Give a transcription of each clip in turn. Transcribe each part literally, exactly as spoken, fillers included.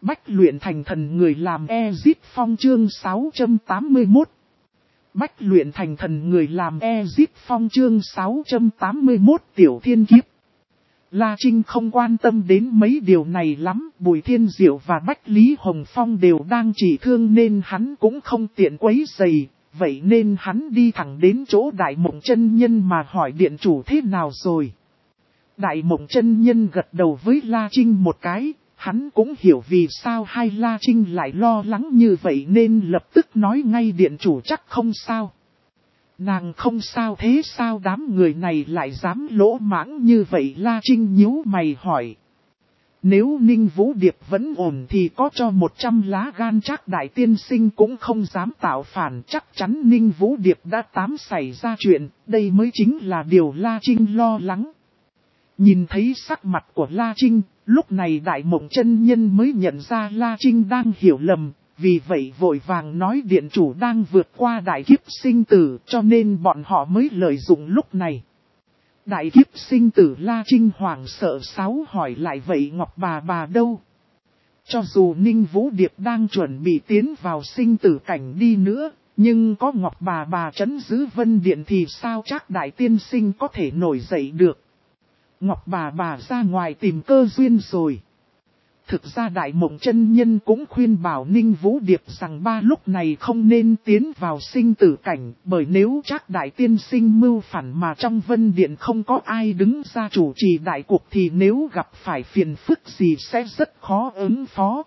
Bách luyện thành thần người làm Ezit Phong chương sáu trăm tám mươi mốt. Bách luyện thành thần người làm Ezit Phong chương sáu trăm tám mươi mốt tiểu thiên kiếp. La Trinh không quan tâm đến mấy điều này lắm, Bùi Thiên Diệu và Bách Lý Hồng Phong đều đang trị thương nên hắn cũng không tiện quấy rầy, vậy nên hắn đi thẳng đến chỗ Đại Mộng Chân Nhân mà hỏi điện chủ thế nào rồi. Đại Mộng Chân Nhân gật đầu với La Trinh một cái, hắn cũng hiểu vì sao hai La Trinh lại lo lắng như vậy nên lập tức nói ngay điện chủ chắc không sao. Nàng không sao thế sao đám người này lại dám lỗ mãng như vậy La Trinh nhíu mày hỏi. Nếu Ninh Vũ Điệp vẫn ổn thì có cho một trăm lá gan chắc đại tiên sinh cũng không dám tạo phản, chắc chắn Ninh Vũ Điệp đã tám xảy ra chuyện, đây mới chính là điều La Trinh lo lắng. Nhìn thấy sắc mặt của La Trinh, lúc này Đại Mộng Chân Nhân mới nhận ra La Trinh đang hiểu lầm, vì vậy vội vàng nói điện chủ đang vượt qua đại kiếp sinh tử cho nên bọn họ mới lợi dụng lúc này. Đại kiếp sinh tử La Trinh hoảng sợ sáo hỏi lại vậy Ngọc bà bà đâu? Cho dù Ninh Vũ Điệp đang chuẩn bị tiến vào sinh tử cảnh đi nữa, nhưng có Ngọc bà bà trấn giữ Vân Điện thì sao chắc đại tiên sinh có thể nổi dậy được? Ngọc bà bà ra ngoài tìm cơ duyên rồi. Thực ra Đại Mộng Chân Nhân cũng khuyên bảo Ninh Vũ Điệp rằng ba lúc này không nên tiến vào sinh tử cảnh, bởi nếu chắc đại tiên sinh mưu phản mà trong Vân Điện không có ai đứng ra chủ trì đại cuộc thì nếu gặp phải phiền phức gì sẽ rất khó ứng phó.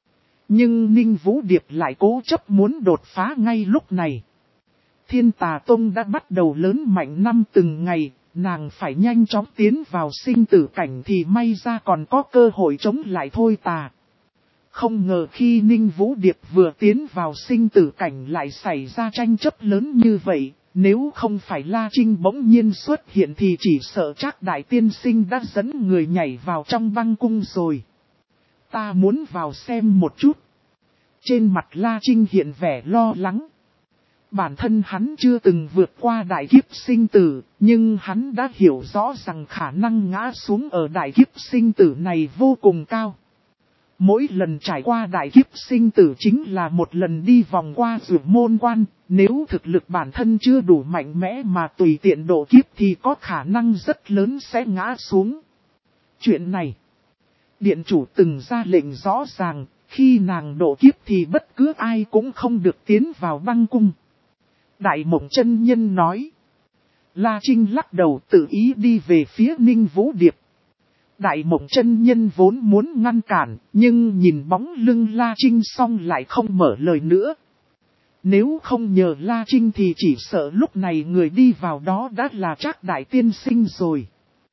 Nhưng Ninh Vũ Điệp lại cố chấp muốn đột phá ngay lúc này. Thiên Tà Tông đã bắt đầu lớn mạnh năm từng ngày. Nàng phải nhanh chóng tiến vào sinh tử cảnh thì may ra còn có cơ hội chống lại thôi tà. Không ngờ khi Ninh Vũ Điệp vừa tiến vào sinh tử cảnh lại xảy ra tranh chấp lớn như vậy. Nếu không phải La Trinh bỗng nhiên xuất hiện thì chỉ sợ chắc đại tiên sinh đã dẫn người nhảy vào trong băng cung rồi. Ta muốn vào xem một chút. Trên mặt La Trinh hiện vẻ lo lắng. Bản thân hắn chưa từng vượt qua đại kiếp sinh tử, nhưng hắn đã hiểu rõ rằng khả năng ngã xuống ở đại kiếp sinh tử này vô cùng cao. Mỗi lần trải qua đại kiếp sinh tử chính là một lần đi vòng qua rượu môn quan, nếu thực lực bản thân chưa đủ mạnh mẽ mà tùy tiện độ kiếp thì có khả năng rất lớn sẽ ngã xuống. Chuyện này, điện chủ từng ra lệnh rõ ràng, khi nàng độ kiếp thì bất cứ ai cũng không được tiến vào băng cung. Đại Mộng Chân Nhân nói. La Trinh lắc đầu tự ý đi về phía Ninh Vũ Điệp. Đại Mộng Chân Nhân vốn muốn ngăn cản, nhưng nhìn bóng lưng La Trinh xong lại không mở lời nữa. Nếu không nhờ La Trinh thì chỉ sợ lúc này người đi vào đó đã là Trác đại tiên sinh rồi.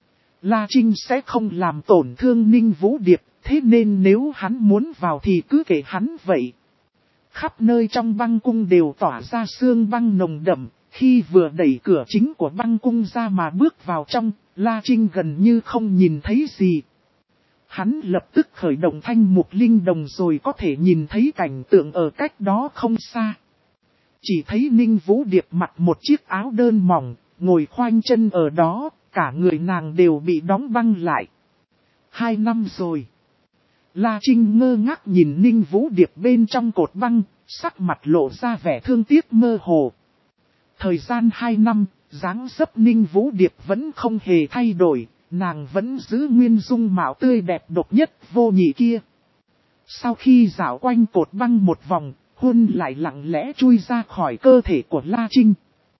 La Trinh sẽ không làm tổn thương Ninh Vũ Điệp, thế nên nếu hắn muốn vào thì cứ kệ hắn vậy. Khắp nơi trong băng cung đều tỏa ra sương băng nồng đậm, khi vừa đẩy cửa chính của băng cung ra mà bước vào trong, La Trinh gần như không nhìn thấy gì. Hắn lập tức khởi động thanh mục linh đồng rồi có thể nhìn thấy cảnh tượng ở cách đó không xa. Chỉ thấy Ninh Vũ Điệp mặc một chiếc áo đơn mỏng, ngồi khoanh chân ở đó, cả người nàng đều bị đóng băng lại. Hai năm rồi. La Trinh ngơ ngác nhìn Ninh Vũ Điệp bên trong cột băng, sắc mặt lộ ra vẻ thương tiếc mơ hồ. Thời gian hai năm, dáng dấp Ninh Vũ Điệp vẫn không hề thay đổi, nàng vẫn giữ nguyên dung mạo tươi đẹp độc nhất vô nhị kia. Sau khi dạo quanh cột băng một vòng, hôn lại lặng lẽ chui ra khỏi cơ thể của La Trinh.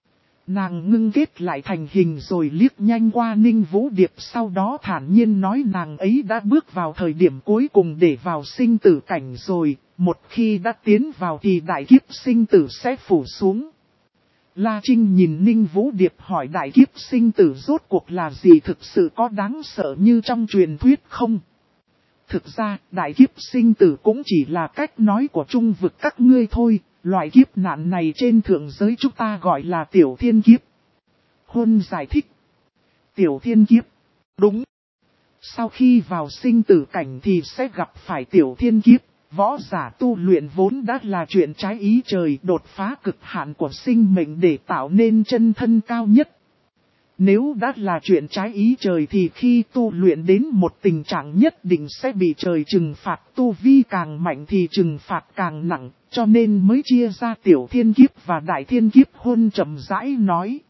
Nàng ngưng kết lại thành hình rồi liếc nhanh qua Ninh Vũ Điệp, sau đó thản nhiên nói nàng ấy đã bước vào thời điểm cuối cùng để vào sinh tử cảnh rồi, một khi đã tiến vào thì đại kiếp sinh tử sẽ phủ xuống. La Trinh nhìn Ninh Vũ Điệp hỏi đại kiếp sinh tử rốt cuộc là gì, thực sự có đáng sợ như trong truyền thuyết không? Thực ra, đại kiếp sinh tử cũng chỉ là cách nói của trung vực các ngươi thôi. Loại kiếp nạn này trên thượng giới chúng ta gọi là tiểu thiên kiếp. Huân giải thích. Tiểu thiên kiếp. Đúng. Sau khi vào sinh tử cảnh thì sẽ gặp phải tiểu thiên kiếp. Võ giả tu luyện vốn đã là chuyện trái ý trời, đột phá cực hạn của sinh mệnh để tạo nên chân thân cao nhất. Nếu đã là chuyện trái ý trời thì khi tu luyện đến một tình trạng nhất định sẽ bị trời trừng phạt, tu vi càng mạnh thì trừng phạt càng nặng, cho nên mới chia ra tiểu thiên kiếp và đại thiên kiếp. Huân chậm rãi nói.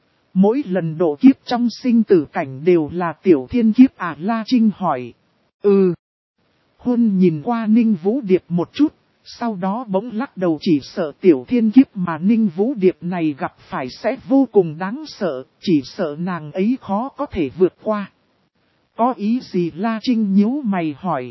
Mỗi lần độ kiếp trong sinh tử cảnh đều là tiểu thiên kiếp à? La Trinh hỏi. Ừ. Huân nhìn qua Ninh Vũ Điệp một chút, sau đó bỗng lắc đầu, chỉ sợ tiểu thiên kiếp mà Ninh Vũ Điệp này gặp phải sẽ vô cùng đáng sợ, chỉ sợ nàng ấy khó có thể vượt qua. Có ý gì? La Trinh nhíu mày hỏi.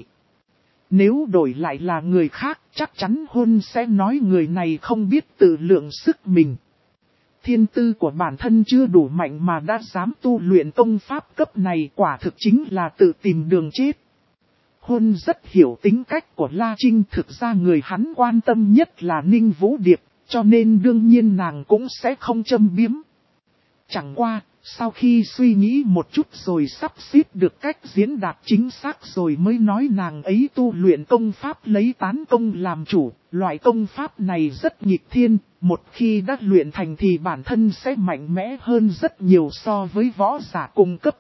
Nếu đổi lại là người khác, chắc chắn Huân sẽ nói người này không biết tự lượng sức mình. Thiên tư của bản thân chưa đủ mạnh mà đã dám tu luyện công pháp cấp này, quả thực chính là tự tìm đường chết. Huân rất hiểu tính cách của La Trinh, thực ra người hắn quan tâm nhất là Ninh Vũ Điệp, cho nên đương nhiên nàng cũng sẽ không châm biếm. Chẳng qua, sau khi suy nghĩ một chút rồi sắp xếp được cách diễn đạt chính xác rồi mới nói nàng ấy tu luyện công pháp lấy tán công làm chủ, loại công pháp này rất nghịch thiên, một khi đã luyện thành thì bản thân sẽ mạnh mẽ hơn rất nhiều so với võ giả cùng cấp.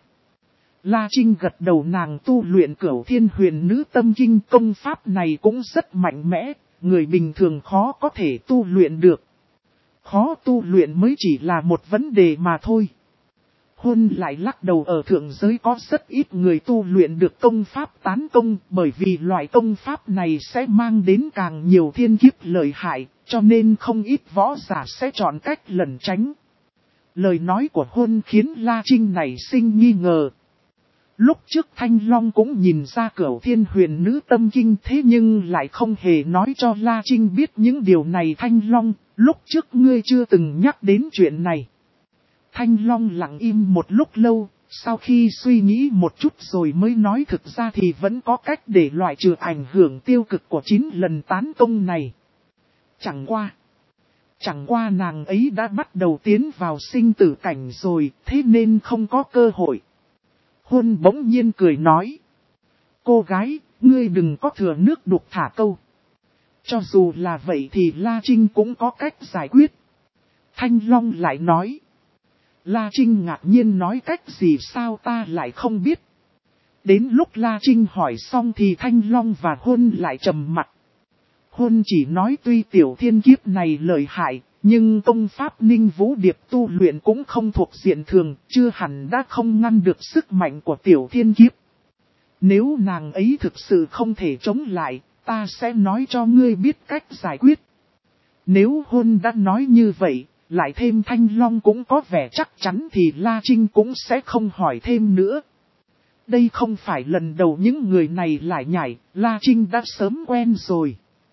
La Trinh gật đầu, nàng tu luyện Cửu Thiên Huyền Nữ Tâm Kinh, công pháp này cũng rất mạnh mẽ, người bình thường khó có thể tu luyện được. Khó tu luyện mới chỉ là một vấn đề mà thôi. Huân lại lắc đầu, ở thượng giới có rất ít người tu luyện được công pháp tán công, bởi vì loại công pháp này sẽ mang đến càng nhiều thiên kiếp lợi hại, cho nên không ít võ giả sẽ chọn cách lẩn tránh. Lời nói của Huân khiến La Trinh nảy sinh nghi ngờ. Lúc trước Thanh Long cũng nhìn ra Cửu Thiên Huyền Nữ Tâm Kinh, thế nhưng lại không hề nói cho La Trinh biết những điều này. Thanh Long, lúc trước ngươi chưa từng nhắc đến chuyện này. Thanh Long lặng im một lúc lâu, sau khi suy nghĩ một chút rồi mới nói, thực ra thì vẫn có cách để loại trừ ảnh hưởng tiêu cực của chín lần tán công này. Chẳng qua. Chẳng qua nàng ấy đã bắt đầu tiến vào sinh tử cảnh rồi, thế nên không có cơ hội. Huân bỗng nhiên cười nói. Cô gái, ngươi đừng có thừa nước đục thả câu. Cho dù là vậy thì La Trinh cũng có cách giải quyết. Thanh Long lại nói. La Trinh ngạc nhiên nói, cách gì sao ta lại không biết. Đến lúc La Trinh hỏi xong thì Thanh Long và Huân lại trầm mặt. Huân chỉ nói tuy tiểu thiên kiếp này lợi hại, nhưng công pháp Ninh Vũ Điệp tu luyện cũng không thuộc diện thường, chưa hẳn đã không ngăn được sức mạnh của tiểu thiên kiếp. Nếu nàng ấy thực sự không thể chống lại, ta sẽ nói cho ngươi biết cách giải quyết. Nếu Huân đã nói như vậy, lại thêm Thanh Long cũng có vẻ chắc chắn thì La Trinh cũng sẽ không hỏi thêm nữa. Đây không phải lần đầu những người này lại nhảy, La Trinh đã sớm quen rồi.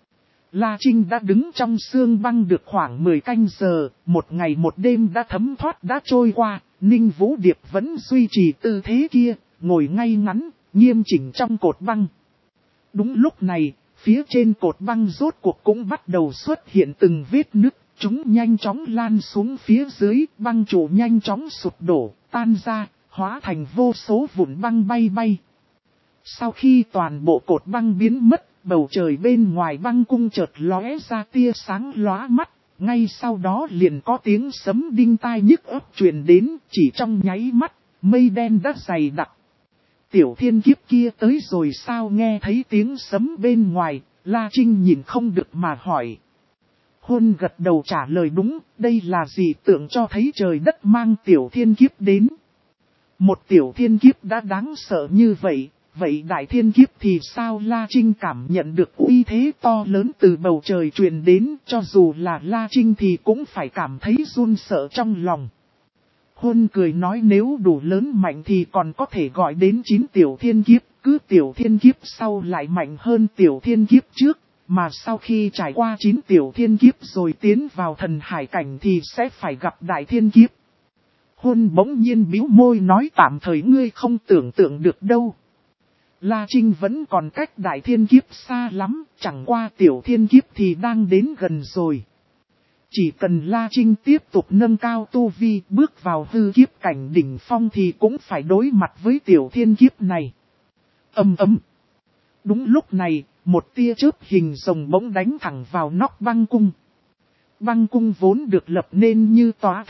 La Trinh đã đứng trong sương băng được khoảng mười canh giờ, một ngày một đêm đã thấm thoát đã trôi qua, Ninh Vũ Điệp vẫn duy trì tư thế kia, ngồi ngay ngắn, nghiêm chỉnh trong cột băng. Đúng lúc này, phía trên cột băng rốt cuộc cũng bắt đầu xuất hiện từng vết nứt, chúng nhanh chóng lan xuống phía dưới, băng trụ nhanh chóng sụp đổ, tan ra, hóa thành vô số vụn băng bay bay. Sau khi toàn bộ cột băng biến mất, bầu trời bên ngoài băng cung chợt lóe ra tia sáng lóa mắt, ngay sau đó liền có tiếng sấm đinh tai nhức óc truyền đến, chỉ trong nháy mắt, mây đen đã dày đặc. Tiểu thiên kiếp kia tới rồi sao? Nghe thấy tiếng sấm bên ngoài, La Trinh nhìn không được mà hỏi. Huân gật đầu trả lời đúng, đây là dị tượng cho thấy trời đất mang tiểu thiên kiếp đến. Một tiểu thiên kiếp đã đáng sợ như vậy. Vậy đại thiên kiếp thì sao? La Trinh cảm nhận được uy thế to lớn từ bầu trời truyền đến, cho dù là La Trinh thì cũng phải cảm thấy run sợ trong lòng. Huân cười nói, nếu đủ lớn mạnh thì còn có thể gọi đến chín tiểu thiên kiếp, cứ tiểu thiên kiếp sau lại mạnh hơn tiểu thiên kiếp trước, mà sau khi trải qua chín tiểu thiên kiếp rồi tiến vào thần hải cảnh thì sẽ phải gặp đại thiên kiếp. Huân bỗng nhiên bĩu môi nói, tạm thời ngươi không tưởng tượng được đâu. La Trinh vẫn còn cách đại thiên kiếp xa lắm, chẳng qua tiểu thiên kiếp thì đang đến gần rồi. Chỉ cần La Trinh tiếp tục nâng cao tu vi, bước vào hư kiếp cảnh đỉnh phong thì cũng phải đối mặt với tiểu thiên kiếp này. Ầm ầm. Đúng lúc này, một tia chớp hình rồng bỗng đánh thẳng vào nóc băng cung. Băng cung vốn được lập nên như tòa thành,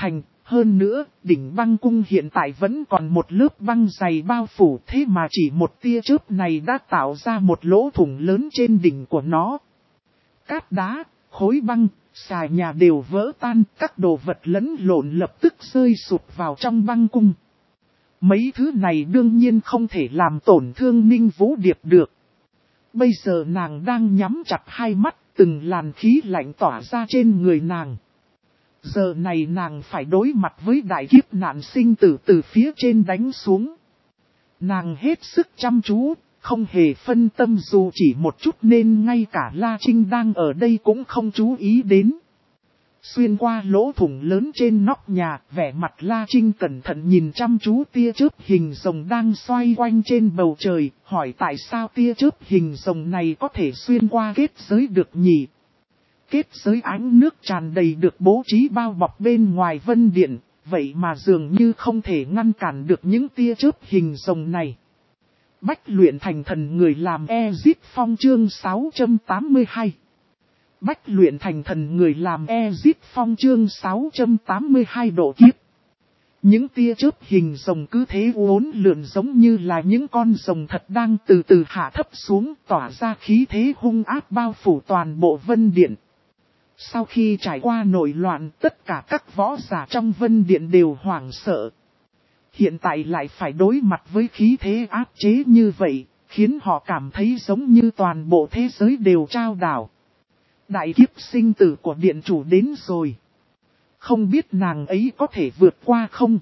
Hơn nữa, đỉnh băng cung hiện tại vẫn còn một lớp băng dày bao phủ, thế mà chỉ một tia chớp này đã tạo ra một lỗ thủng lớn trên đỉnh của nó. Cát đá, khối băng, xà nhà đều vỡ tan, các đồ vật lẫn lộn lập tức rơi sụt vào trong băng cung. Mấy thứ này đương nhiên không thể làm tổn thương Ninh Vũ Điệp được. Bây giờ nàng đang nhắm chặt hai mắt, từng làn khí lạnh tỏa ra trên người nàng. Giờ này nàng phải đối mặt với đại kiếp nạn sinh tử từ phía trên đánh xuống. Nàng hết sức chăm chú, không hề phân tâm dù chỉ một chút nên ngay cả La Trinh đang ở đây cũng không chú ý đến. Xuyên qua lỗ thủng lớn trên nóc nhà, vẻ mặt La Trinh cẩn thận nhìn chăm chú tia chớp hình rồng đang xoay quanh trên bầu trời, hỏi tại sao tia chớp hình rồng này có thể xuyên qua kết giới được nhỉ? Kết giới ánh nước tràn đầy được bố trí bao bọc bên ngoài vân điện, vậy mà dường như không thể ngăn cản được những tia chớp hình rồng này. Bách luyện thành thần người làm Ezip Phong chương sáu trăm tám mươi hai. Bách luyện thành thần người làm Ezip Phong chương sáu trăm tám mươi hai độ kiếp. Những tia chớp hình rồng cứ thế uốn lượn giống như là những con rồng thật đang từ từ hạ thấp xuống, tỏa ra khí thế hung ác bao phủ toàn bộ vân điện. Sau khi trải qua nổi loạn, tất cả các võ giả trong vân điện đều hoảng sợ. Hiện tại lại phải đối mặt với khí thế áp chế như vậy, khiến họ cảm thấy giống như toàn bộ thế giới đều trao đảo. Đại kiếp sinh tử của điện chủ đến rồi. Không biết nàng ấy có thể vượt qua không?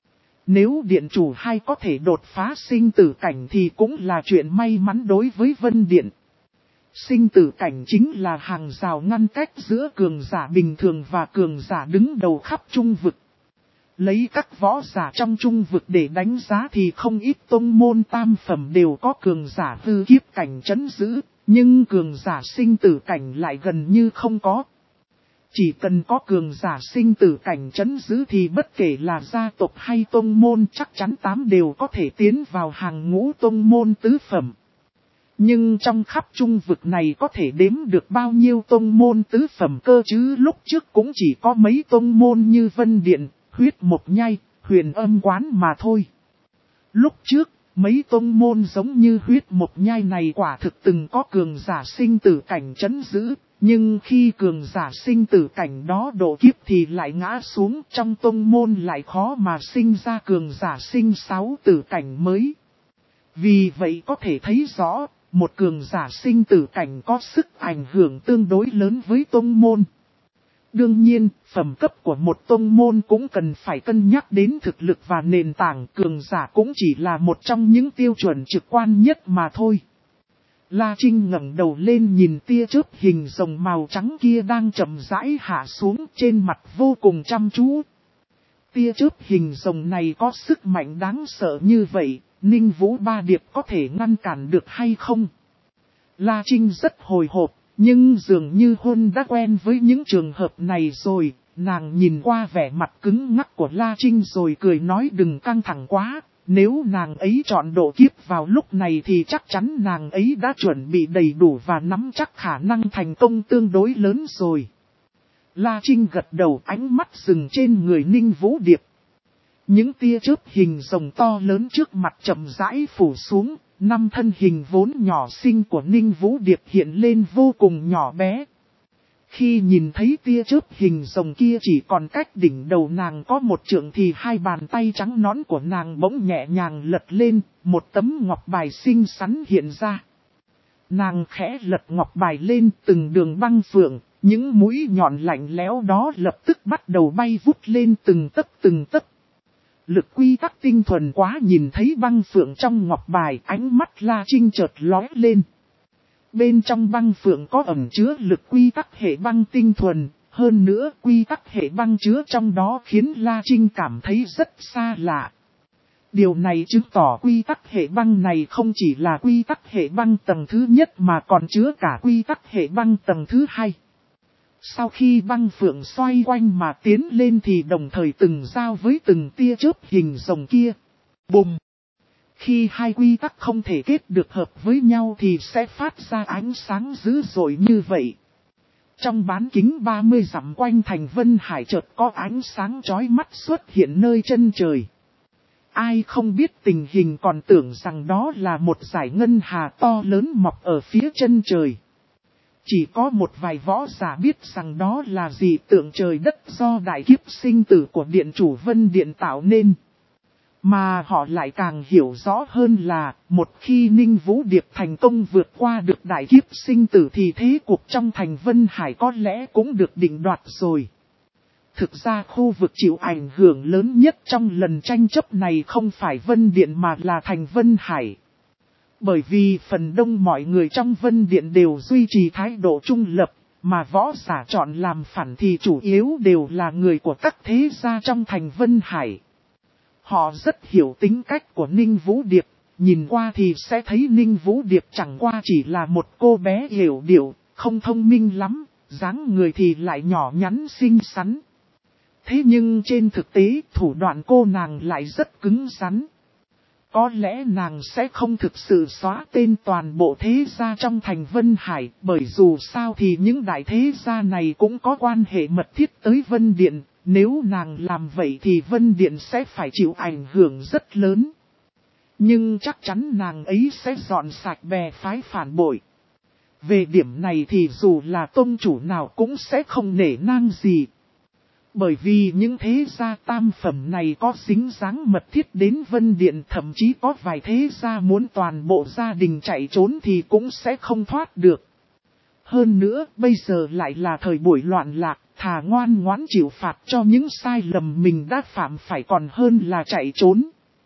Nếu điện chủ hay có thể đột phá sinh tử cảnh thì cũng là chuyện may mắn đối với vân điện. Sinh tử cảnh chính là hàng rào ngăn cách giữa cường giả bình thường và cường giả đứng đầu khắp trung vực. Lấy các võ giả trong trung vực để đánh giá thì không ít tông môn tam phẩm đều có cường giả hư kiếp cảnh trấn giữ, nhưng cường giả sinh tử cảnh lại gần như không có. Chỉ cần có cường giả sinh tử cảnh trấn giữ thì bất kể là gia tộc hay tông môn chắc chắn tám đều có thể tiến vào hàng ngũ tông môn tứ phẩm. Nhưng trong khắp trung vực này có thể đếm được bao nhiêu tông môn tứ phẩm cơ chứ, lúc trước cũng chỉ có mấy tông môn như Vân Điện, Huyết Một Nhai, Huyền Âm Quán mà thôi. Lúc trước, mấy tông môn giống như Huyết Một Nhai này quả thực từng có cường giả sinh tử cảnh trấn giữ, nhưng khi cường giả sinh tử cảnh đó độ kiếp thì lại ngã xuống, trong tông môn lại khó mà sinh ra cường giả sinh sáu tử cảnh mới. Vì vậy có thể thấy rõ, một cường giả sinh tử cảnh có sức ảnh hưởng tương đối lớn với tông môn. Đương nhiên, phẩm cấp của một tông môn cũng cần phải cân nhắc đến thực lực và nền tảng, cường giả cũng chỉ là một trong những tiêu chuẩn trực quan nhất mà thôi. La Trinh ngẩng đầu lên nhìn tia chớp hình rồng màu trắng kia đang chậm rãi hạ xuống, trên mặt vô cùng chăm chú. Tia chớp hình rồng này có sức mạnh đáng sợ như vậy, Ninh Vũ Ba Điệp có thể ngăn cản được hay không? La Trinh rất hồi hộp, nhưng dường như Hôn đã quen với những trường hợp này rồi. Nàng nhìn qua vẻ mặt cứng ngắc của La Trinh rồi cười nói đừng căng thẳng quá. Nếu nàng ấy chọn độ kiếp vào lúc này thì chắc chắn nàng ấy đã chuẩn bị đầy đủ và nắm chắc khả năng thành công tương đối lớn rồi. La Trinh gật đầu, ánh mắt dừng trên người Ninh Vũ Điệp. Những tia chớp hình rồng to lớn trước mặt chậm rãi phủ xuống, năm thân hình vốn nhỏ xinh của Ninh Vũ Điệp hiện lên vô cùng nhỏ bé. Khi nhìn thấy tia chớp hình rồng kia chỉ còn cách đỉnh đầu nàng có một trượng thì hai bàn tay trắng nõn của nàng bỗng nhẹ nhàng lật lên, một tấm ngọc bài xinh xắn hiện ra. Nàng khẽ lật ngọc bài lên, từng đường băng phượng, những mũi nhọn lạnh lẽo đó lập tức bắt đầu bay vút lên từng tấc từng tấc. Lực quy tắc tinh thuần quá, nhìn thấy băng phượng trong ngọc bài, ánh mắt La Trinh chợt lóe lên. Bên trong băng phượng có ẩn chứa lực quy tắc hệ băng tinh thuần, hơn nữa quy tắc hệ băng chứa trong đó khiến La Trinh cảm thấy rất xa lạ. Điều này chứng tỏ quy tắc hệ băng này không chỉ là quy tắc hệ băng tầng thứ nhất mà còn chứa cả quy tắc hệ băng tầng thứ hai. Sau khi băng phượng xoay quanh mà tiến lên thì đồng thời từng giao với từng tia chớp hình rồng kia. Bùm! Khi hai quy tắc không thể kết được hợp với nhau thì sẽ phát ra ánh sáng dữ dội như vậy. Trong bán kính ba mươi dặm quanh thành Vân Hải chợt có ánh sáng chói mắt xuất hiện nơi chân trời. Ai không biết tình hình còn tưởng rằng đó là một dải ngân hà to lớn mọc ở phía chân trời. Chỉ có một vài võ giả biết rằng đó là dị tượng trời đất do đại kiếp sinh tử của Điện Chủ Vân Điện tạo nên. Mà họ lại càng hiểu rõ hơn là, một khi Ninh Vũ Điệp thành công vượt qua được đại kiếp sinh tử thì thế cuộc trong thành Vân Hải có lẽ cũng được định đoạt rồi. Thực ra khu vực chịu ảnh hưởng lớn nhất trong lần tranh chấp này không phải Vân Điện mà là thành Vân Hải. Bởi vì phần đông mọi người trong Vân Điện đều duy trì thái độ trung lập, mà võ giả chọn làm phản thì chủ yếu đều là người của các thế gia trong thành Vân Hải. Họ rất hiểu tính cách của Ninh Vũ Điệp, nhìn qua thì sẽ thấy Ninh Vũ Điệp chẳng qua chỉ là một cô bé hiểu điệu, không thông minh lắm, dáng người thì lại nhỏ nhắn xinh xắn. Thế nhưng trên thực tế thủ đoạn cô nàng lại rất cứng rắn. Có lẽ nàng sẽ không thực sự xóa tên toàn bộ thế gia trong thành Vân Hải, bởi dù sao thì những đại thế gia này cũng có quan hệ mật thiết tới Vân Điện. Nếu nàng làm vậy thì Vân Điện sẽ phải chịu ảnh hưởng rất lớn. Nhưng chắc chắn nàng ấy sẽ dọn sạch bè phái phản bội. Về điểm này thì dù là tông chủ nào cũng sẽ không nể nang gì. Bởi vì những thế gia tam phẩm này có dính dáng mật thiết đến Vân Điện, thậm chí có vài thế gia muốn toàn bộ gia đình chạy trốn thì cũng sẽ không thoát được. Hơn nữa, bây giờ lại là thời buổi loạn lạc, thà ngoan ngoãn chịu phạt cho những sai lầm mình đã phạm phải còn hơn là chạy trốn.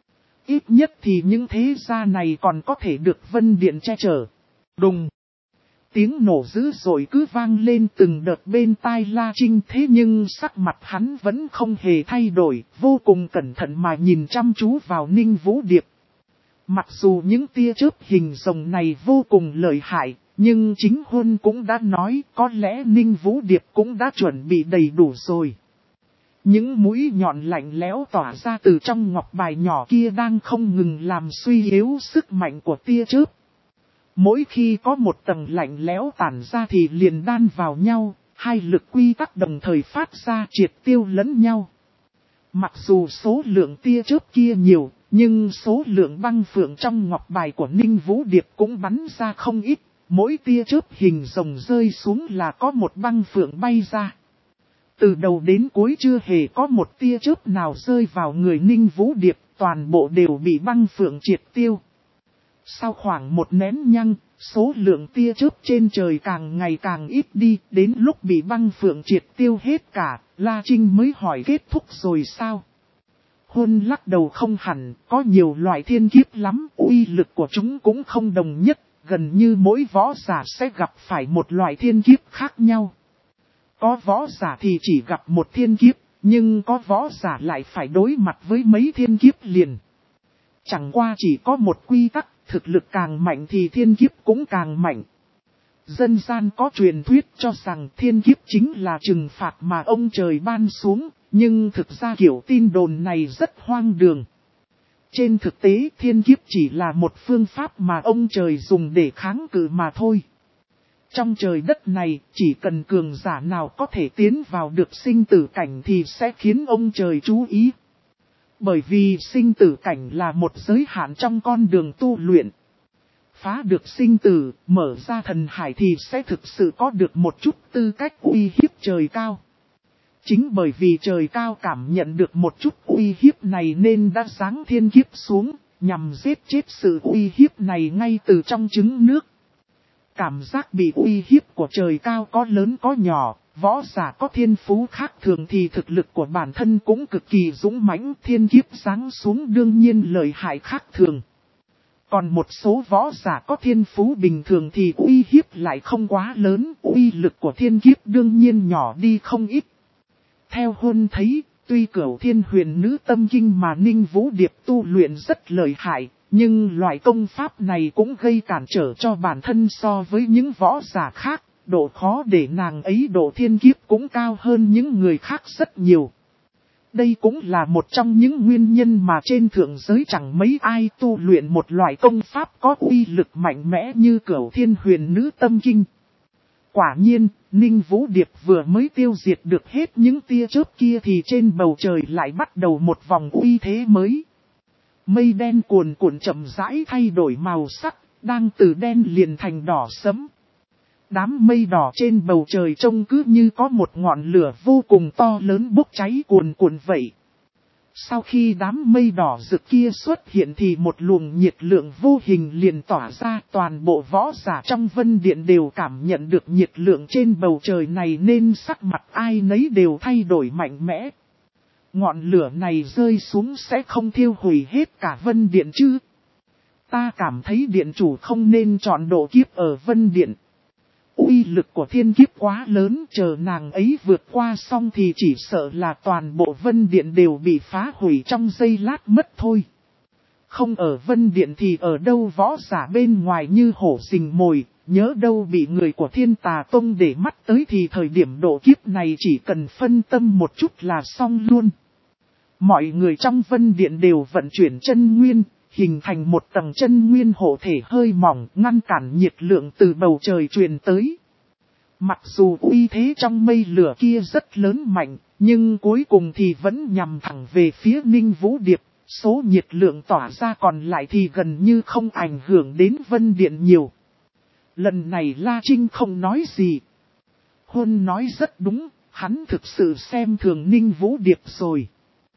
Ít nhất thì những thế gia này còn có thể được Vân Điện che chở. Đùng! Tiếng nổ dữ dội cứ vang lên từng đợt bên tai La Trinh, thế nhưng sắc mặt hắn vẫn không hề thay đổi, vô cùng cẩn thận mà nhìn chăm chú vào Ninh Vũ Điệp. Mặc dù những tia chớp hình rồng này vô cùng lợi hại, nhưng chính Huân cũng đã nói có lẽ Ninh Vũ Điệp cũng đã chuẩn bị đầy đủ rồi. Những mũi nhọn lạnh lẽo tỏa ra từ trong ngọc bài nhỏ kia đang không ngừng làm suy yếu sức mạnh của tia chớp. Mỗi khi có một tầng lạnh lẽo tản ra thì liền đan vào nhau, hai lực quy tắc đồng thời phát ra triệt tiêu lẫn nhau. Mặc dù số lượng tia chớp kia nhiều, nhưng số lượng băng phượng trong ngọc bài của Ninh Vũ Điệp cũng bắn ra không ít. Mỗi tia chớp hình rồng rơi xuống là có một băng phượng bay ra. Từ đầu đến cuối chưa hề có một tia chớp nào rơi vào người Ninh Vũ Điệp, toàn bộ đều bị băng phượng triệt tiêu. Sau khoảng một nén nhang, số lượng tia chớp trên trời càng ngày càng ít đi, đến lúc bị băng phượng triệt tiêu hết cả, La Trinh mới hỏi kết thúc rồi sao? Huân lắc đầu không hẳn, có nhiều loại thiên kiếp lắm, uy lực của chúng cũng không đồng nhất, gần như mỗi võ giả sẽ gặp phải một loại thiên kiếp khác nhau. Có võ giả thì chỉ gặp một thiên kiếp, nhưng có võ giả lại phải đối mặt với mấy thiên kiếp liền. Chẳng qua chỉ có một quy tắc, thực lực càng mạnh thì thiên kiếp cũng càng mạnh. Dân gian có truyền thuyết cho rằng thiên kiếp chính là trừng phạt mà ông trời ban xuống, nhưng thực ra kiểu tin đồn này rất hoang đường. Trên thực tế thiên kiếp chỉ là một phương pháp mà ông trời dùng để kháng cự mà thôi. Trong trời đất này, chỉ cần cường giả nào có thể tiến vào được sinh tử cảnh thì sẽ khiến ông trời chú ý. Bởi vì sinh tử cảnh là một giới hạn trong con đường tu luyện. Phá được sinh tử, mở ra thần hải thì sẽ thực sự có được một chút tư cách uy hiếp trời cao. Chính bởi vì trời cao cảm nhận được một chút uy hiếp này nên đã giáng thiên kiếp xuống, nhằm giết chết sự uy hiếp này ngay từ trong trứng nước. Cảm giác bị uy hiếp của trời cao có lớn có nhỏ, võ giả có thiên phú khác thường thì thực lực của bản thân cũng cực kỳ dũng mãnh, thiên kiếp giáng xuống đương nhiên lợi hại khác thường. Còn một số võ giả có thiên phú bình thường thì uy hiếp lại không quá lớn, uy lực của thiên kiếp đương nhiên nhỏ đi không ít. Theo Huân thấy, tuy Cửu Thiên Huyền Nữ Tâm Kinh mà Ninh Vũ Điệp tu luyện rất lợi hại, nhưng loại công pháp này cũng gây cản trở cho bản thân so với những võ giả khác, độ khó để nàng ấy độ thiên kiếp cũng cao hơn những người khác rất nhiều. Đây cũng là một trong những nguyên nhân mà trên thượng giới chẳng mấy ai tu luyện một loại công pháp có uy lực mạnh mẽ như Cửu Thiên Huyền Nữ Tâm Kinh. Quả nhiên, Ninh Vũ Điệp vừa mới tiêu diệt được hết những tia chớp kia thì trên bầu trời lại bắt đầu một vòng uy thế mới. Mây đen cuồn cuộn chậm rãi thay đổi màu sắc, đang từ đen liền thành đỏ sẫm. Đám mây đỏ trên bầu trời trông cứ như có một ngọn lửa vô cùng to lớn bốc cháy cuồn cuộn vậy. Sau khi đám mây đỏ rực kia xuất hiện thì một luồng nhiệt lượng vô hình liền tỏa ra, toàn bộ võ giả trong Vân Điện đều cảm nhận được nhiệt lượng trên bầu trời này nên sắc mặt ai nấy đều thay đổi mạnh mẽ. Ngọn lửa này rơi xuống sẽ không thiêu hủy hết cả Vân Điện chứ? Ta cảm thấy điện chủ không nên chọn độ kiếp ở Vân Điện. Uy lực của thiên kiếp quá lớn, chờ nàng ấy vượt qua xong thì chỉ sợ là toàn bộ Vân Điện đều bị phá hủy trong giây lát mất thôi. Không ở Vân Điện thì ở đâu võ giả bên ngoài như hổ rình mồi, nhớ đâu bị người của Thiên Tà Tông để mắt tới thì thời điểm độ kiếp này chỉ cần phân tâm một chút là xong luôn. Mọi người trong Vân Điện đều vận chuyển chân nguyên, hình thành một tầng chân nguyên hộ thể hơi mỏng ngăn cản nhiệt lượng từ bầu trời truyền tới. Mặc dù uy thế trong mây lửa kia rất lớn mạnh, nhưng cuối cùng thì vẫn nhằm thẳng về phía Ninh Vũ Điệp. Số nhiệt lượng tỏa ra còn lại thì gần như không ảnh hưởng đến Vân Điện nhiều. Lần này La Trinh không nói gì. Huân nói rất đúng, hắn thực sự xem thường Ninh Vũ Điệp rồi.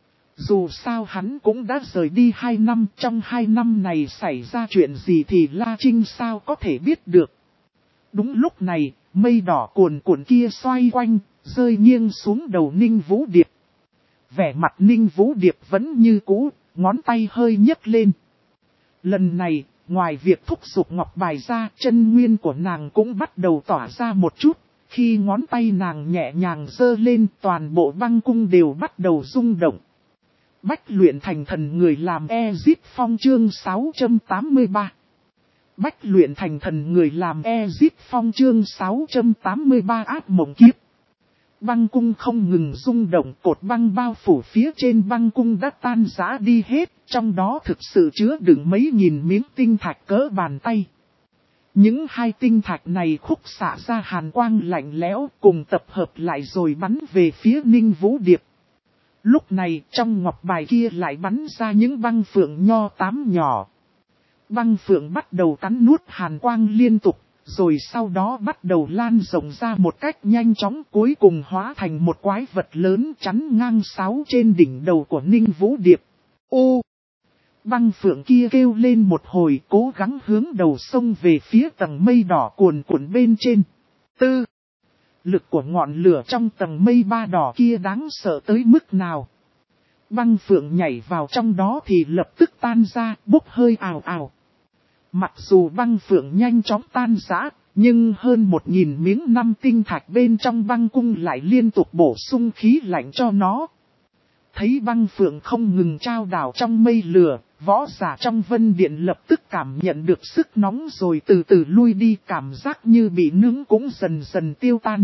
Dù sao hắn cũng đã rời đi hai năm, trong hai năm này xảy ra chuyện gì thì La Trinh sao có thể biết được. Đúng lúc này, mây đỏ cuồn cuộn kia xoay quanh, rơi nghiêng xuống đầu Ninh Vũ Điệp. Vẻ mặt Ninh Vũ Điệp vẫn như cũ, ngón tay hơi nhấc lên. Lần này, ngoài việc thúc giục ngọc bài ra, chân nguyên của nàng cũng bắt đầu tỏa ra một chút. Khi ngón tay nàng nhẹ nhàng giơ lên, toàn bộ băng cung đều bắt đầu rung động. Bách luyện thành thần người làm Ezip Phong chương sáu trăm tám mươi ba. Bách luyện thành thần người làm Ezip Phong chương sáu trăm tám mươi ba ác mộng kiếp. Băng cung không ngừng rung động, cột băng bao phủ phía trên băng cung đã tan rã đi hết, trong đó thực sự chứa đựng mấy nghìn miếng tinh thạch cỡ bàn tay. Những hai tinh thạch này khúc xạ ra hàn quang lạnh lẽo cùng tập hợp lại rồi bắn về phía Ninh Vũ Điệp. Lúc này trong ngọc bài kia lại bắn ra những băng phượng nho tám nhỏ. Băng phượng bắt đầu cắn nuốt hàn quang liên tục, rồi sau đó bắt đầu lan rộng ra một cách nhanh chóng, cuối cùng hóa thành một quái vật lớn chắn ngang sáo trên đỉnh đầu của Ninh Vũ Điệp. Ô! Băng phượng kia kêu lên một hồi, cố gắng hướng đầu sông về phía tầng mây đỏ cuồn cuộn bên trên. Tư! Lực của ngọn lửa trong tầng mây ba đỏ kia đáng sợ tới mức nào. Băng phượng nhảy vào trong đó thì lập tức tan ra, bốc hơi ào ào. Mặc dù băng phượng nhanh chóng tan rã, nhưng hơn một nghìn miếng năm tinh thạch bên trong băng cung lại liên tục bổ sung khí lạnh cho nó. Thấy băng phượng không ngừng trao đảo trong mây lửa, võ giả trong Vân Điện lập tức cảm nhận được sức nóng rồi từ từ lui đi, cảm giác như bị nướng cũng dần dần tiêu tan.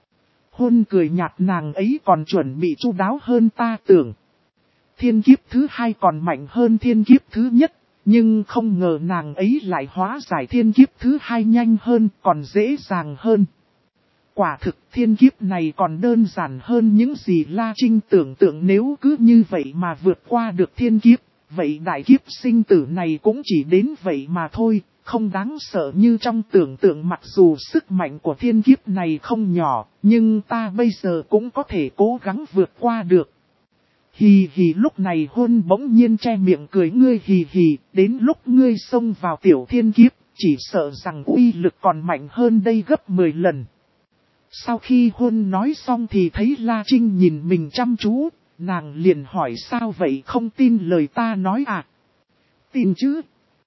Hôn cười nhạt, nàng ấy còn chuẩn bị chu đáo hơn ta tưởng. Thiên kiếp thứ hai còn mạnh hơn thiên kiếp thứ nhất, nhưng không ngờ nàng ấy lại hóa giải thiên kiếp thứ hai nhanh hơn, còn dễ dàng hơn. Quả thực thiên kiếp này còn đơn giản hơn những gì La Trinh tưởng tượng, nếu cứ như vậy mà vượt qua được thiên kiếp, vậy đại kiếp sinh tử này cũng chỉ đến vậy mà thôi, không đáng sợ như trong tưởng tượng. Mặc dù sức mạnh của thiên kiếp này không nhỏ, nhưng ta bây giờ cũng có thể cố gắng vượt qua được. Hì hì, lúc này Hôn bỗng nhiên che miệng cười, ngươi hì hì, đến lúc ngươi xông vào tiểu thiên kiếp, chỉ sợ rằng uy lực còn mạnh hơn đây gấp mười lần. Sau khi Hôn nói xong thì thấy La Trinh nhìn mình chăm chú, nàng liền hỏi sao vậy, không tin lời ta nói à? Tin chứ?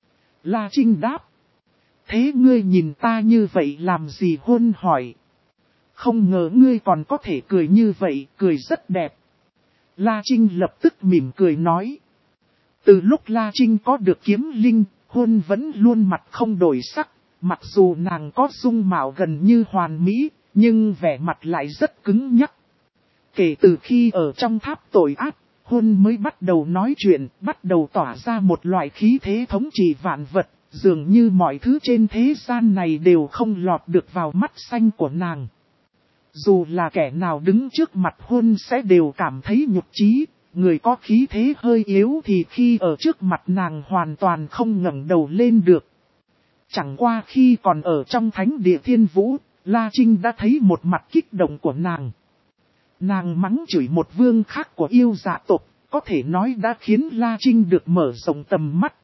La Trinh đáp. Thế ngươi nhìn ta như vậy làm gì? Hôn hỏi. Không ngờ ngươi còn có thể cười như vậy, cười rất đẹp. La Trinh lập tức mỉm cười nói. Từ lúc La Trinh có được kiếm linh, Hôn vẫn luôn mặt không đổi sắc, mặc dù nàng có dung mạo gần như hoàn mỹ, nhưng vẻ mặt lại rất cứng nhắc. Kể từ khi ở trong tháp tội ác, Hôn mới bắt đầu nói chuyện, bắt đầu tỏa ra một loại khí thế thống trị vạn vật, dường như mọi thứ trên thế gian này đều không lọt được vào mắt xanh của nàng. Dù là kẻ nào đứng trước mặt Huân sẽ đều cảm thấy nhục chí, người có khí thế hơi yếu thì khi ở trước mặt nàng hoàn toàn không ngẩng đầu lên được. Chẳng qua khi còn ở trong thánh địa thiên vũ, La Trinh đã thấy một mặt kích động của nàng. Nàng mắng chửi một vương khác của yêu dạ tộc, có thể nói đã khiến La Trinh được mở rộng tầm mắt.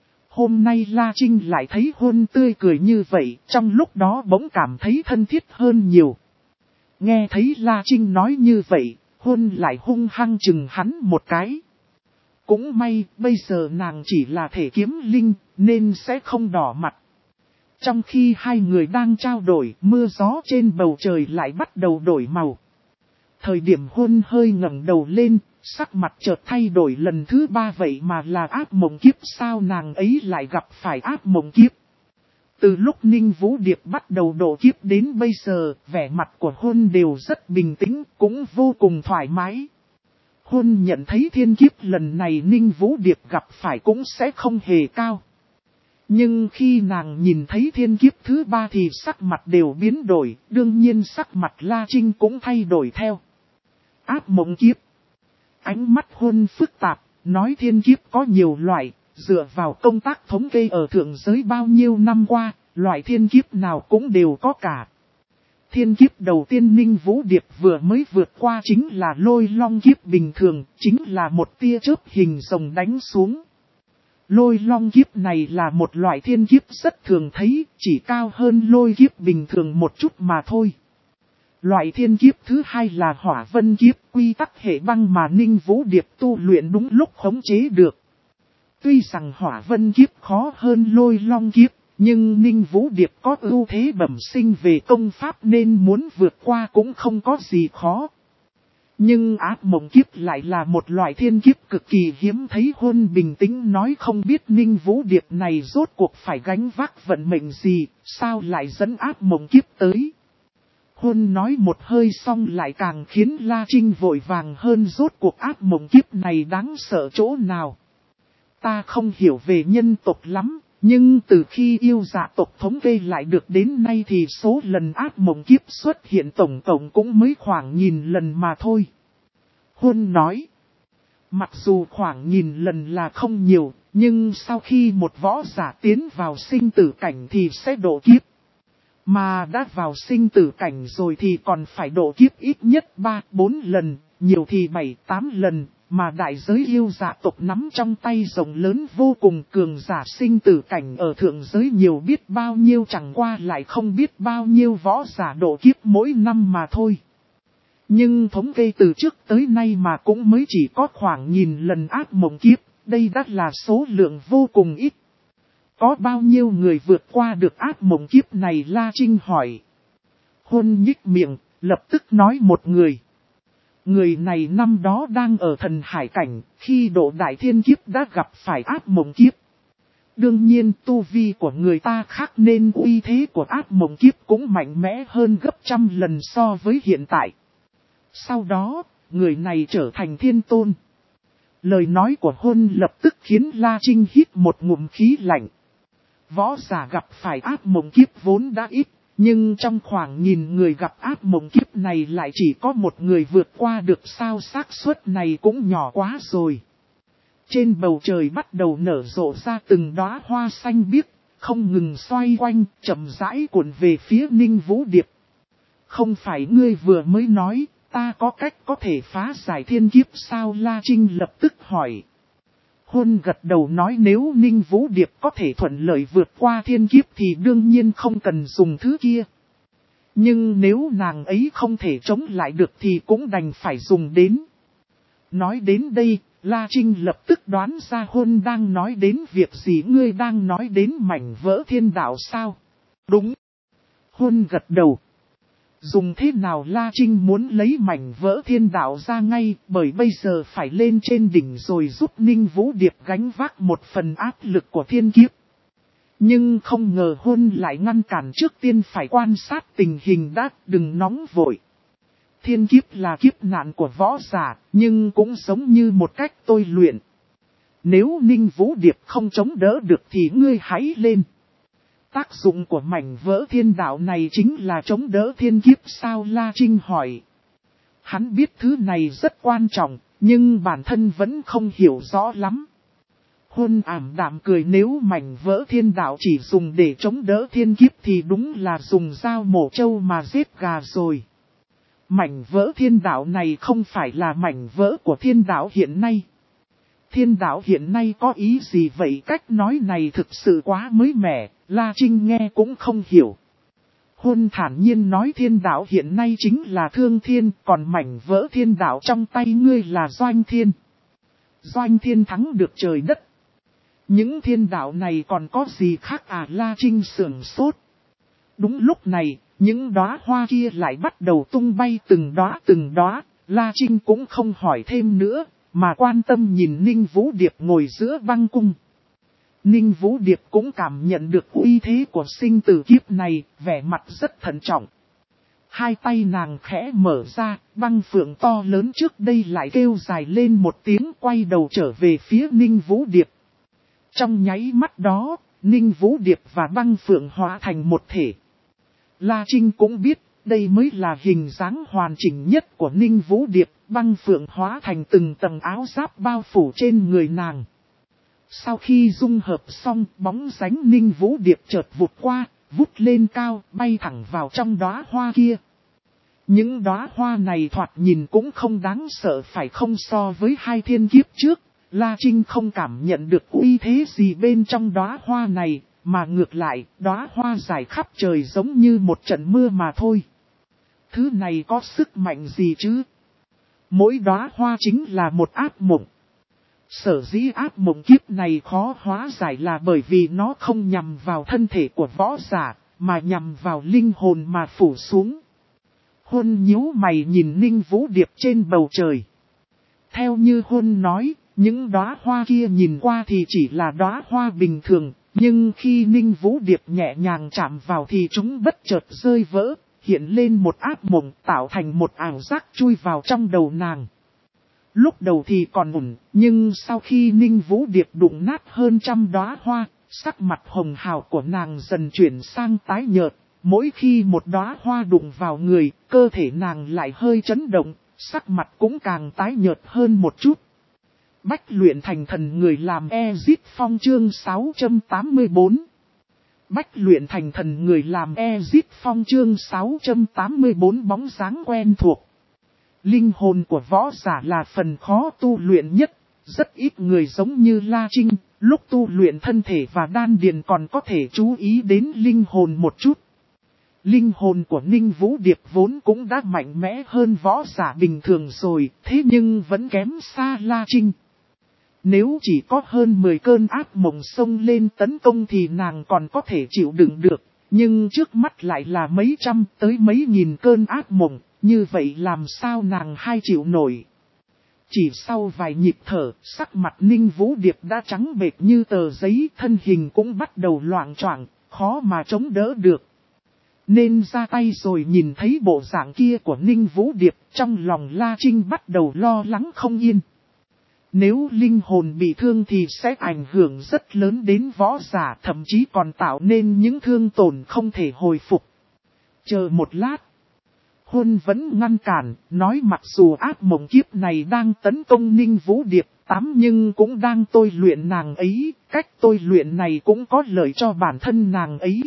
Hôm nay La Trinh lại thấy Huân tươi cười như vậy, trong lúc đó bỗng cảm thấy thân thiết hơn nhiều. Nghe thấy La Trinh nói như vậy, Huân lại hung hăng chừng hắn một cái. Cũng may, bây giờ nàng chỉ là thể kiếm linh, nên sẽ không đỏ mặt. Trong khi hai người đang trao đổi, mưa gió trên bầu trời lại bắt đầu đổi màu. Thời điểm Huân hơi ngẩng đầu lên, sắc mặt chợt thay đổi lần thứ ba, vậy mà là ác mộng kiếp sao nàng ấy lại gặp phải ác mộng kiếp. Từ lúc Ninh Vũ Điệp bắt đầu độ kiếp đến bây giờ, vẻ mặt của Huân đều rất bình tĩnh, cũng vô cùng thoải mái. Huân nhận thấy thiên kiếp lần này Ninh Vũ Điệp gặp phải cũng sẽ không hề cao. Nhưng khi nàng nhìn thấy thiên kiếp thứ ba thì sắc mặt đều biến đổi, đương nhiên sắc mặt La Trinh cũng thay đổi theo. Ác mộng kiếp. Ánh mắt Huân phức tạp, nói thiên kiếp có nhiều loại, dựa vào công tác thống kê ở thượng giới bao nhiêu năm qua, loại thiên kiếp nào cũng đều có cả. Thiên kiếp đầu tiên Ninh Vũ Điệp vừa mới vượt qua chính là lôi long kiếp bình thường, chính là một tia chớp hình rồng đánh xuống. Lôi long kiếp này là một loại thiên kiếp rất thường thấy, chỉ cao hơn lôi kiếp bình thường một chút mà thôi. Loại thiên kiếp thứ hai là hỏa vân kiếp, quy tắc hệ băng mà Ninh Vũ Điệp tu luyện đúng lúc khống chế được. Tuy rằng hỏa vân kiếp khó hơn lôi long kiếp, nhưng Ninh Vũ Điệp có ưu thế bẩm sinh về công pháp nên muốn vượt qua cũng không có gì khó. Nhưng ác mộng kiếp lại là một loại thiên kiếp cực kỳ hiếm thấy. Huân bình tĩnh nói không biết Ninh Vũ Điệp này rốt cuộc phải gánh vác vận mệnh gì, sao lại dẫn ác mộng kiếp tới. Huân nói một hơi xong lại càng khiến La Trinh vội vàng hơn, rốt cuộc ác mộng kiếp này đáng sợ chỗ nào. Ta không hiểu về nhân tộc lắm, nhưng từ khi yêu dạ tộc thống kê lại được đến nay thì số lần ác mộng kiếp xuất hiện tổng cộng cũng mới khoảng nghìn lần mà thôi. Huân nói, mặc dù khoảng nghìn lần là không nhiều, nhưng sau khi một võ giả tiến vào sinh tử cảnh thì sẽ độ kiếp. Mà đã vào sinh tử cảnh rồi thì còn phải độ kiếp ít nhất ba bốn lần, nhiều thì bảy tám lần. Mà đại giới yêu dạ tộc nắm trong tay rộng lớn vô cùng, cường giả sinh tử cảnh ở thượng giới nhiều biết bao nhiêu, chẳng qua lại không biết bao nhiêu võ giả độ kiếp mỗi năm mà thôi. Nhưng thống kê từ trước tới nay mà cũng mới chỉ có khoảng nghìn lần ác mộng kiếp, đây đã là số lượng vô cùng ít. Có bao nhiêu người vượt qua được ác mộng kiếp này, La Trinh hỏi. Huân nhích miệng, lập tức nói một người. Người này năm đó đang ở thần hải cảnh, khi độ đại thiên kiếp đã gặp phải ác mộng kiếp. Đương nhiên tu vi của người ta khác nên uy thế của ác mộng kiếp cũng mạnh mẽ hơn gấp trăm lần so với hiện tại. Sau đó, người này trở thành thiên tôn. Lời nói của Huân lập tức khiến La Trinh hít một ngụm khí lạnh. Võ giả gặp phải ác mộng kiếp vốn đã ít. Nhưng trong khoảng nghìn người gặp ác mộng kiếp này lại chỉ có một người vượt qua được, sao xác suất này cũng nhỏ quá rồi. Trên bầu trời bắt đầu nở rộ ra từng đóa hoa xanh biếc, không ngừng xoay quanh, chậm rãi cuộn về phía Ninh Vũ Điệp. Không phải ngươi vừa mới nói, ta có cách có thể phá giải thiên kiếp sao? La Trinh lập tức hỏi. Huân gật đầu nói nếu Ninh Vũ Điệp có thể thuận lợi vượt qua thiên kiếp thì đương nhiên không cần dùng thứ kia. Nhưng nếu nàng ấy không thể chống lại được thì cũng đành phải dùng đến. Nói đến đây, La Trinh lập tức đoán ra Huân đang nói đến việc gì. Ngươi đang nói đến mảnh vỡ thiên đạo sao? Đúng. Huân gật đầu. Dùng thế nào? La Trinh muốn lấy mảnh vỡ thiên đạo ra ngay, bởi bây giờ phải lên trên đỉnh rồi giúp Ninh Vũ Điệp gánh vác một phần áp lực của thiên kiếp. Nhưng không ngờ Huân lại ngăn cản, trước tiên phải quan sát tình hình đã, đừng nóng vội. Thiên kiếp là kiếp nạn của võ giả, nhưng cũng giống như một cách tôi luyện. Nếu Ninh Vũ Điệp không chống đỡ được thì ngươi hãy lên. Tác dụng của mảnh vỡ thiên đạo này chính là chống đỡ thiên kiếp sao, La Trinh hỏi. Hắn biết thứ này rất quan trọng, nhưng bản thân vẫn không hiểu rõ lắm. Huân ảm đạm cười, nếu mảnh vỡ thiên đạo chỉ dùng để chống đỡ thiên kiếp thì đúng là dùng dao mổ trâu mà giết gà rồi. Mảnh vỡ thiên đạo này không phải là mảnh vỡ của thiên đạo hiện nay. Thiên đạo hiện nay có ý gì vậy? Cách nói này thực sự quá mới mẻ, La Trinh nghe cũng không hiểu. Huân thản nhiên nói thiên đạo hiện nay chính là Thương Thiên, còn mảnh vỡ thiên đạo trong tay ngươi là Doanh Thiên. Doanh Thiên thắng được trời đất. Những thiên đạo này còn có gì khác à? La Trinh sửng sốt. Đúng lúc này, những đóa hoa kia lại bắt đầu tung bay từng đóa từng đóa. La Trinh cũng không hỏi thêm nữa, mà quan tâm nhìn Ninh Vũ Điệp ngồi giữa băng cung. Ninh Vũ Điệp cũng cảm nhận được uy thế của sinh tử kiếp này, vẻ mặt rất thận trọng. Hai tay nàng khẽ mở ra, băng phượng to lớn trước đây lại kêu dài lên một tiếng, quay đầu trở về phía Ninh Vũ Điệp. Trong nháy mắt đó, Ninh Vũ Điệp và băng phượng hóa thành một thể. La Trinh cũng biết, đây mới là hình dáng hoàn chỉnh nhất của Ninh Vũ Điệp, băng phượng hóa thành từng tầng áo giáp bao phủ trên người nàng. Sau khi dung hợp xong, bóng dáng Ninh Vũ Điệp chợt vụt qua, vút lên cao, bay thẳng vào trong đóa hoa kia. Những đóa hoa này thoạt nhìn cũng không đáng sợ phải không? So với hai thiên kiếp trước, La Trinh không cảm nhận được uy thế gì bên trong đóa hoa này, mà ngược lại, đóa hoa rải khắp trời giống như một trận mưa mà thôi. Thứ này có sức mạnh gì chứ? Mỗi đóa hoa chính là một ác mộng. Sở dĩ ác mộng kiếp này khó hóa giải là bởi vì nó không nhằm vào thân thể của võ giả, mà nhằm vào linh hồn mà phủ xuống. Huân nhíu mày nhìn Ninh Vũ Điệp trên bầu trời. Theo như Huân nói, những đóa hoa kia nhìn qua thì chỉ là đóa hoa bình thường, nhưng khi Ninh Vũ Điệp nhẹ nhàng chạm vào thì chúng bất chợt rơi vỡ, hiện lên một ác mộng, tạo thành một ảo giác chui vào trong đầu nàng. Lúc đầu thì còn ổn, nhưng sau khi Ninh Vũ Điệp đụng nát hơn trăm đóa hoa, sắc mặt hồng hào của nàng dần chuyển sang tái nhợt. Mỗi khi một đóa hoa đụng vào người, cơ thể nàng lại hơi chấn động, sắc mặt cũng càng tái nhợt hơn một chút. Bách luyện thành thần người làm Ezit Phong chương sáu trăm tám mươi tư. Bách luyện thành thần người làm Ezit Phong chương sáu trăm tám mươi tư bóng dáng quen thuộc. Linh hồn của võ giả là phần khó tu luyện nhất, rất ít người giống như La Trinh, lúc tu luyện thân thể và đan điền còn có thể chú ý đến linh hồn một chút. Linh hồn của Ninh Vũ Điệp vốn cũng đã mạnh mẽ hơn võ giả bình thường rồi, thế nhưng vẫn kém xa La Trinh. Nếu chỉ có hơn mười cơn ác mộng xông lên tấn công thì nàng còn có thể chịu đựng được, nhưng trước mắt lại là mấy trăm tới mấy nghìn cơn ác mộng, như vậy làm sao nàng hay chịu nổi. Chỉ sau vài nhịp thở, sắc mặt Ninh Vũ Điệp đã trắng bệch như tờ giấy, thân hình cũng bắt đầu loạng choạng, khó mà chống đỡ được. Nên ra tay rồi. Nhìn thấy bộ dạng kia của Ninh Vũ Điệp, trong lòng La Trinh bắt đầu lo lắng không yên. Nếu linh hồn bị thương thì sẽ ảnh hưởng rất lớn đến võ giả, thậm chí còn tạo nên những thương tổn không thể hồi phục. Chờ một lát. Huân vẫn ngăn cản, nói mặc dù ác mộng kiếp này đang tấn công Ninh Vũ Điệp, tám nhưng cũng đang tôi luyện nàng ấy, cách tôi luyện này cũng có lợi cho bản thân nàng ấy.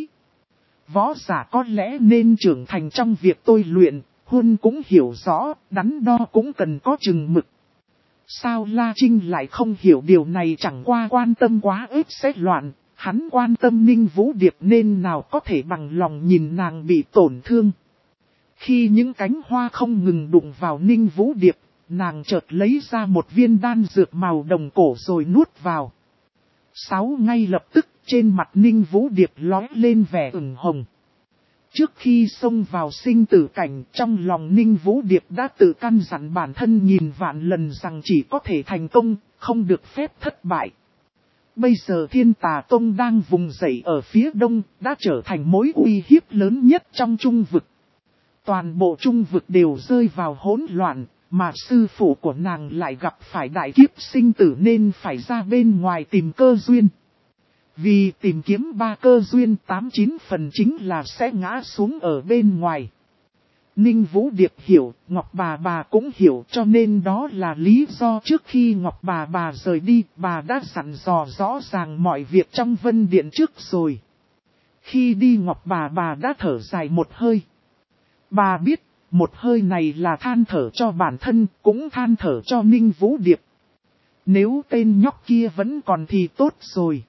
Võ giả có lẽ nên trưởng thành trong việc tôi luyện, Huân cũng hiểu rõ, đắn đo cũng cần có chừng mực. Sao La Trinh lại không hiểu điều này? Chẳng qua quan tâm quá ếp sẽ loạn, hắn quan tâm Ninh Vũ Điệp nên nào có thể bằng lòng nhìn nàng bị tổn thương. Khi những cánh hoa không ngừng đụng vào Ninh Vũ Điệp, nàng chợt lấy ra một viên đan dược màu đồng cổ rồi nuốt vào. Sáu ngay lập tức trên mặt Ninh Vũ Điệp lóe lên vẻ ửng hồng. Trước khi xông vào sinh tử cảnh, trong lòng Ninh Vũ Điệp đã tự căn dặn bản thân nghìn vạn lần rằng chỉ có thể thành công, không được phép thất bại. Bây giờ Thiên Tà Tông đang vùng dậy ở phía đông, đã trở thành mối uy hiếp lớn nhất trong trung vực. Toàn bộ trung vực đều rơi vào hỗn loạn, Mà sư phụ của nàng lại gặp phải đại kiếp sinh tử nên phải ra bên ngoài tìm cơ duyên. Vì tìm kiếm ba cơ duyên tám chín phần chính là sẽ ngã xuống ở bên ngoài. Ninh Vũ Điệp hiểu, Ngọc bà bà cũng hiểu, cho nên đó là lý do trước khi Ngọc bà bà rời đi, bà đã dặn dò rõ ràng mọi việc trong Vân Điện trước rồi. Khi đi Ngọc bà bà đã thở dài một hơi. Bà biết, một hơi này là than thở cho bản thân, cũng than thở cho Ninh Vũ Điệp. Nếu tên nhóc kia vẫn còn thì tốt rồi.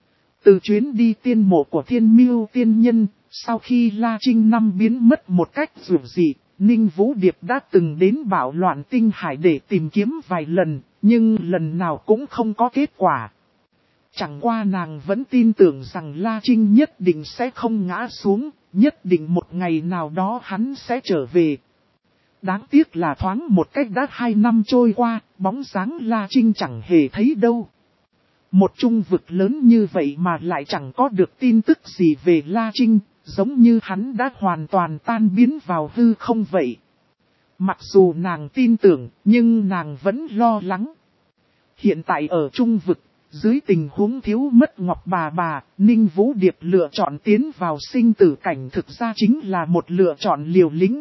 Từ chuyến đi tiên mộ của Thiên Miêu tiên nhân, sau khi La Trinh Năm biến mất một cách dữ dị, Ninh Vũ Điệp đã từng đến Bạo Loạn Tinh Hải để tìm kiếm vài lần, nhưng lần nào cũng không có kết quả. Chẳng qua nàng vẫn tin tưởng rằng La Trinh nhất định sẽ không ngã xuống, nhất định một ngày nào đó hắn sẽ trở về. Đáng tiếc là thoáng một cách đã hai năm trôi qua, bóng dáng La Trinh chẳng hề thấy đâu. Một trung vực lớn như vậy mà lại chẳng có được tin tức gì về La Trinh, giống như hắn đã hoàn toàn tan biến vào hư không vậy. Mặc dù nàng tin tưởng, nhưng nàng vẫn lo lắng. Hiện tại ở trung vực, dưới tình huống thiếu mất Ngọc bà bà, Ninh Vũ Điệp lựa chọn tiến vào sinh tử cảnh thực ra chính là một lựa chọn liều lĩnh.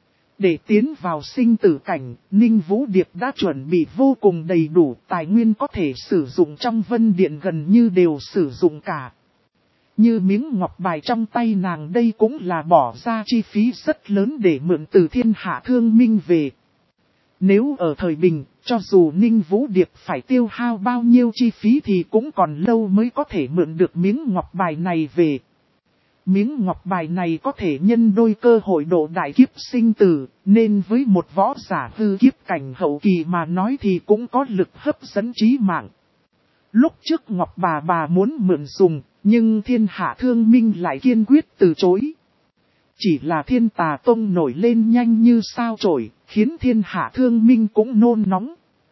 Để tiến vào sinh tử cảnh, Ninh Vũ Điệp đã chuẩn bị vô cùng đầy đủ, tài nguyên có thể sử dụng trong Vân Điện gần như đều sử dụng cả. Như miếng ngọc bài trong tay nàng đây cũng là bỏ ra chi phí rất lớn để mượn từ Thiên Hạ Thương Minh về. Nếu ở thời bình, cho dù Ninh Vũ Điệp phải tiêu hao bao nhiêu chi phí thì cũng còn lâu mới có thể mượn được miếng ngọc bài này về. Miếng ngọc bài này có thể nhân đôi cơ hội độ đại kiếp sinh tử, nên với một võ giả hư kiếp cảnh hậu kỳ mà nói thì cũng có lực hấp dẫn trí mạng. Lúc trước Ngọc bà bà muốn mượn dùng, nhưng Thiên Hạ Thương Minh lại kiên quyết từ chối. Chỉ là Thiên Tà Tông nổi lên nhanh như sao chổi, khiến Thiên Hạ Thương Minh cũng nôn nóng.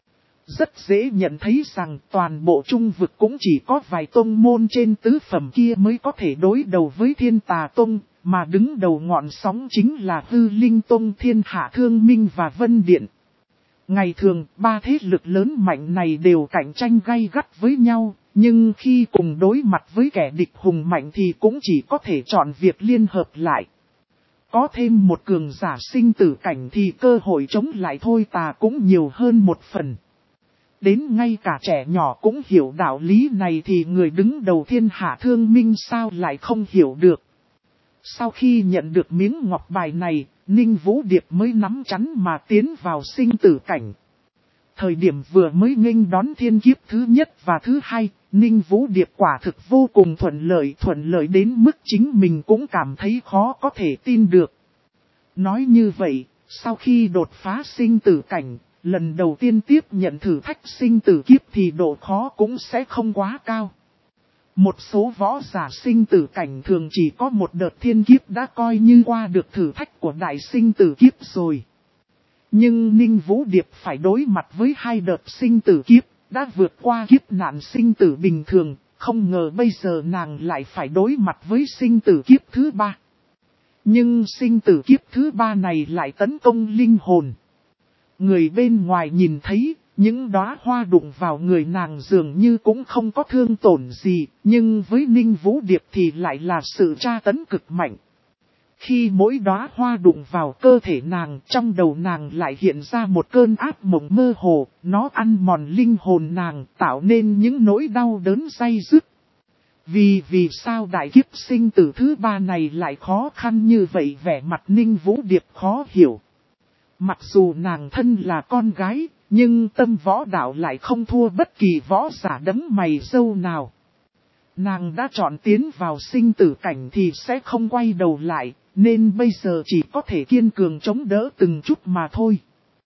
Rất dễ nhận thấy rằng toàn bộ trung vực cũng chỉ có vài tông môn trên tứ phẩm kia mới có thể đối đầu với Thiên Tà Tông, mà đứng đầu ngọn sóng chính là Hư Linh Tông, Thiên Hạ Thương Minh và Vân Điện. Ngày thường, ba thế lực lớn mạnh này đều cạnh tranh gay gắt với nhau, nhưng khi cùng đối mặt với kẻ địch hùng mạnh thì cũng chỉ có thể chọn việc liên hợp lại. Có thêm một cường giả sinh tử cảnh thì cơ hội chống lại Thôi Tà cũng nhiều hơn một phần. Đến ngay cả trẻ nhỏ cũng hiểu đạo lý này thì người đứng đầu Thiên Hạ Thương Minh sao lại không hiểu được. Sau khi nhận được miếng ngọc bài này, Ninh Vũ Điệp mới nắm chắn mà tiến vào sinh tử cảnh. Thời điểm vừa mới nghênh đón thiên kiếp thứ nhất và thứ hai, Ninh Vũ Điệp quả thực vô cùng thuận lợi, thuận lợi đến mức chính mình cũng cảm thấy khó có thể tin được. Nói như vậy, sau khi đột phá sinh tử cảnh, lần đầu tiên tiếp nhận thử thách sinh tử kiếp thì độ khó cũng sẽ không quá cao. Một số võ giả sinh tử cảnh thường chỉ có một đợt thiên kiếp đã coi như qua được thử thách của đại sinh tử kiếp rồi. Nhưng Ninh Vũ Điệp phải đối mặt với hai đợt sinh tử kiếp, đã vượt qua kiếp nạn sinh tử bình thường, không ngờ bây giờ nàng lại phải đối mặt với sinh tử kiếp thứ ba. Nhưng sinh tử kiếp thứ ba này lại tấn công linh hồn. Người bên ngoài nhìn thấy, những đóa hoa đụng vào người nàng dường như cũng không có thương tổn gì, nhưng với Ninh Vũ Điệp thì lại là sự tra tấn cực mạnh. Khi mỗi đóa hoa đụng vào cơ thể nàng, trong đầu nàng lại hiện ra một cơn ác mộng mơ hồ, nó ăn mòn linh hồn nàng, tạo nên những nỗi đau đớn day dứt. Vì vì sao đại kiếp sinh tử thứ ba này lại khó khăn như vậy, vẻ mặt Ninh Vũ Điệp khó hiểu. Mặc dù nàng thân là con gái, nhưng tâm võ đạo lại không thua bất kỳ võ giả đấm mày râu nào. Nàng đã chọn tiến vào sinh tử cảnh thì sẽ không quay đầu lại, nên bây giờ chỉ có thể kiên cường chống đỡ từng chút mà thôi.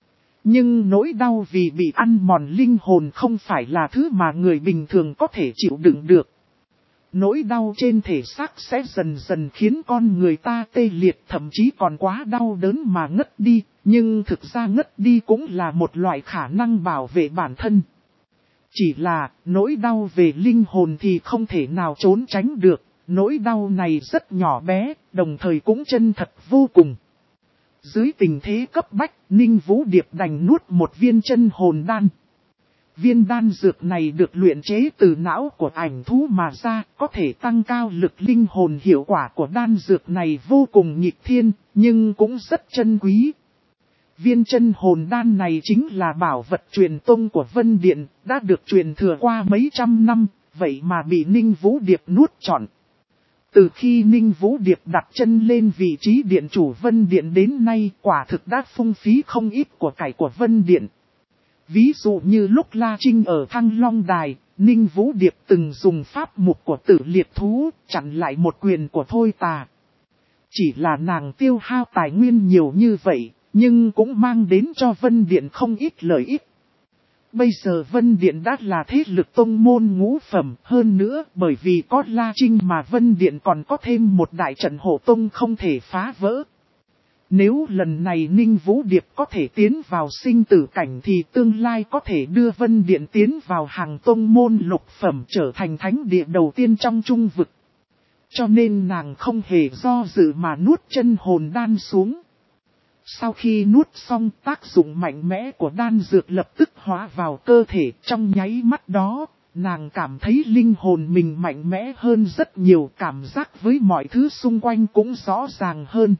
Nhưng nỗi đau vì bị ăn mòn linh hồn không phải là thứ mà người bình thường có thể chịu đựng được. Nỗi đau trên thể xác sẽ dần dần khiến con người ta tê liệt, thậm chí còn quá đau đớn mà ngất đi, nhưng thực ra ngất đi cũng là một loại khả năng bảo vệ bản thân. Chỉ là, nỗi đau về linh hồn thì không thể nào trốn tránh được, nỗi đau này rất nhỏ bé, đồng thời cũng chân thật vô cùng. Dưới tình thế cấp bách, Ninh Vũ Điệp đành nuốt một viên chân hồn đan. Viên đan dược này được luyện chế từ não của ảnh thú mà ra, có thể tăng cao lực linh hồn. Hiệu quả của đan dược này vô cùng nghịch thiên, nhưng cũng rất chân quý. Viên chân hồn đan này chính là bảo vật truyền tông của Vân Điện, đã được truyền thừa qua mấy trăm năm, vậy mà bị Ninh Vũ Điệp nuốt trọn. Từ khi Ninh Vũ Điệp đặt chân lên vị trí điện chủ Vân Điện đến nay, quả thực đã phung phí không ít của cải của Vân Điện. Ví dụ như lúc La Trinh ở Thăng Long Đài, Ninh Vũ Điệp từng dùng pháp mục của Tử Liệt Thú, chặn lại một quyền của Thôi Tà. Chỉ là nàng tiêu hao tài nguyên nhiều như vậy, nhưng cũng mang đến cho Vân Điện không ít lợi ích. Bây giờ Vân Điện đã là thế lực tông môn ngũ phẩm, hơn nữa bởi vì có La Trinh mà Vân Điện còn có thêm một đại trận hộ tông không thể phá vỡ. Nếu lần này Ninh Vũ Điệp có thể tiến vào sinh tử cảnh thì tương lai có thể đưa Vân Điện tiến vào hàng tông môn lục phẩm, trở thành thánh địa đầu tiên trong trung vực. Cho nên nàng không hề do dự mà nuốt chân hồn đan xuống. Sau khi nuốt xong, tác dụng mạnh mẽ của đan dược lập tức hóa vào cơ thể. Trong nháy mắt đó, nàng cảm thấy linh hồn mình mạnh mẽ hơn rất nhiều, cảm giác với mọi thứ xung quanh cũng rõ ràng hơn.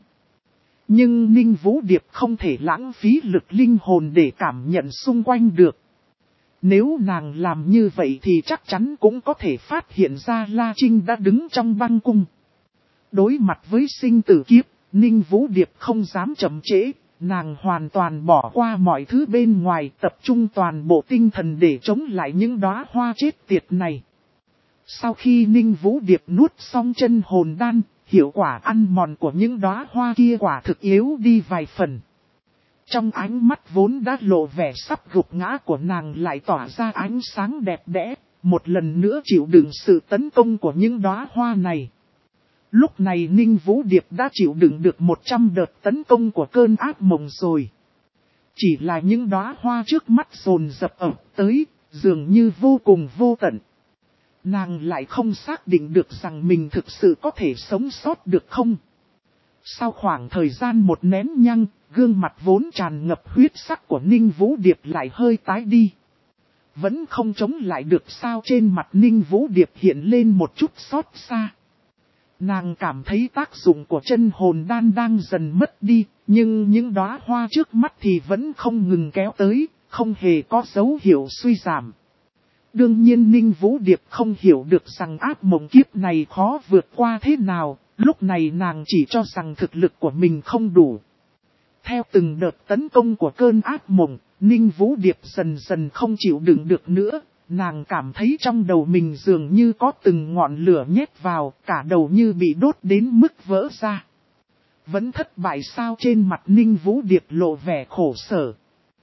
Nhưng Ninh Vũ Điệp không thể lãng phí lực linh hồn để cảm nhận xung quanh được. Nếu nàng làm như vậy thì chắc chắn cũng có thể phát hiện ra La Trinh đã đứng trong băng cung. Đối mặt với sinh tử kiếp, Ninh Vũ Điệp không dám chậm trễ, nàng hoàn toàn bỏ qua mọi thứ bên ngoài, tập trung toàn bộ tinh thần để chống lại những đóa hoa chết tiệt này. Sau khi Ninh Vũ Điệp nuốt xong chân hồn đan, hiệu quả ăn mòn của những đóa hoa kia quả thực yếu đi vài phần. Trong ánh mắt vốn đã lộ vẻ sắp gục ngã của nàng lại tỏa ra ánh sáng đẹp đẽ, một lần nữa chịu đựng sự tấn công của những đóa hoa này. Lúc này Ninh Vũ Điệp đã chịu đựng được một trăm đợt tấn công của cơn ác mộng rồi. Chỉ là những đóa hoa trước mắt dồn dập ập tới, dường như vô cùng vô tận. Nàng lại không xác định được rằng mình thực sự có thể sống sót được không. Sau khoảng thời gian một nén nhang, gương mặt vốn tràn ngập huyết sắc của Ninh Vũ Điệp lại hơi tái đi. Vẫn không chống lại được sao trên mặt Ninh Vũ Điệp hiện lên một chút xót xa. Nàng cảm thấy tác dụng của chân hồn đan đang dần mất đi, nhưng những đóa hoa trước mắt thì vẫn không ngừng kéo tới, không hề có dấu hiệu suy giảm. Đương nhiên Ninh Vũ Điệp không hiểu được rằng ác mộng kiếp này khó vượt qua thế nào, lúc này nàng chỉ cho rằng thực lực của mình không đủ. Theo từng đợt tấn công của cơn ác mộng, Ninh Vũ Điệp dần dần không chịu đựng được nữa, nàng cảm thấy trong đầu mình dường như có từng ngọn lửa nhét vào, cả đầu như bị đốt đến mức vỡ ra. Vẫn thất bại sao? Trên mặt Ninh Vũ Điệp lộ vẻ khổ sở.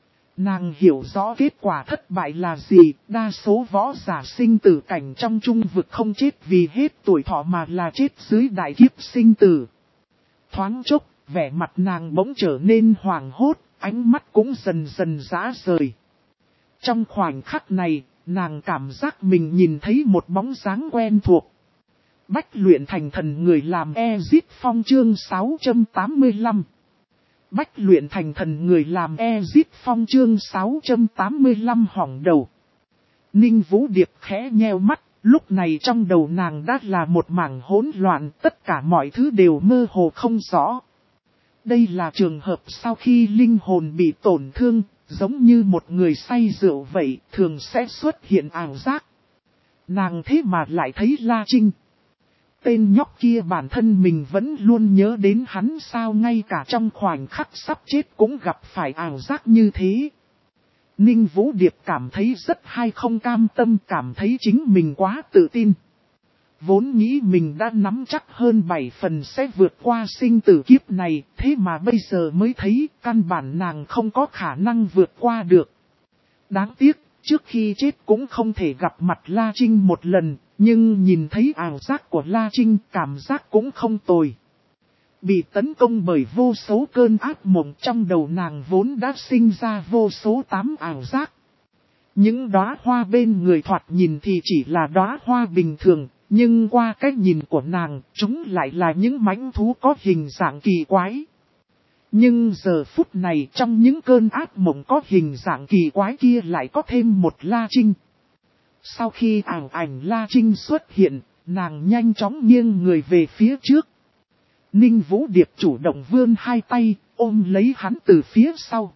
Nàng hiểu rõ kết quả thất bại là gì, đa số võ giả sinh tử cảnh trong trung vực không chết vì hết tuổi thọ mà là chết dưới đại kiếp sinh tử. Thoáng chốc, vẻ mặt nàng bỗng trở nên hoảng hốt, ánh mắt cũng dần dần rã rời. Trong khoảnh khắc này, nàng cảm giác mình nhìn thấy một bóng dáng quen thuộc. Bách luyện thành thần người làm Ezit Phong chương sáu trăm tám mươi lăm. Bách luyện thành thần người làm Ezit Phong chương sáu trăm tám mươi lăm hỏng đầu. Ninh Vũ Điệp khẽ nheo mắt, lúc này trong đầu nàng đã là một mảng hỗn loạn, tất cả mọi thứ đều mơ hồ không rõ. Đây là trường hợp sau khi linh hồn bị tổn thương, giống như một người say rượu vậy, thường sẽ xuất hiện ảo giác. Nàng thế mà lại thấy La Trinh. Tên nhóc kia bản thân mình vẫn luôn nhớ đến hắn sao, ngay cả trong khoảnh khắc sắp chết cũng gặp phải ảo giác như thế. Ninh Vũ Điệp cảm thấy rất hay, không cam tâm, cảm thấy chính mình quá tự tin. Vốn nghĩ mình đã nắm chắc hơn bảy phần sẽ vượt qua sinh tử kiếp này, thế mà bây giờ mới thấy căn bản nàng không có khả năng vượt qua được. Đáng tiếc, trước khi chết cũng không thể gặp mặt La Trinh một lần, nhưng nhìn thấy ảo giác của La Trinh cảm giác cũng không tồi. Bị tấn công bởi vô số cơn ác mộng, trong đầu nàng vốn đã sinh ra vô số tám ảo giác. Những đóa hoa bên người thoạt nhìn thì chỉ là đóa hoa bình thường, nhưng qua cách nhìn của nàng, chúng lại là những mãnh thú có hình dạng kỳ quái. Nhưng giờ phút này trong những cơn ác mộng có hình dạng kỳ quái kia lại có thêm một La Trinh. Sau khi ảo ảnh La Trinh xuất hiện, nàng nhanh chóng nghiêng người về phía trước. Ninh Vũ Điệp chủ động vươn hai tay, ôm lấy hắn từ phía sau.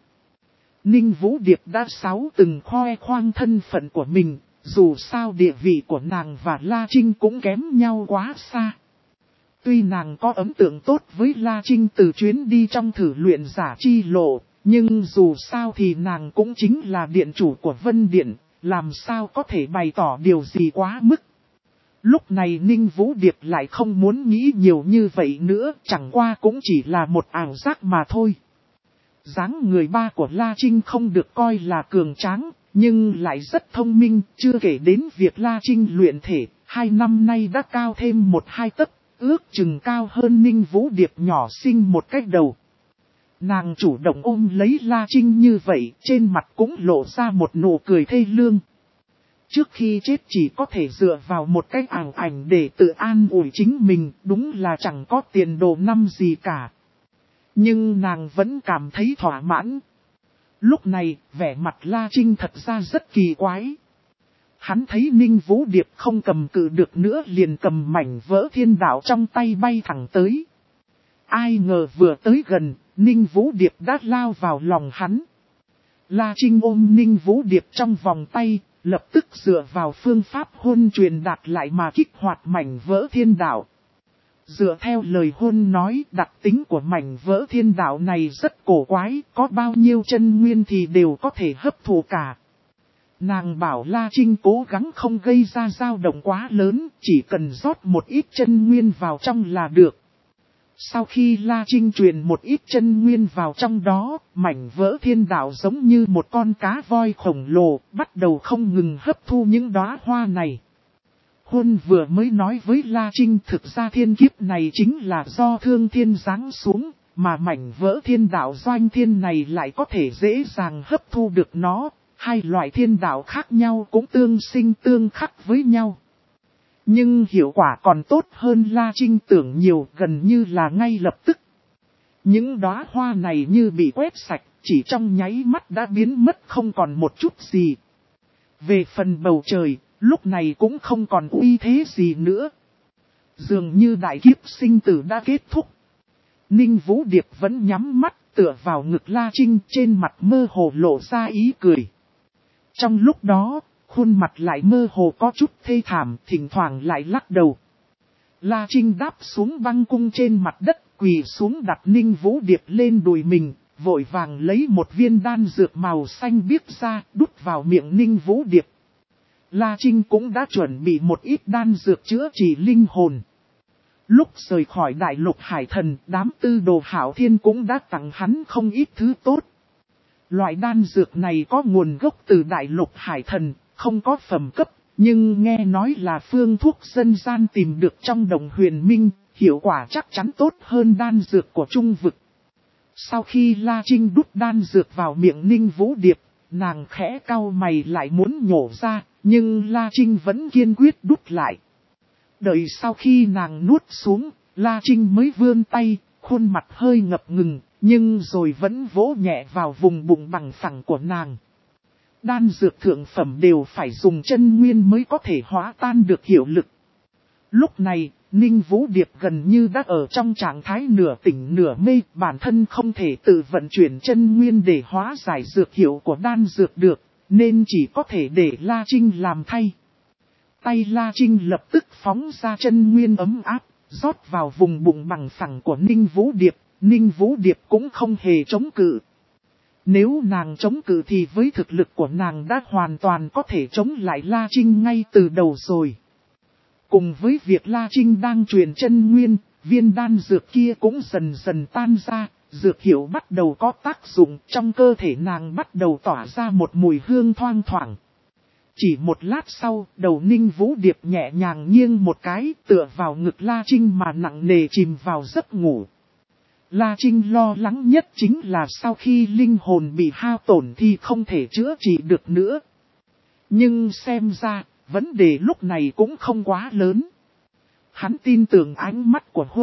Ninh Vũ Điệp đã sáu từng khoe khoang thân phận của mình, dù sao địa vị của nàng và La Trinh cũng kém nhau quá xa. Tuy nàng có ấn tượng tốt với La Trinh từ chuyến đi trong thử luyện giả chi lộ, nhưng dù sao thì nàng cũng chính là điện chủ của Vân Điện, làm sao có thể bày tỏ điều gì quá mức. Lúc này Ninh Vũ Điệp lại không muốn nghĩ nhiều như vậy nữa, chẳng qua cũng chỉ là một ảo giác mà thôi. Dáng người ba của La Trinh không được coi là cường tráng, nhưng lại rất thông minh, chưa kể đến việc La Trinh luyện thể, hai năm nay đã cao thêm một hai tấc, ước chừng cao hơn Ninh Vũ Điệp nhỏ xinh một cách đầu. Nàng chủ động ôm lấy La Trinh như vậy, trên mặt cũng lộ ra một nụ cười thê lương. Trước khi chết chỉ có thể dựa vào một cái ảo ảnh để tự an ủi chính mình, đúng là chẳng có tiền đồ năm gì cả. Nhưng nàng vẫn cảm thấy thỏa mãn. Lúc này, vẻ mặt La Trinh thật ra rất kỳ quái. Hắn thấy Ninh Vũ Điệp không cầm cự được nữa liền cầm mảnh vỡ thiên đạo trong tay bay thẳng tới. Ai ngờ vừa tới gần, Ninh Vũ Điệp đã lao vào lòng hắn. La Trinh ôm Ninh Vũ Điệp trong vòng tay, lập tức dựa vào phương pháp hôn truyền đạt lại mà kích hoạt mảnh vỡ thiên đạo. Dựa theo lời hôn nói, đặc tính của mảnh vỡ thiên đạo này rất cổ quái, có bao nhiêu chân nguyên thì đều có thể hấp thụ cả. Nàng bảo La Trinh cố gắng không gây ra dao động quá lớn, chỉ cần rót một ít chân nguyên vào trong là được. Sau khi La Trinh truyền một ít chân nguyên vào trong đó, mảnh vỡ thiên đạo giống như một con cá voi khổng lồ, bắt đầu không ngừng hấp thu những đóa hoa này. Hôn vừa mới nói với La Trinh thực ra thiên kiếp này chính là do thương thiên giáng xuống, mà mảnh vỡ thiên đạo doanh thiên này lại có thể dễ dàng hấp thu được nó, hai loại thiên đạo khác nhau cũng tương sinh tương khắc với nhau. Nhưng hiệu quả còn tốt hơn La Trinh tưởng nhiều, gần như là ngay lập tức. Những đóa hoa này như bị quét sạch, chỉ trong nháy mắt đã biến mất không còn một chút gì. Về phần bầu trời, lúc này cũng không còn uy thế gì nữa. Dường như đại kiếp sinh tử đã kết thúc. Ninh Vũ Điệp vẫn nhắm mắt tựa vào ngực La Trinh, trên mặt mơ hồ lộ ra ý cười. Trong lúc đó, khuôn mặt lại mơ hồ có chút thê thảm, thỉnh thoảng lại lắc đầu. La Trinh đáp xuống băng cung trên mặt đất, quỳ xuống đặt Ninh Vũ Điệp lên đùi mình, vội vàng lấy một viên đan dược màu xanh biếc ra, đút vào miệng Ninh Vũ Điệp. La Trinh cũng đã chuẩn bị một ít đan dược chữa trị linh hồn. Lúc rời khỏi đại lục hải thần, đám tư đồ hảo thiên cũng đã tặng hắn không ít thứ tốt. Loại đan dược này có nguồn gốc từ đại lục hải thần, không có phẩm cấp, nhưng nghe nói là phương thuốc dân gian tìm được trong đồng huyền minh, hiệu quả chắc chắn tốt hơn đan dược của trung vực. Sau khi La Trinh đút đan dược vào miệng Ninh Vũ Điệp, nàng khẽ cau mày lại muốn nhổ ra, nhưng La Trinh vẫn kiên quyết đút lại. Đợi sau khi nàng nuốt xuống, La Trinh mới vươn tay, khuôn mặt hơi ngập ngừng, nhưng rồi vẫn vỗ nhẹ vào vùng bụng bằng phẳng của nàng. Đan dược thượng phẩm đều phải dùng chân nguyên mới có thể hóa tan được hiệu lực. Lúc này, Ninh Vũ Điệp gần như đã ở trong trạng thái nửa tỉnh nửa mê, bản thân không thể tự vận chuyển chân nguyên để hóa giải dược hiệu của đan dược được, nên chỉ có thể để La Trinh làm thay. Tay La Trinh lập tức phóng ra chân nguyên ấm áp, rót vào vùng bụng bằng phẳng của Ninh Vũ Điệp, Ninh Vũ Điệp cũng không hề chống cự. Nếu nàng chống cự thì với thực lực của nàng đã hoàn toàn có thể chống lại La Trinh ngay từ đầu rồi. Cùng với việc La Trinh đang truyền chân nguyên, viên đan dược kia cũng dần dần tan ra, dược hiệu bắt đầu có tác dụng, trong cơ thể nàng bắt đầu tỏa ra một mùi hương thoang thoảng. Chỉ một lát sau, đầu Ninh Vũ Điệp nhẹ nhàng nghiêng một cái, tựa vào ngực La Trinh mà nặng nề chìm vào giấc ngủ. La Trinh lo lắng nhất chính là sau khi linh hồn bị hao tổn thì không thể chữa trị được nữa. Nhưng xem ra, vấn đề lúc này cũng không quá lớn. Hắn tin tưởng ánh mắt của Hôn,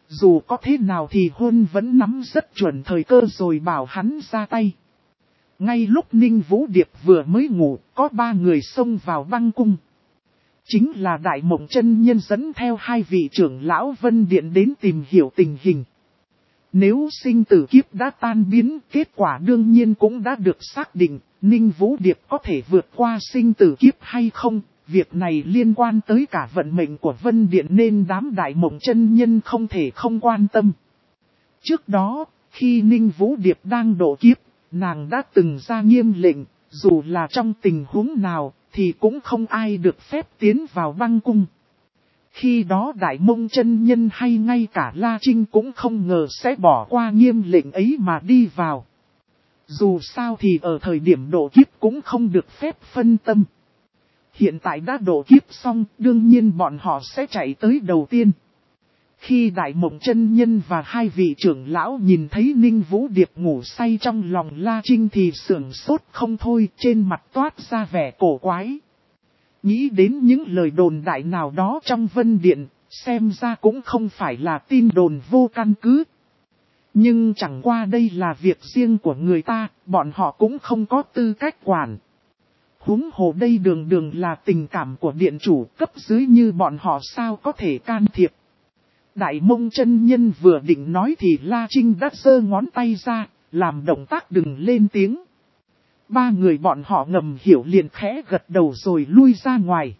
Dù có thế nào thì Hôn vẫn nắm rất chuẩn thời cơ rồi bảo hắn ra tay. Ngay lúc Ninh Vũ Điệp vừa mới ngủ, có ba người xông vào băng cung. Chính là Đại Mộng Chân Nhân dẫn theo hai vị trưởng lão Vân Điện đến tìm hiểu tình hình. Nếu sinh tử kiếp đã tan biến, kết quả đương nhiên cũng đã được xác định, Ninh Vũ Điệp có thể vượt qua sinh tử kiếp hay không. Việc này liên quan tới cả vận mệnh của Vân Điện nên đám Đại Mộng Chân Nhân không thể không quan tâm. Trước đó, khi Ninh Vũ Điệp đang độ kiếp, nàng đã từng ra nghiêm lệnh, dù là trong tình huống nào, thì cũng không ai được phép tiến vào băng cung. Khi đó Đại Mộng Chân Nhân hay ngay cả La Trinh cũng không ngờ sẽ bỏ qua nghiêm lệnh ấy mà đi vào. Dù sao thì ở thời điểm độ kiếp cũng không được phép phân tâm. Hiện tại đã độ kiếp xong, đương nhiên bọn họ sẽ chạy tới đầu tiên. Khi Đại Mộng Chân Nhân và hai vị trưởng lão nhìn thấy Ninh Vũ Điệp ngủ say trong lòng La Trinh thì sửng sốt không thôi, trên mặt toát ra vẻ cổ quái. Nghĩ đến những lời đồn đại nào đó trong Vân Điện, xem ra cũng không phải là tin đồn vô căn cứ. Nhưng chẳng qua đây là việc riêng của người ta, bọn họ cũng không có tư cách quản. Huống hồ đây đường đường là tình cảm của điện chủ, cấp dưới như bọn họ sao có thể can thiệp. Đại Mộng Chân Nhân vừa định nói thì La Trinh đã giơ ngón tay ra, làm động tác đừng lên tiếng. Ba người bọn họ ngầm hiểu liền khẽ gật đầu rồi lui ra ngoài.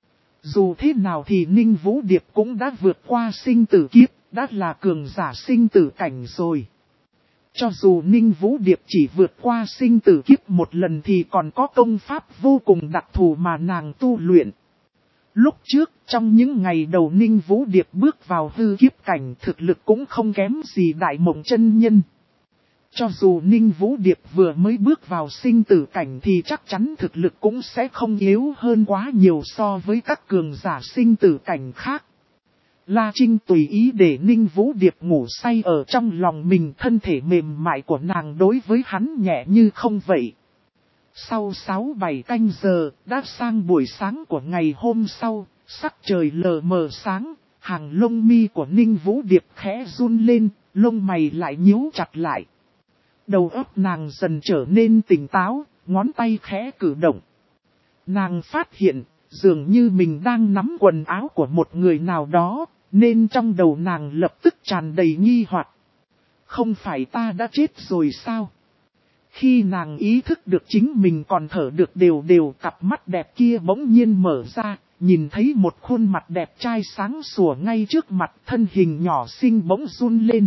Dù thế nào thì Ninh Vũ Điệp cũng đã vượt qua sinh tử kiếp, đã là cường giả sinh tử cảnh rồi. Cho dù Ninh Vũ Điệp chỉ vượt qua sinh tử kiếp một lần thì còn có công pháp vô cùng đặc thù mà nàng tu luyện. Lúc trước, trong những ngày đầu Ninh Vũ Điệp bước vào hư kiếp cảnh, thực lực cũng không kém gì Đại Mộng Chân Nhân. Cho dù Ninh Vũ Điệp vừa mới bước vào sinh tử cảnh thì chắc chắn thực lực cũng sẽ không yếu hơn quá nhiều so với các cường giả sinh tử cảnh khác. La Trinh tùy ý để Ninh Vũ Điệp ngủ say ở trong lòng mình, thân thể mềm mại của nàng đối với hắn nhẹ như không vậy. Sau sáu bảy canh giờ, đã sang buổi sáng của ngày hôm sau, sắc trời lờ mờ sáng, hàng lông mi của Ninh Vũ Điệp khẽ run lên, lông mày lại nhíu chặt lại. Đầu óc nàng dần trở nên tỉnh táo, ngón tay khẽ cử động. Nàng phát hiện, dường như mình đang nắm quần áo của một người nào đó, nên trong đầu nàng lập tức tràn đầy nghi hoặc. Không phải ta đã chết rồi sao? Khi nàng ý thức được chính mình còn thở được đều đều, cặp mắt đẹp kia bỗng nhiên mở ra, nhìn thấy một khuôn mặt đẹp trai sáng sủa ngay trước mặt, thân hình nhỏ xinh bỗng run lên.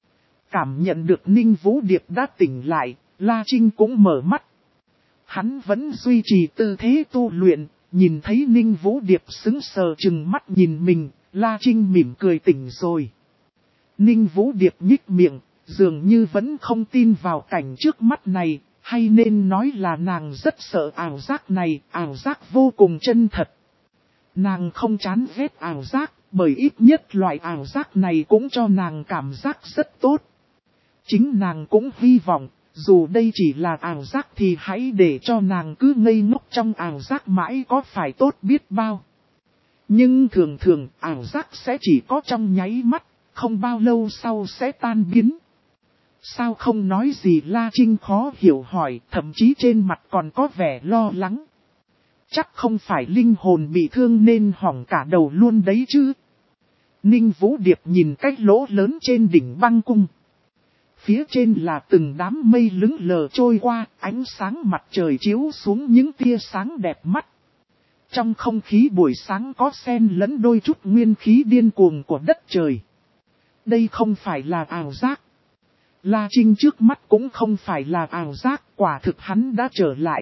Cảm nhận được Ninh Vũ Điệp đã tỉnh lại, La Trinh cũng mở mắt. Hắn vẫn duy trì tư thế tu luyện, nhìn thấy Ninh Vũ Điệp sững sờ chừng mắt nhìn mình, La Trinh mỉm cười tỉnh rồi. Ninh Vũ Điệp nhích miệng, dường như vẫn không tin vào cảnh trước mắt này, hay nên nói là nàng rất sợ ảo giác này, ảo giác vô cùng chân thật. Nàng không chán ghét ảo giác, bởi ít nhất loại ảo giác này cũng cho nàng cảm giác rất tốt. Chính nàng cũng hy vọng, dù đây chỉ là ảo giác thì hãy để cho nàng cứ ngây ngốc trong ảo giác mãi có phải tốt biết bao. Nhưng thường thường ảo giác sẽ chỉ có trong nháy mắt, không bao lâu sau sẽ tan biến. Sao không nói gì? La Trinh khó hiểu hỏi, thậm chí trên mặt còn có vẻ lo lắng. Chắc không phải linh hồn bị thương nên hỏng cả đầu luôn đấy chứ. Ninh Vũ Điệp nhìn cái lỗ lớn trên đỉnh băng cung. Phía trên là từng đám mây lững lờ trôi qua, ánh sáng mặt trời chiếu xuống những tia sáng đẹp mắt. Trong không khí buổi sáng có xen lẫn đôi chút nguyên khí điên cuồng của đất trời. Đây không phải là ảo giác. La Trinh trước mắt cũng không phải là ảo giác, quả thực hắn đã trở lại.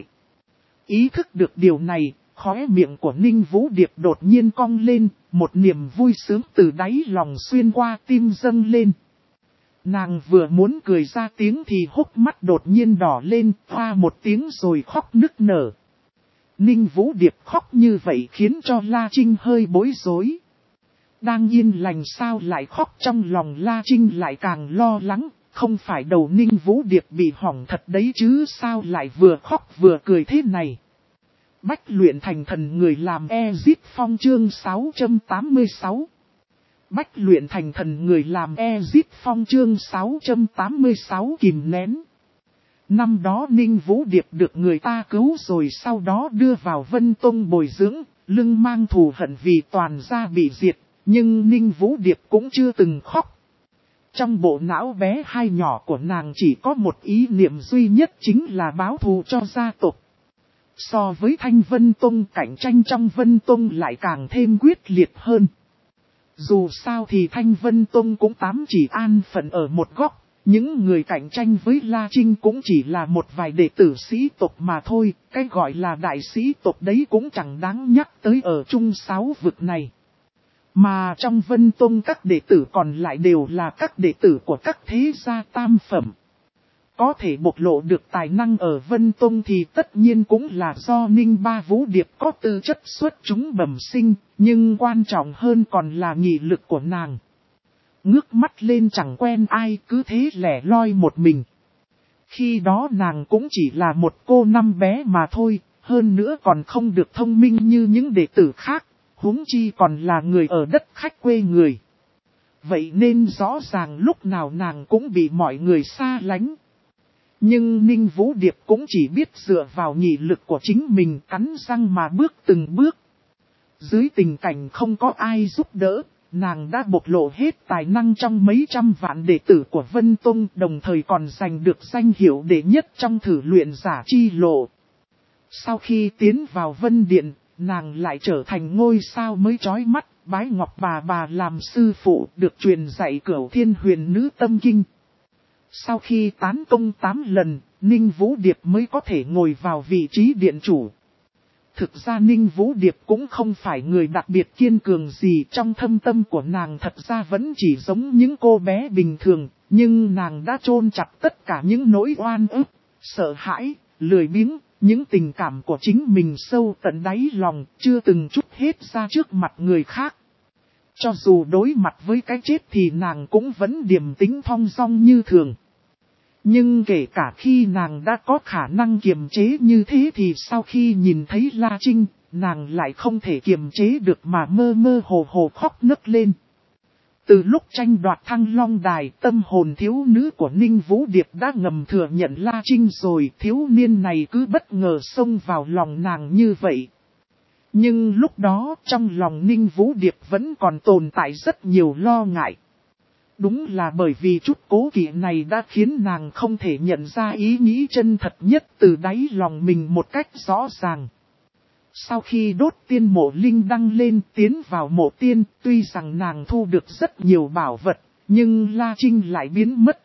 Ý thức được điều này, khóe miệng của Ninh Vũ Điệp đột nhiên cong lên, một niềm vui sướng từ đáy lòng xuyên qua tim dâng lên. Nàng vừa muốn cười ra tiếng thì hốc mắt đột nhiên đỏ lên, hoa một tiếng rồi khóc nức nở. Ninh Vũ Điệp khóc như vậy khiến cho La Trinh hơi bối rối. Đang yên lành sao lại khóc, trong lòng La Trinh lại càng lo lắng, không phải đầu Ninh Vũ Điệp bị hỏng thật đấy chứ sao lại vừa khóc vừa cười thế này. Bách luyện thành thần người làm e-zip phong chương sáu trăm tám mươi sáu. Bách luyện thành thần người làm Ezic Phong chương sáu trăm tám mươi sáu kìm nén. Năm đó Ninh Vũ Điệp được người ta cứu rồi sau đó đưa vào Vân Tông bồi dưỡng, lưng mang thù hận vì toàn gia bị diệt, nhưng Ninh Vũ Điệp cũng chưa từng khóc. Trong bộ não bé hai nhỏ của nàng chỉ có một ý niệm duy nhất chính là báo thù cho gia tộc. So với Thanh Vân Tông, cạnh tranh trong Vân Tông lại càng thêm quyết liệt hơn. Dù sao thì Thanh Vân Tông cũng tám chỉ an phận ở một góc, những người cạnh tranh với La Trinh cũng chỉ là một vài đệ tử sĩ tộc mà thôi, cái gọi là đại sĩ tộc đấy cũng chẳng đáng nhắc tới ở chung sáu vực này. Mà trong Vân Tông các đệ tử còn lại đều là các đệ tử của các thế gia tam phẩm. Có thể bộc lộ được tài năng ở Vân Tông thì tất nhiên cũng là do Ninh Ba Vũ Điệp có tư chất xuất chúng bẩm sinh, nhưng quan trọng hơn còn là nghị lực của nàng. Ngước mắt lên chẳng quen ai, cứ thế lẻ loi một mình. Khi đó nàng cũng chỉ là một cô năm bé mà thôi, hơn nữa còn không được thông minh như những đệ tử khác, huống chi còn là người ở đất khách quê người. Vậy nên rõ ràng lúc nào nàng cũng bị mọi người xa lánh. Nhưng Ninh Vũ Điệp cũng chỉ biết dựa vào nghị lực của chính mình cắn răng mà bước từng bước. Dưới tình cảnh không có ai giúp đỡ, nàng đã bộc lộ hết tài năng trong mấy trăm vạn đệ tử của Vân Tông, đồng thời còn giành được danh hiệu đệ nhất trong thử luyện giả chi lộ. Sau khi tiến vào Vân Điện, nàng lại trở thành ngôi sao mới chói mắt, bái Ngọc Bà Bà làm sư phụ, được truyền dạy Cửu Thiên Huyền Nữ Tâm Kinh. Sau khi tán công tám lần, Ninh Vũ Điệp mới có thể ngồi vào vị trí điện chủ. Thực ra Ninh Vũ Điệp cũng không phải người đặc biệt kiên cường gì, trong thâm tâm của nàng thật ra vẫn chỉ giống những cô bé bình thường, nhưng nàng đã chôn chặt tất cả những nỗi oan ức, sợ hãi, lười biếng, những tình cảm của chính mình sâu tận đáy lòng, chưa từng trút hết ra trước mặt người khác. Cho dù đối mặt với cái chết thì nàng cũng vẫn điềm tĩnh thong dong như thường. Nhưng kể cả khi nàng đã có khả năng kiềm chế như thế thì sau khi nhìn thấy La Trinh, nàng lại không thể kiềm chế được mà mơ mơ hồ hồ khóc nấc lên. Từ lúc tranh đoạt Thăng Long Đài, tâm hồn thiếu nữ của Ninh Vũ Điệp đã ngầm thừa nhận La Trinh rồi, thiếu niên này cứ bất ngờ xông vào lòng nàng như vậy. Nhưng lúc đó trong lòng Ninh Vũ Điệp vẫn còn tồn tại rất nhiều lo ngại. Đúng là bởi vì chút cố kỵ này đã khiến nàng không thể nhận ra ý nghĩ chân thật nhất từ đáy lòng mình một cách rõ ràng. Sau khi đốt tiên mộ linh đăng lên tiến vào mộ tiên, tuy rằng nàng thu được rất nhiều bảo vật, nhưng La Trinh lại biến mất.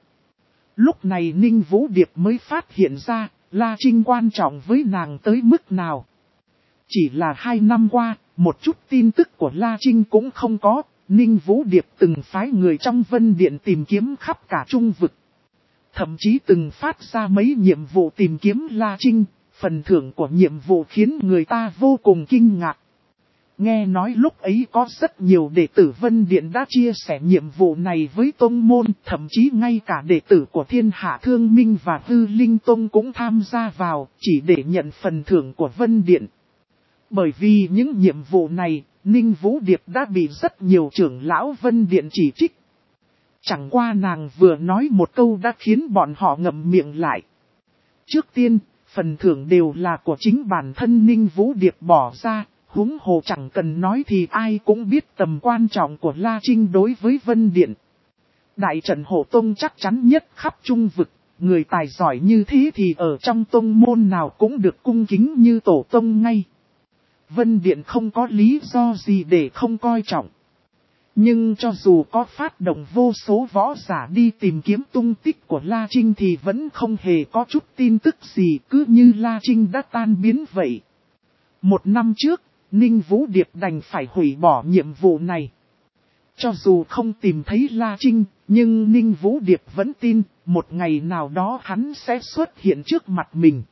Lúc này Ninh Vũ Điệp mới phát hiện ra, La Trinh quan trọng với nàng tới mức nào. Chỉ là hai năm qua, một chút tin tức của La Trinh cũng không có. Ninh Vũ Điệp từng phái người trong Vân Điện tìm kiếm khắp cả trung vực. Thậm chí từng phát ra mấy nhiệm vụ tìm kiếm La Trinh, phần thưởng của nhiệm vụ khiến người ta vô cùng kinh ngạc. Nghe nói lúc ấy có rất nhiều đệ tử Vân Điện đã chia sẻ nhiệm vụ này với tông môn, thậm chí ngay cả đệ tử của Thiên Hạ Thương Minh và Hư Linh Tông cũng tham gia vào, chỉ để nhận phần thưởng của Vân Điện. Bởi vì những nhiệm vụ này, Ninh Vũ Điệp đã bị rất nhiều trưởng lão Vân Điện chỉ trích. Chẳng qua nàng vừa nói một câu đã khiến bọn họ ngậm miệng lại. Trước tiên, phần thưởng đều là của chính bản thân Ninh Vũ Điệp bỏ ra, huống hồ chẳng cần nói thì ai cũng biết tầm quan trọng của La Trinh đối với Vân Điện. Đại trận hộ tông chắc chắn nhất khắp trung vực, người tài giỏi như thế thì ở trong tông môn nào cũng được cung kính như tổ tông ngay. Vân Điện không có lý do gì để không coi trọng. Nhưng cho dù có phát động vô số võ giả đi tìm kiếm tung tích của La Trinh thì vẫn không hề có chút tin tức gì, cứ như La Trinh đã tan biến vậy. Một năm trước, Ninh Vũ Điệp đành phải hủy bỏ nhiệm vụ này. Cho dù không tìm thấy La Trinh, nhưng Ninh Vũ Điệp vẫn tin, một ngày nào đó hắn sẽ xuất hiện trước mặt mình.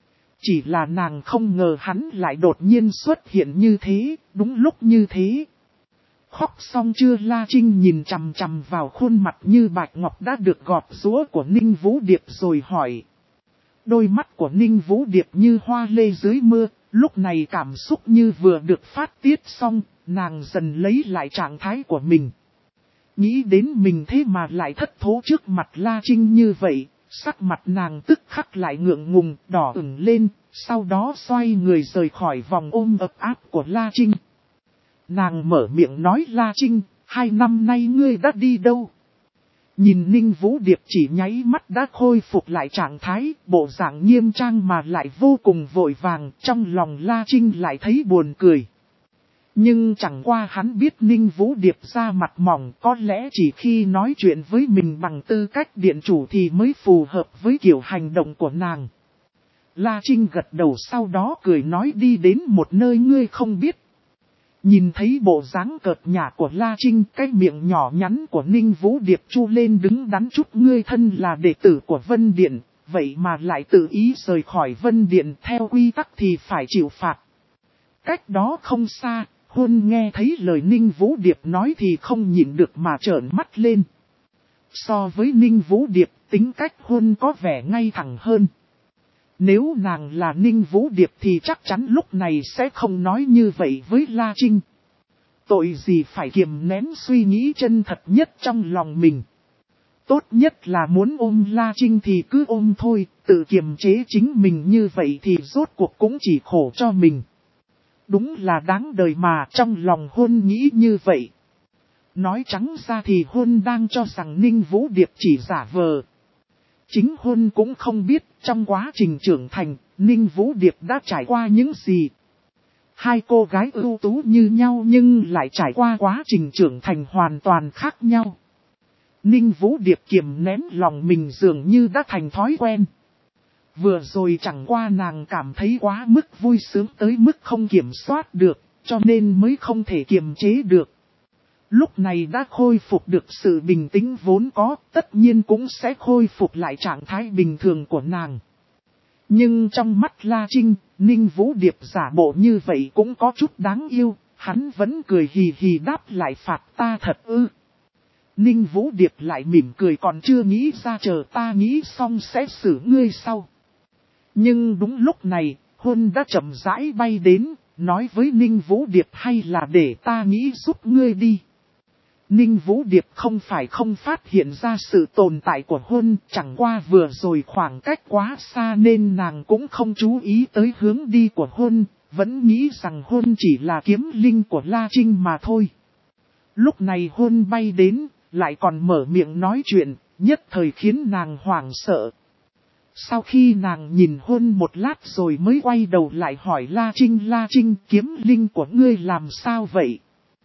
Chỉ là nàng không ngờ hắn lại đột nhiên xuất hiện như thế, đúng lúc như thế. Khóc xong chưa, La Trinh nhìn chằm chằm vào khuôn mặt như bạch ngọc đã được gọt rũa của Ninh Vũ Điệp rồi hỏi. Đôi mắt của Ninh Vũ Điệp như hoa lê dưới mưa, lúc này cảm xúc như vừa được phát tiết xong, nàng dần lấy lại trạng thái của mình. Nghĩ đến mình thế mà lại thất thố trước mặt La Trinh như vậy, sắc mặt nàng tức khắc lại ngượng ngùng, đỏ ửng lên, sau đó xoay người rời khỏi vòng ôm ấp áp của La Trinh. Nàng mở miệng nói La Trinh, hai năm nay ngươi đã đi đâu? Nhìn Ninh Vũ Điệp chỉ nháy mắt đã khôi phục lại trạng thái, bộ dạng nghiêm trang mà lại vô cùng vội vàng, trong lòng La Trinh lại thấy buồn cười. Nhưng chẳng qua hắn biết Ninh Vũ Điệp ra mặt mỏng, có lẽ chỉ khi nói chuyện với mình bằng tư cách điện chủ thì mới phù hợp với kiểu hành động của nàng. La Trinh gật đầu sau đó cười nói đi đến một nơi ngươi không biết. Nhìn thấy bộ dáng cợt nhả của La Trinh, cái miệng nhỏ nhắn của Ninh Vũ Điệp chu lên đứng đắn chút, ngươi thân là đệ tử của Vân Điện, vậy mà lại tự ý rời khỏi Vân Điện, theo quy tắc thì phải chịu phạt. Cách đó không xa, Huân nghe thấy lời Ninh Vũ Điệp nói thì không nhịn được mà trợn mắt lên. So với Ninh Vũ Điệp, tính cách Huân có vẻ ngay thẳng hơn. Nếu nàng là Ninh Vũ Điệp thì chắc chắn lúc này sẽ không nói như vậy với La Trinh. Tội gì phải kiềm nén suy nghĩ chân thật nhất trong lòng mình. Tốt nhất là muốn ôm La Trinh thì cứ ôm thôi, tự kiềm chế chính mình như vậy thì rốt cuộc cũng chỉ khổ cho mình. Đúng là đáng đời mà, trong lòng Huân nghĩ như vậy. Nói trắng ra thì Huân đang cho rằng Ninh Vũ Điệp chỉ giả vờ. Chính Huân cũng không biết trong quá trình trưởng thành, Ninh Vũ Điệp đã trải qua những gì. Hai cô gái ưu tú như nhau nhưng lại trải qua quá trình trưởng thành hoàn toàn khác nhau. Ninh Vũ Điệp kiềm nén lòng mình dường như đã thành thói quen. Vừa rồi chẳng qua nàng cảm thấy quá mức vui sướng tới mức không kiểm soát được, cho nên mới không thể kiềm chế được. Lúc này đã khôi phục được sự bình tĩnh vốn có, tất nhiên cũng sẽ khôi phục lại trạng thái bình thường của nàng. Nhưng trong mắt La Trinh, Ninh Vũ Điệp giả bộ như vậy cũng có chút đáng yêu, hắn vẫn cười hì hì đáp lại phạt ta thật ư. Ninh Vũ Điệp lại mỉm cười còn chưa nghĩ ra chờ ta nghĩ xong sẽ xử ngươi sau. Nhưng đúng lúc này, Huân đã chậm rãi bay đến, nói với Ninh Vũ Điệp hay là để ta nghĩ giúp ngươi đi. Ninh Vũ Điệp không phải không phát hiện ra sự tồn tại của Huân, chẳng qua vừa rồi khoảng cách quá xa nên nàng cũng không chú ý tới hướng đi của Huân, vẫn nghĩ rằng Huân chỉ là kiếm linh của La Trinh mà thôi. Lúc này Huân bay đến, lại còn mở miệng nói chuyện, nhất thời khiến nàng hoảng sợ. Sau khi nàng nhìn Huân một lát rồi mới quay đầu lại hỏi La Trinh, La Trinh, kiếm linh của ngươi làm sao vậy?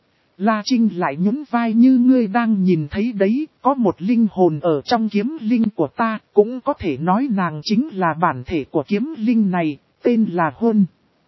La Trinh lại nhún vai, như ngươi đang nhìn thấy đấy, có một linh hồn ở trong kiếm linh của ta, cũng có thể nói nàng chính là bản thể của kiếm linh này, tên là Huân.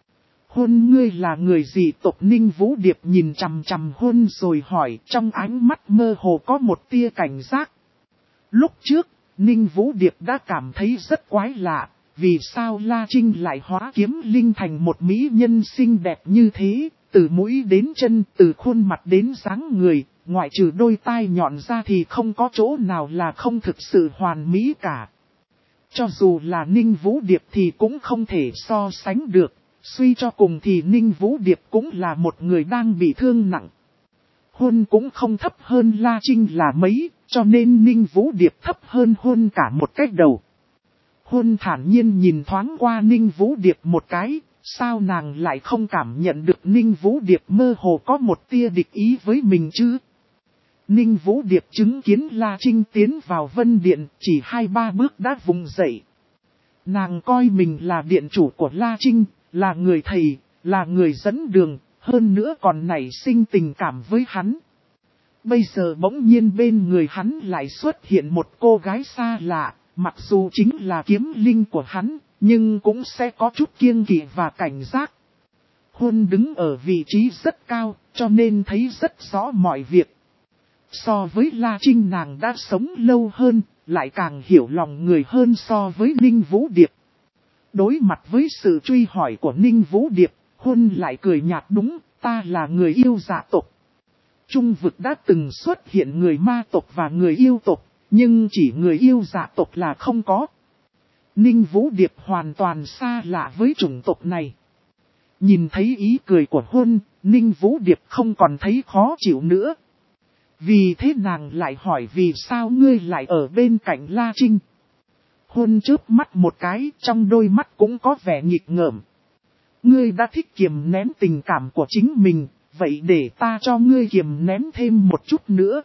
Huân, ngươi là người gì tộc? Ninh Vũ Điệp nhìn chằm chằm Huân rồi hỏi, trong ánh mắt mơ hồ có một tia cảnh giác. Lúc trước, Ninh Vũ Điệp đã cảm thấy rất quái lạ, vì sao La Trinh lại hóa kiếm linh thành một mỹ nhân xinh đẹp như thế, từ mũi đến chân, từ khuôn mặt đến dáng người, ngoại trừ đôi tai nhọn ra thì không có chỗ nào là không thực sự hoàn mỹ cả. Cho dù là Ninh Vũ Điệp thì cũng không thể so sánh được, suy cho cùng thì Ninh Vũ Điệp cũng là một người đang bị thương nặng. Huân cũng không thấp hơn La Trinh là mấy, cho nên Ninh Vũ Điệp thấp hơn Huân cả một cách đầu. Huân thản nhiên nhìn thoáng qua Ninh Vũ Điệp một cái, sao nàng lại không cảm nhận được Ninh Vũ Điệp mơ hồ có một tia địch ý với mình chứ? Ninh Vũ Điệp chứng kiến La Trinh tiến vào Vân Điện, chỉ hai ba bước đã vùng dậy. Nàng coi mình là điện chủ của La Trinh, là người thầy, là người dẫn đường, hơn nữa còn nảy sinh tình cảm với hắn. Bây giờ bỗng nhiên bên người hắn lại xuất hiện một cô gái xa lạ, mặc dù chính là kiếm linh của hắn, nhưng cũng sẽ có chút kiêng kỵ và cảnh giác. Huân đứng ở vị trí rất cao, cho nên thấy rất rõ mọi việc. So với La Trinh nàng đã sống lâu hơn, lại càng hiểu lòng người hơn so với Ninh Vũ Điệp. Đối mặt với sự truy hỏi của Ninh Vũ Điệp, Huân lại cười nhạt, đúng, ta là người yêu dạ tộc. Trung vực đã từng xuất hiện người ma tộc và người yêu tộc, nhưng chỉ người yêu dạ tộc là không có. Ninh Vũ Điệp hoàn toàn xa lạ với chủng tộc này. Nhìn thấy ý cười của Huân, Ninh Vũ Điệp không còn thấy khó chịu nữa. Vì thế nàng lại hỏi vì sao ngươi lại ở bên cạnh La Trinh. Hôn chớp mắt một cái, trong đôi mắt cũng có vẻ nghịch ngợm. Ngươi đã thích kiềm nén tình cảm của chính mình, vậy để ta cho ngươi kiềm nén thêm một chút nữa.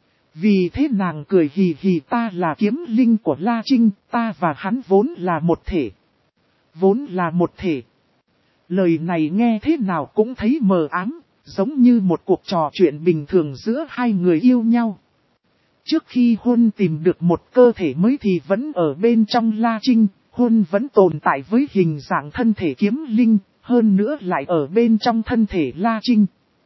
Vì thế nàng cười hì hì, ta là kiếm linh của La Trinh, ta và hắn vốn là một thể. Vốn là một thể. Lời này nghe thế nào cũng thấy mờ ám, giống như một cuộc trò chuyện bình thường giữa hai người yêu nhau. Trước khi Hôn tìm được một cơ thể mới thì vẫn ở bên trong La Trinh, Hôn vẫn tồn tại với hình dạng thân thể kiếm linh, hơn nữa lại ở bên trong thân thể La Trinh.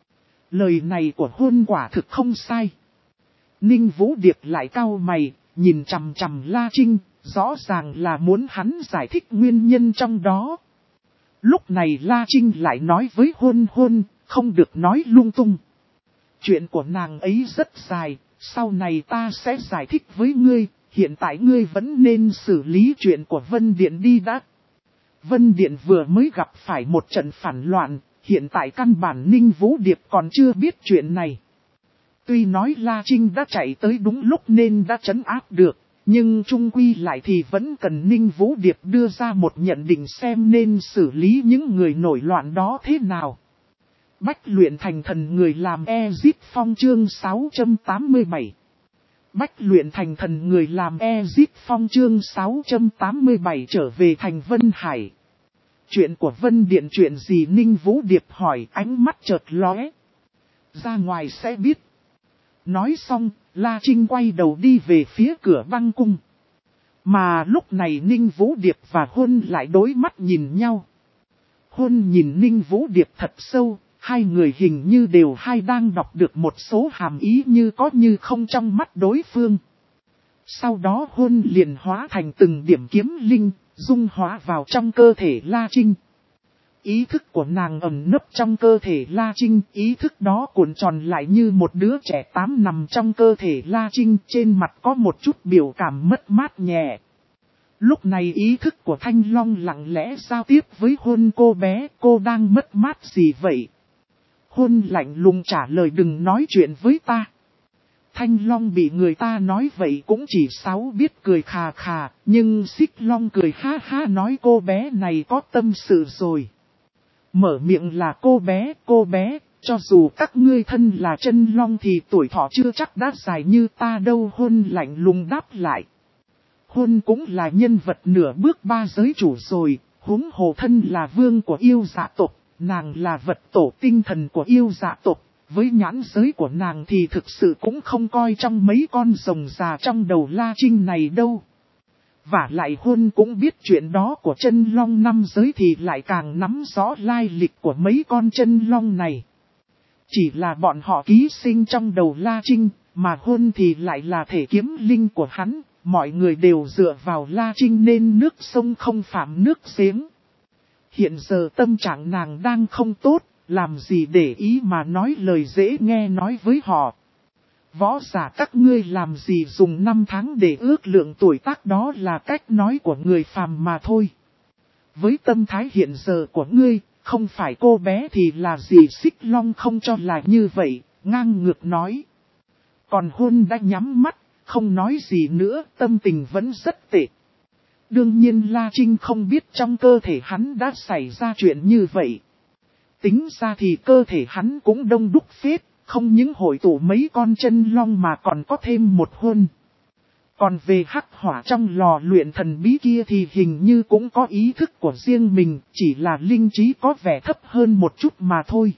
Lời này của Hôn quả thực không sai. Ninh Vũ Điệp lại cau mày, nhìn chằm chằm La Trinh, rõ ràng là muốn hắn giải thích nguyên nhân trong đó. Lúc này La Trinh lại nói với Hôn Hôn, không được nói lung tung. Chuyện của nàng ấy rất dài, sau này ta sẽ giải thích với ngươi, hiện tại ngươi vẫn nên xử lý chuyện của Vân Điện đi đã. Vân Điện vừa mới gặp phải một trận phản loạn, hiện tại căn bản Ninh Vũ Điệp còn chưa biết chuyện này. Tuy nói La Trinh đã chạy tới đúng lúc nên đã trấn áp được, nhưng chung quy lại thì vẫn cần Ninh Vũ Điệp đưa ra một nhận định xem nên xử lý những người nổi loạn đó thế nào. Bách luyện thành thần người làm Ezip Phong chương sáu trăm tám mươi bảy. Bách luyện thành thần người làm Ezip Phong chương sáu trăm tám mươi bảy trở về thành Vân Hải. Chuyện của Vân Điện chuyện gì Ninh Vũ Điệp hỏi, ánh mắt chợt lóe. Ra ngoài sẽ biết. Nói xong, La Trinh quay đầu đi về phía cửa băng cung. Mà lúc này Ninh Vũ Điệp và Hôn lại đối mắt nhìn nhau. Hôn nhìn Ninh Vũ Điệp thật sâu, hai người hình như đều hai đang đọc được một số hàm ý như có như không trong mắt đối phương. Sau đó Hôn liền hóa thành từng điểm kiếm linh, dung hóa vào trong cơ thể La Trinh. Ý thức của nàng ẩn nấp trong cơ thể La Trinh, ý thức đó cuộn tròn lại như một đứa trẻ tám nằm trong cơ thể La Trinh, trên mặt có một chút biểu cảm mất mát nhẹ. Lúc này ý thức của Thanh Long lặng lẽ giao tiếp với Hôn, cô bé, cô đang mất mát gì vậy? Hôn lạnh lùng trả lời đừng nói chuyện với ta. Thanh Long bị người ta nói vậy cũng chỉ sáu biết cười khà khà, nhưng Xích Long cười ha ha nói cô bé này có tâm sự rồi. Mở miệng là cô bé, cô bé, cho dù các ngươi thân là chân long thì tuổi thọ chưa chắc đã dài như ta đâu. Hôn lạnh lùng đáp lại. Hôn cũng là nhân vật nửa bước ba giới chủ rồi, huống hồ thân là vương của yêu dạ tộc, nàng là vật tổ tinh thần của yêu dạ tộc. Với nhãn giới của nàng thì thực sự cũng không coi trong mấy con rồng già trong đầu La Trinh này đâu. Và lại Hôn cũng biết chuyện đó của chân long năm giới thì lại càng nắm rõ lai lịch của mấy con chân long này. Chỉ là bọn họ ký sinh trong đầu La Trinh, mà Hôn thì lại là thể kiếm linh của hắn, mọi người đều dựa vào La Trinh nên nước sông không phạm nước giếng. Hiện giờ tâm trạng nàng đang không tốt, làm gì để ý mà nói lời dễ nghe nói với họ. Võ giả các ngươi làm gì dùng năm tháng để ước lượng tuổi tác, đó là cách nói của người phàm mà thôi. Với tâm thái hiện giờ của ngươi, không phải cô bé thì là gì? Xích Long không cho là như vậy, ngang ngược nói. Còn Hôn đã nhắm mắt, không nói gì nữa, tâm tình vẫn rất tệ. Đương nhiên La Trinh không biết trong cơ thể hắn đã xảy ra chuyện như vậy. Tính ra thì cơ thể hắn cũng đông đúc phết, không những hội tụ mấy con chân long mà còn có thêm một Hôn. Còn về hắc hỏa trong lò luyện thần bí kia thì hình như cũng có ý thức của riêng mình, chỉ là linh trí có vẻ thấp hơn một chút mà thôi.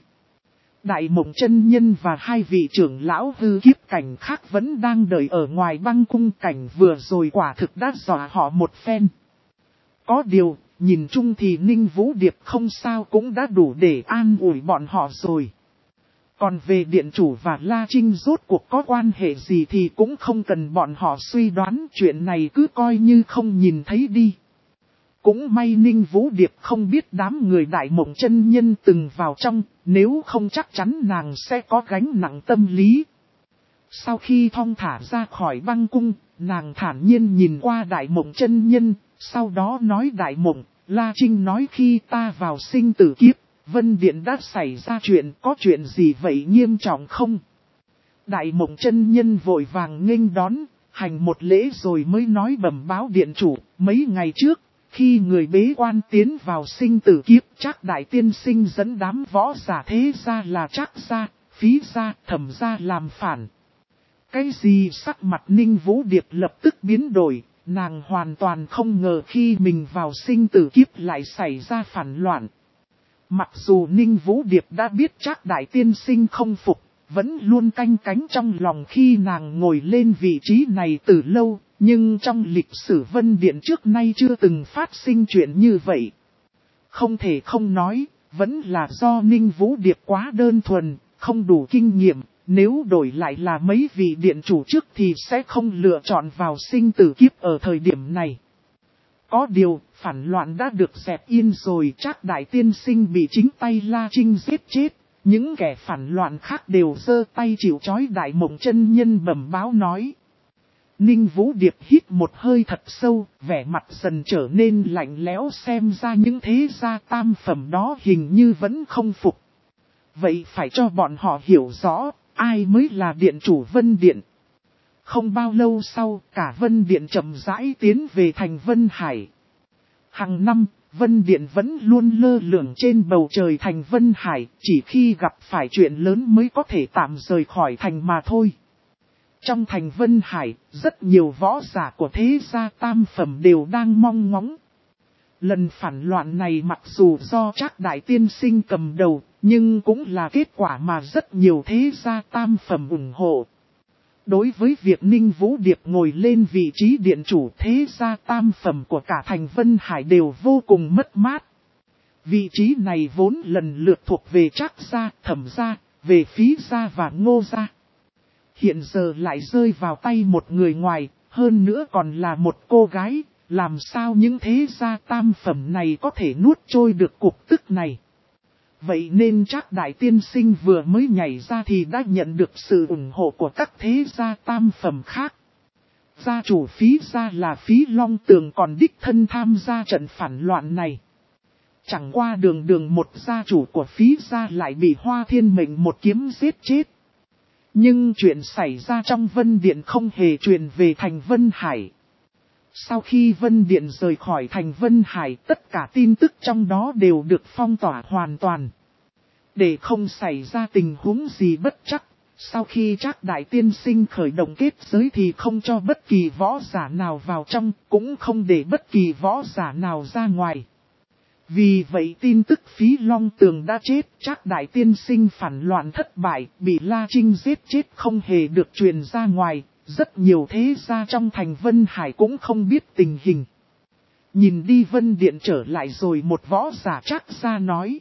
Đại Mộng chân nhân và hai vị trưởng lão hư kiếp cảnh khác vẫn đang đợi ở ngoài băng cung, cảnh vừa rồi quả thực đã dọa họ một phen. Có điều, nhìn chung thì Ninh Vũ Điệp không sao cũng đã đủ để an ủi bọn họ rồi. Còn về điện chủ và La Trinh rốt cuộc có quan hệ gì thì cũng không cần bọn họ suy đoán, chuyện này cứ coi như không nhìn thấy đi. Cũng may Ninh Vũ Điệp không biết đám người Đại Mộng chân nhân từng vào trong, nếu không chắc chắn nàng sẽ có gánh nặng tâm lý. Sau khi thong thả ra khỏi băng cung, nàng thản nhiên nhìn qua Đại Mộng chân nhân, sau đó nói Đại Mộng, La Trinh nói khi ta vào sinh tử kiếp, Vân Điện đã xảy ra chuyện, có chuyện gì vậy nghiêm trọng không? Đại Mộng chân nhân vội vàng nghênh đón, hành một lễ rồi mới nói bẩm báo điện chủ, mấy ngày trước, khi người bế quan tiến vào sinh tử kiếp, Trác đại tiên sinh dẫn đám võ giả thế gia là Trác gia, Phí gia, Thẩm gia làm phản. Cái gì? Sắc mặt Ninh Vũ Điệp lập tức biến đổi, nàng hoàn toàn không ngờ khi mình vào sinh tử kiếp lại xảy ra phản loạn. Mặc dù Ninh Vũ Điệp đã biết Trác đại tiên sinh không phục, vẫn luôn canh cánh trong lòng khi nàng ngồi lên vị trí này từ lâu, nhưng trong lịch sử Vân Điện trước nay chưa từng phát sinh chuyện như vậy. Không thể không nói, vẫn là do Ninh Vũ Điệp quá đơn thuần, không đủ kinh nghiệm, nếu đổi lại là mấy vị điện chủ trước thì sẽ không lựa chọn vào sinh tử kiếp ở thời điểm này. Có điều, phản loạn đã được dẹp yên rồi, Trác đại tiên sinh bị chính tay La Trinh giết chết. Những kẻ phản loạn khác đều giơ tay chịu trói. Đại Mộng chân nhân bẩm báo nói. Ninh Vũ Điệp hít một hơi thật sâu, vẻ mặt dần trở nên lạnh lẽo, xem ra những thế gia tam phẩm đó hình như vẫn không phục. Vậy phải cho bọn họ hiểu rõ, ai mới là điện chủ Vân Điện. Không bao lâu sau, cả Vân Điện chậm rãi tiến về thành Vân Hải. Hàng năm, Vân Điện vẫn luôn lơ lửng trên bầu trời thành Vân Hải, chỉ khi gặp phải chuyện lớn mới có thể tạm rời khỏi thành mà thôi. Trong thành Vân Hải, rất nhiều võ giả của thế gia tam phẩm đều đang mong ngóng. Lần phản loạn này mặc dù do Trác đại tiên sinh cầm đầu, nhưng cũng là kết quả mà rất nhiều thế gia tam phẩm ủng hộ. Đối với việc Ninh Vũ Điệp ngồi lên vị trí điện chủ, thế gia tam phẩm của cả thành Vân Hải đều vô cùng mất mát. Vị trí này vốn lần lượt thuộc về Trác gia, Thẩm gia, về Phí gia và Ngô gia. Hiện giờ lại rơi vào tay một người ngoài, hơn nữa còn là một cô gái, làm sao những thế gia tam phẩm này có thể nuốt trôi được cục tức này. Vậy nên Trác đại tiên sinh vừa mới nhảy ra thì đã nhận được sự ủng hộ của các thế gia tam phẩm khác. Gia chủ Phí gia là Phí Long Tường còn đích thân tham gia trận phản loạn này. Chẳng qua đường đường một gia chủ của Phí gia lại bị Hoa Thiên Mệnh một kiếm giết chết. Nhưng chuyện xảy ra trong Vân Điện không hề truyền về thành Vân Hải. Sau khi Vân Điện rời khỏi thành Vân Hải, tất cả tin tức trong đó đều được phong tỏa hoàn toàn. Để không xảy ra tình huống gì bất trắc, sau khi Trác đại tiên sinh khởi động kết giới thì không cho bất kỳ võ giả nào vào trong, cũng không để bất kỳ võ giả nào ra ngoài. Vì vậy tin tức Phí Long Tường đã chết, Trác đại tiên sinh phản loạn thất bại, bị La Trinh giết chết không hề được truyền ra ngoài. Rất nhiều thế gia trong thành Vân Hải cũng không biết tình hình. Nhìn đi Vân Điện trở lại rồi một võ giả Trác gia nói.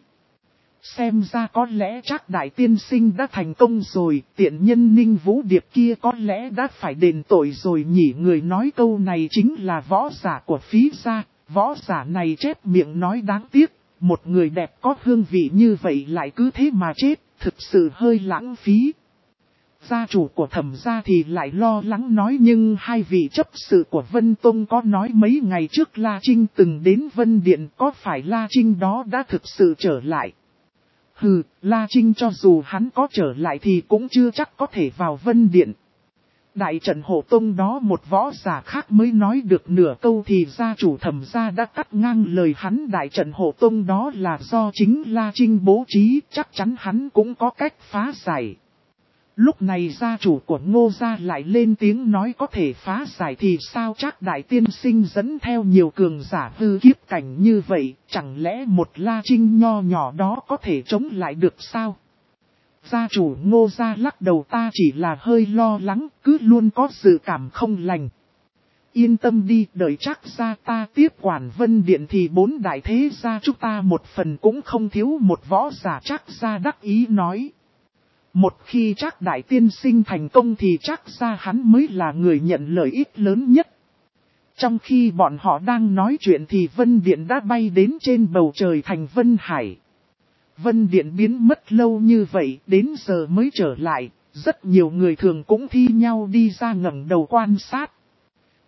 Xem ra có lẽ Trác đại tiên sinh đã thành công rồi, tiện nhân Ninh Vũ Điệp kia có lẽ đã phải đền tội rồi nhỉ. Người nói câu này chính là võ giả của Phí gia. Võ giả này chép miệng nói đáng tiếc, một người đẹp có hương vị như vậy lại cứ thế mà chết, thực sự hơi lãng phí. Gia chủ của Thẩm gia thì lại lo lắng nói, nhưng hai vị chấp sự của Vân Tông có nói mấy ngày trước La Trinh từng đến Vân Điện, có phải La Trinh đó đã thực sự trở lại? Hừ, La Trinh cho dù hắn có trở lại thì cũng chưa chắc có thể vào Vân Điện. Đại trận hộ tông đó một võ giả khác mới nói được nửa câu thì gia chủ Thẩm gia đã cắt ngang lời hắn. Đại trận hộ tông đó là do chính La Trinh bố trí, chắc chắn hắn cũng có cách phá giải. Lúc này gia chủ của Ngô gia lại lên tiếng nói có thể phá giải thì sao? Trác đại tiên sinh dẫn theo nhiều cường giả hư kiếp cảnh như vậy, chẳng lẽ một La Trinh nho nhỏ đó có thể chống lại được sao? Gia chủ Ngô gia lắc đầu, ta chỉ là hơi lo lắng, cứ luôn có dự cảm không lành. Yên tâm đi, đợi Trác gia ta tiếp quản Vân Điện thì bốn đại thế gia chúng ta một phần cũng không thiếu. Một võ giả Trác gia đắc ý nói. Một khi Trác đại tiên sinh thành công thì Trác gia hắn mới là người nhận lợi ích lớn nhất. Trong khi bọn họ đang nói chuyện thì Vân Điện đã bay đến trên bầu trời thành Vân Hải. Vân Điện biến mất lâu như vậy, đến giờ mới trở lại, rất nhiều người thường cũng thi nhau đi ra ngẩng đầu quan sát.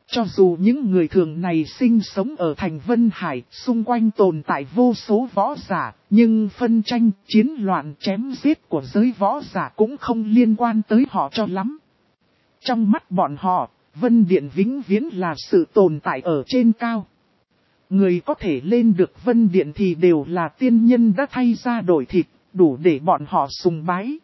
Cho dù những người thường này sinh sống ở thành Vân Hải, xung quanh tồn tại vô số võ giả, nhưng phân tranh, chiến loạn, chém giết của giới võ giả cũng không liên quan tới họ cho lắm. Trong mắt bọn họ, Vân Điện vĩnh viễn là sự tồn tại ở trên cao. Người có thể lên được Vân Điện thì đều là tiên nhân đã thay ra đổi thịt, đủ để bọn họ sùng bái.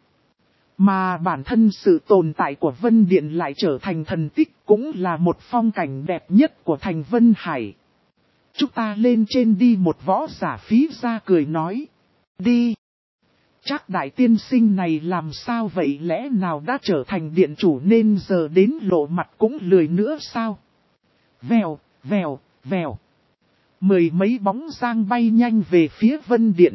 Mà bản thân sự tồn tại của Vân Điện lại trở thành thần tích, cũng là một phong cảnh đẹp nhất của thành Vân Hải. Chúng ta lên trên đi, một võ giả phí ra cười nói. Đi. Chắc đại tiên sinh này làm sao vậy, lẽ nào đã trở thành điện chủ nên giờ đến lộ mặt cũng lười nữa sao? Vèo, vèo, vèo. Mười mấy bóng dáng bay nhanh về phía Vân Điện.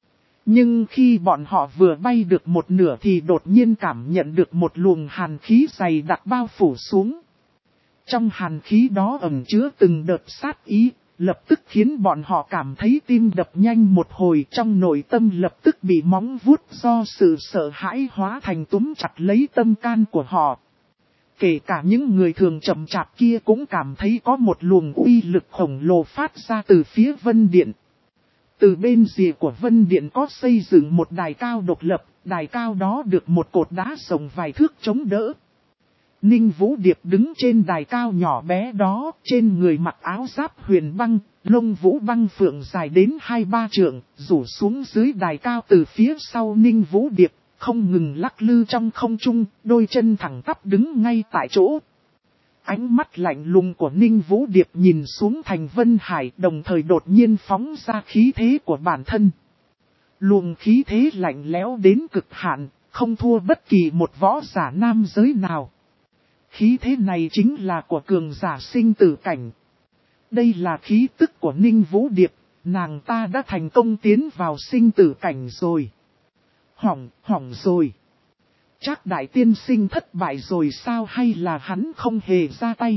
Nhưng khi bọn họ vừa bay được một nửa thì đột nhiên cảm nhận được một luồng hàn khí dày đặc bao phủ xuống. Trong hàn khí đó ẩn chứa từng đợt sát ý, lập tức khiến bọn họ cảm thấy tim đập nhanh một hồi, trong nội tâm lập tức bị móng vuốt do sự sợ hãi hóa thành túm chặt lấy tâm can của họ. Kể cả những người thường chậm chạp kia cũng cảm thấy có một luồng uy lực khổng lồ phát ra từ phía Vân Điện. Từ bên rìa của Vân Điện có xây dựng một đài cao độc lập, đài cao đó được một cột đá rộng vài thước chống đỡ. Ninh Vũ Điệp đứng trên đài cao nhỏ bé đó, trên người mặc áo giáp huyền băng, lông vũ băng phượng dài đến hai ba trượng, rủ xuống dưới đài cao từ phía sau Ninh Vũ Điệp, không ngừng lắc lư trong không trung, đôi chân thẳng tắp đứng ngay tại chỗ. Ánh mắt lạnh lùng của Ninh Vũ Điệp nhìn xuống thành Vân Hải, đồng thời đột nhiên phóng ra khí thế của bản thân. Luồng khí thế lạnh lẽo đến cực hạn, không thua bất kỳ một võ giả nam giới nào. Khí thế này chính là của cường giả sinh tử cảnh. Đây là khí tức của Ninh Vũ Điệp, nàng ta đã thành công tiến vào sinh tử cảnh rồi. Hỏng, hỏng rồi. Chắc đại tiên sinh thất bại rồi sao, hay là hắn không hề ra tay?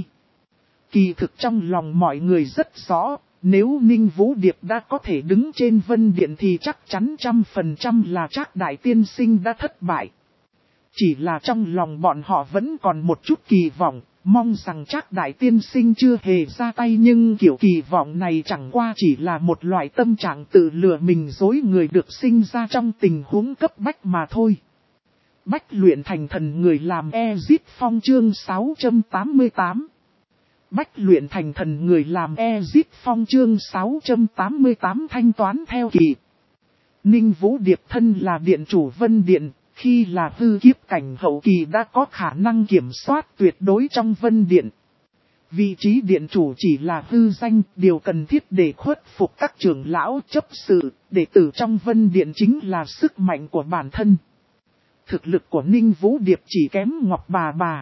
Kỳ thực trong lòng mọi người rất rõ, nếu Ninh Vũ Điệp đã có thể đứng trên Vân Điện thì chắc chắn trăm phần trăm là chắc đại tiên sinh đã thất bại. Chỉ là trong lòng bọn họ vẫn còn một chút kỳ vọng, mong rằng chắc đại tiên sinh chưa hề ra tay, nhưng kiểu kỳ vọng này chẳng qua chỉ là một loại tâm trạng tự lừa mình dối người được sinh ra trong tình huống cấp bách mà thôi. Bách luyện thành thần người làm Ezip Phong chương sáu trăm tám mươi tám. Bách luyện thành thần người làm Ezip Phong chương sáu trăm tám mươi tám thanh toán theo kỳ. Ninh Vũ Điệp thân là điện chủ Vân Điện, khi là hư kiếp cảnh hậu kỳ đã có khả năng kiểm soát tuyệt đối trong Vân Điện. Vị trí điện chủ chỉ là hư danh, điều cần thiết để khuất phục các trưởng lão chấp sự, đệ tử trong Vân Điện chính là sức mạnh của bản thân. Thực lực của Ninh Vũ Điệp chỉ kém Ngọc Bà Bà.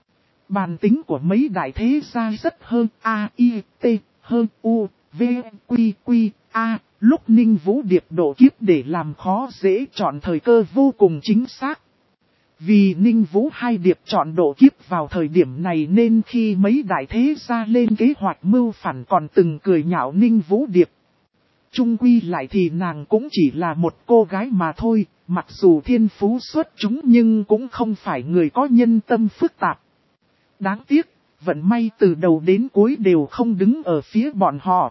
Bản tính của mấy đại thế gia rất hơn A, I, T, hơn U, V, Quy, Quy, A. Lúc Ninh Vũ Điệp độ kiếp để làm khó dễ chọn thời cơ vô cùng chính xác. Vì Ninh Vũ Hai Điệp chọn độ kiếp vào thời điểm này nên khi mấy đại thế gia lên kế hoạch mưu phản còn từng cười nhạo Ninh Vũ Điệp. Chung quy lại thì nàng cũng chỉ là một cô gái mà thôi, mặc dù thiên phú xuất chúng nhưng cũng không phải người có nhân tâm phức tạp. Đáng tiếc, vận may từ đầu đến cuối đều không đứng ở phía bọn họ.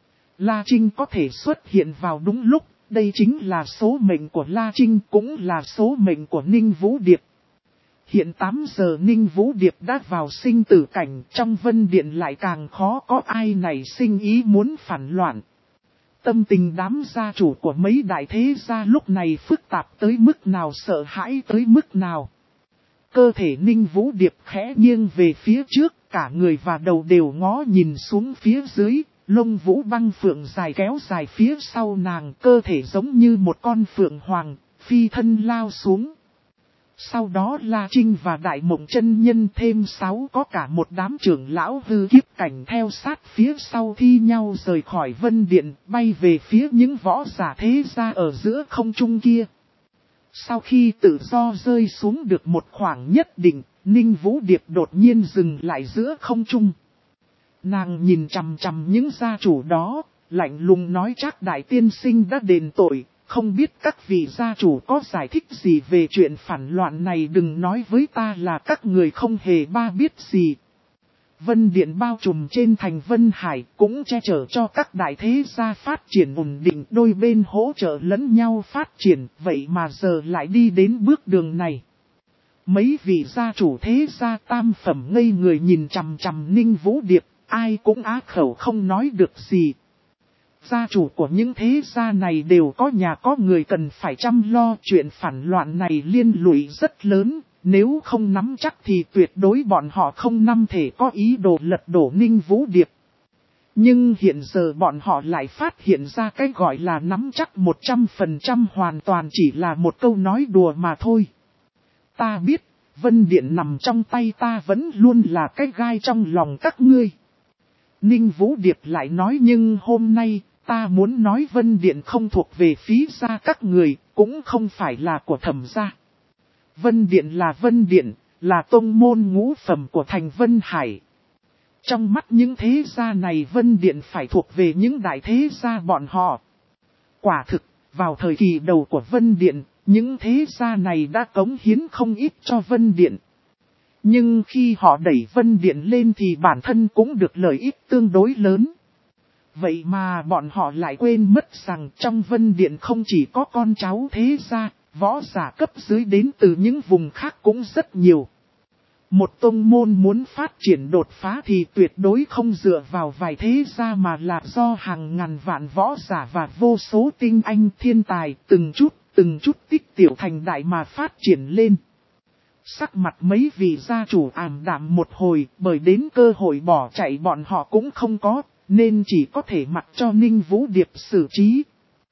La Trinh có thể xuất hiện vào đúng lúc, đây chính là số mệnh của La Trinh, cũng là số mệnh của Ninh Vũ Điệp. Hiện tám giờ Ninh Vũ Điệp đã vào sinh tử cảnh, trong Vân Điện lại càng khó có ai nảy sinh ý muốn phản loạn. Tâm tình đám gia chủ của mấy đại thế gia lúc này phức tạp tới mức nào, sợ hãi tới mức nào. Cơ thể Ninh Vũ Điệp khẽ nghiêng về phía trước, cả người và đầu đều ngó nhìn xuống phía dưới, lông vũ băng phượng dài kéo dài phía sau nàng, cơ thể giống như một con phượng hoàng, phi thân lao xuống. Sau đó La Trinh và Đại Mộng Chân Nhân thêm sáu có cả một đám trưởng lão hư kiếp cảnh theo sát phía sau thi nhau rời khỏi Vân Điện, bay về phía những võ giả thế gia ở giữa không trung kia. Sau khi tự do rơi xuống được một khoảng nhất định, Ninh Vũ Điệp đột nhiên dừng lại giữa không trung. Nàng nhìn chằm chằm những gia chủ đó, lạnh lùng nói chắc đại tiên sinh đã đền tội, không biết các vị gia chủ có giải thích gì về chuyện phản loạn này, đừng nói với ta là các người không hề ba biết gì. Vân Điện bao trùm trên thành Vân Hải cũng che chở cho các đại thế gia phát triển ổn định, đôi bên hỗ trợ lẫn nhau phát triển, vậy mà giờ lại đi đến bước đường này. Mấy vị gia chủ thế gia tam phẩm ngây người nhìn chằm chằm Ninh Vũ Điệp, ai cũng á khẩu không nói được gì. Gia chủ của những thế gia này đều có nhà có người cần phải chăm lo, chuyện phản loạn này liên lụy rất lớn, nếu không nắm chắc thì tuyệt đối bọn họ không năm thể có ý đồ lật đổ Ninh Vũ Điệp. Nhưng hiện giờ bọn họ lại phát hiện ra cái gọi là nắm chắc một trăm phần trăm hoàn toàn chỉ là một câu nói đùa mà thôi. Ta biết, Vân Điện nằm trong tay ta vẫn luôn là cái gai trong lòng các ngươi. Ninh Vũ Điệp lại nói, nhưng hôm nay, ta muốn nói Vân Điện không thuộc về phí gia các người, cũng không phải là của Thẩm gia. Vân Điện là Vân Điện, là tông môn ngũ phẩm của thành Vân Hải. Trong mắt những thế gia này, Vân Điện phải thuộc về những đại thế gia bọn họ. Quả thực, vào thời kỳ đầu của Vân Điện, những thế gia này đã cống hiến không ít cho Vân Điện. Nhưng khi họ đẩy Vân Điện lên thì bản thân cũng được lợi ích tương đối lớn. Vậy mà bọn họ lại quên mất rằng trong Vân Điện không chỉ có con cháu thế gia, võ giả cấp dưới đến từ những vùng khác cũng rất nhiều. Một tông môn muốn phát triển đột phá thì tuyệt đối không dựa vào vài thế gia mà là do hàng ngàn vạn võ giả và vô số tinh anh thiên tài từng chút, từng chút tích tiểu thành đại mà phát triển lên. Sắc mặt mấy vị gia chủ ảm đạm một hồi, bởi đến cơ hội bỏ chạy bọn họ cũng không có, nên chỉ có thể mặc cho Ninh Vũ Điệp xử trí.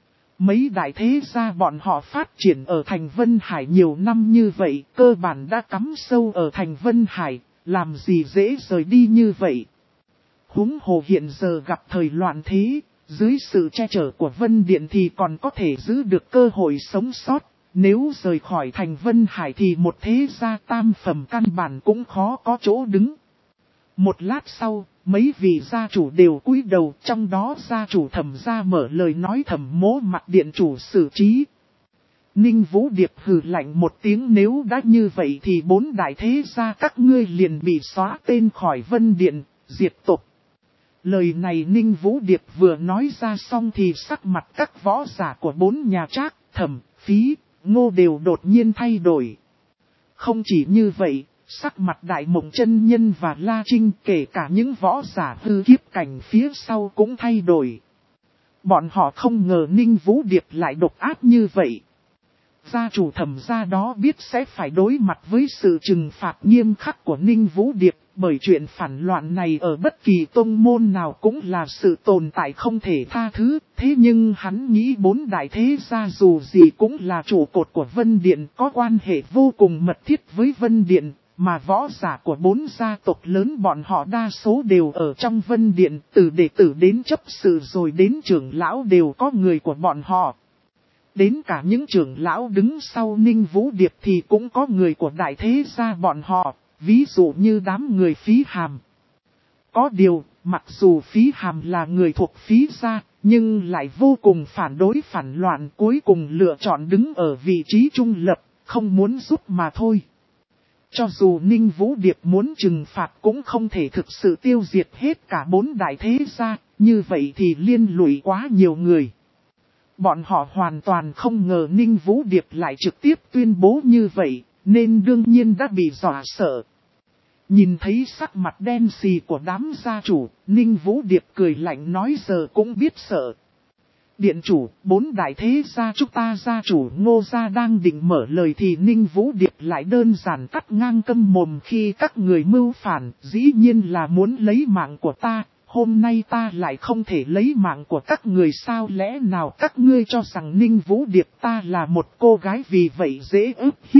Mấy đại thế gia bọn họ phát triển ở thành Vân Hải nhiều năm như vậy, cơ bản đã cắm sâu ở thành Vân Hải, làm gì dễ rời đi như vậy. Huống hồ hiện giờ gặp thời loạn thế, dưới sự che chở của Vân Điện thì còn có thể giữ được cơ hội sống sót. Nếu rời khỏi thành Vân Hải thì một thế gia tam phẩm căn bản cũng khó có chỗ đứng. Một lát sau, mấy vị gia chủ đều cúi đầu, trong đó gia chủ Thẩm gia mở lời nói Thẩm Mỗ mặc điện chủ xử trí. Ninh Vũ Điệp hừ lạnh một tiếng, nếu đã như vậy thì bốn đại thế gia các ngươi liền bị xóa tên khỏi Vân Điện, diệt tộc. Lời này Ninh Vũ Điệp vừa nói ra xong thì sắc mặt các võ giả của bốn nhà Trác, Thẩm, Phí, Ngô đều đột nhiên thay đổi. Không chỉ như vậy, sắc mặt Đại Mộng Chân Nhân và La Trinh, kể cả những võ giả hư kiếp cảnh phía sau cũng thay đổi. Bọn họ không ngờ Ninh Vũ Điệp lại độc ác như vậy. Gia chủ Thẩm gia đó biết sẽ phải đối mặt với sự trừng phạt nghiêm khắc của Ninh Vũ Điệp, bởi chuyện phản loạn này ở bất kỳ tông môn nào cũng là sự tồn tại không thể tha thứ. Thế nhưng hắn nghĩ bốn đại thế gia dù gì cũng là trụ cột của Vân Điện, có quan hệ vô cùng mật thiết với Vân Điện, mà võ giả của bốn gia tộc lớn bọn họ đa số đều ở trong Vân Điện, từ đệ tử đến chấp sự rồi đến trưởng lão đều có người của bọn họ. Đến cả những trưởng lão đứng sau Ninh Vũ Điệp thì cũng có người của đại thế gia bọn họ, ví dụ như đám người Phí Hàm. Có điều, mặc dù Phí Hàm là người thuộc Phí gia, nhưng lại vô cùng phản đối phản loạn, cuối cùng lựa chọn đứng ở vị trí trung lập, không muốn giúp mà thôi. Cho dù Ninh Vũ Điệp muốn trừng phạt cũng không thể thực sự tiêu diệt hết cả bốn đại thế gia, như vậy thì liên lụy quá nhiều người. Bọn họ hoàn toàn không ngờ Ninh Vũ Điệp lại trực tiếp tuyên bố như vậy, nên đương nhiên đã bị dọa sợ. Nhìn thấy sắc mặt đen xì của đám gia chủ, Ninh Vũ Điệp cười lạnh nói giờ cũng biết sợ. Điện chủ, bốn đại thế gia chúng ta gia chủ Ngô gia đang định mở lời thì Ninh Vũ Điệp lại đơn giản cắt ngang câm mồm, khi các người mưu phản, dĩ nhiên là muốn lấy mạng của ta. Hôm nay ta lại không thể lấy mạng của các người sao, lẽ nào các ngươi cho rằng Ninh Vũ Điệp ta là một cô gái vì vậy dễ ức hiếp.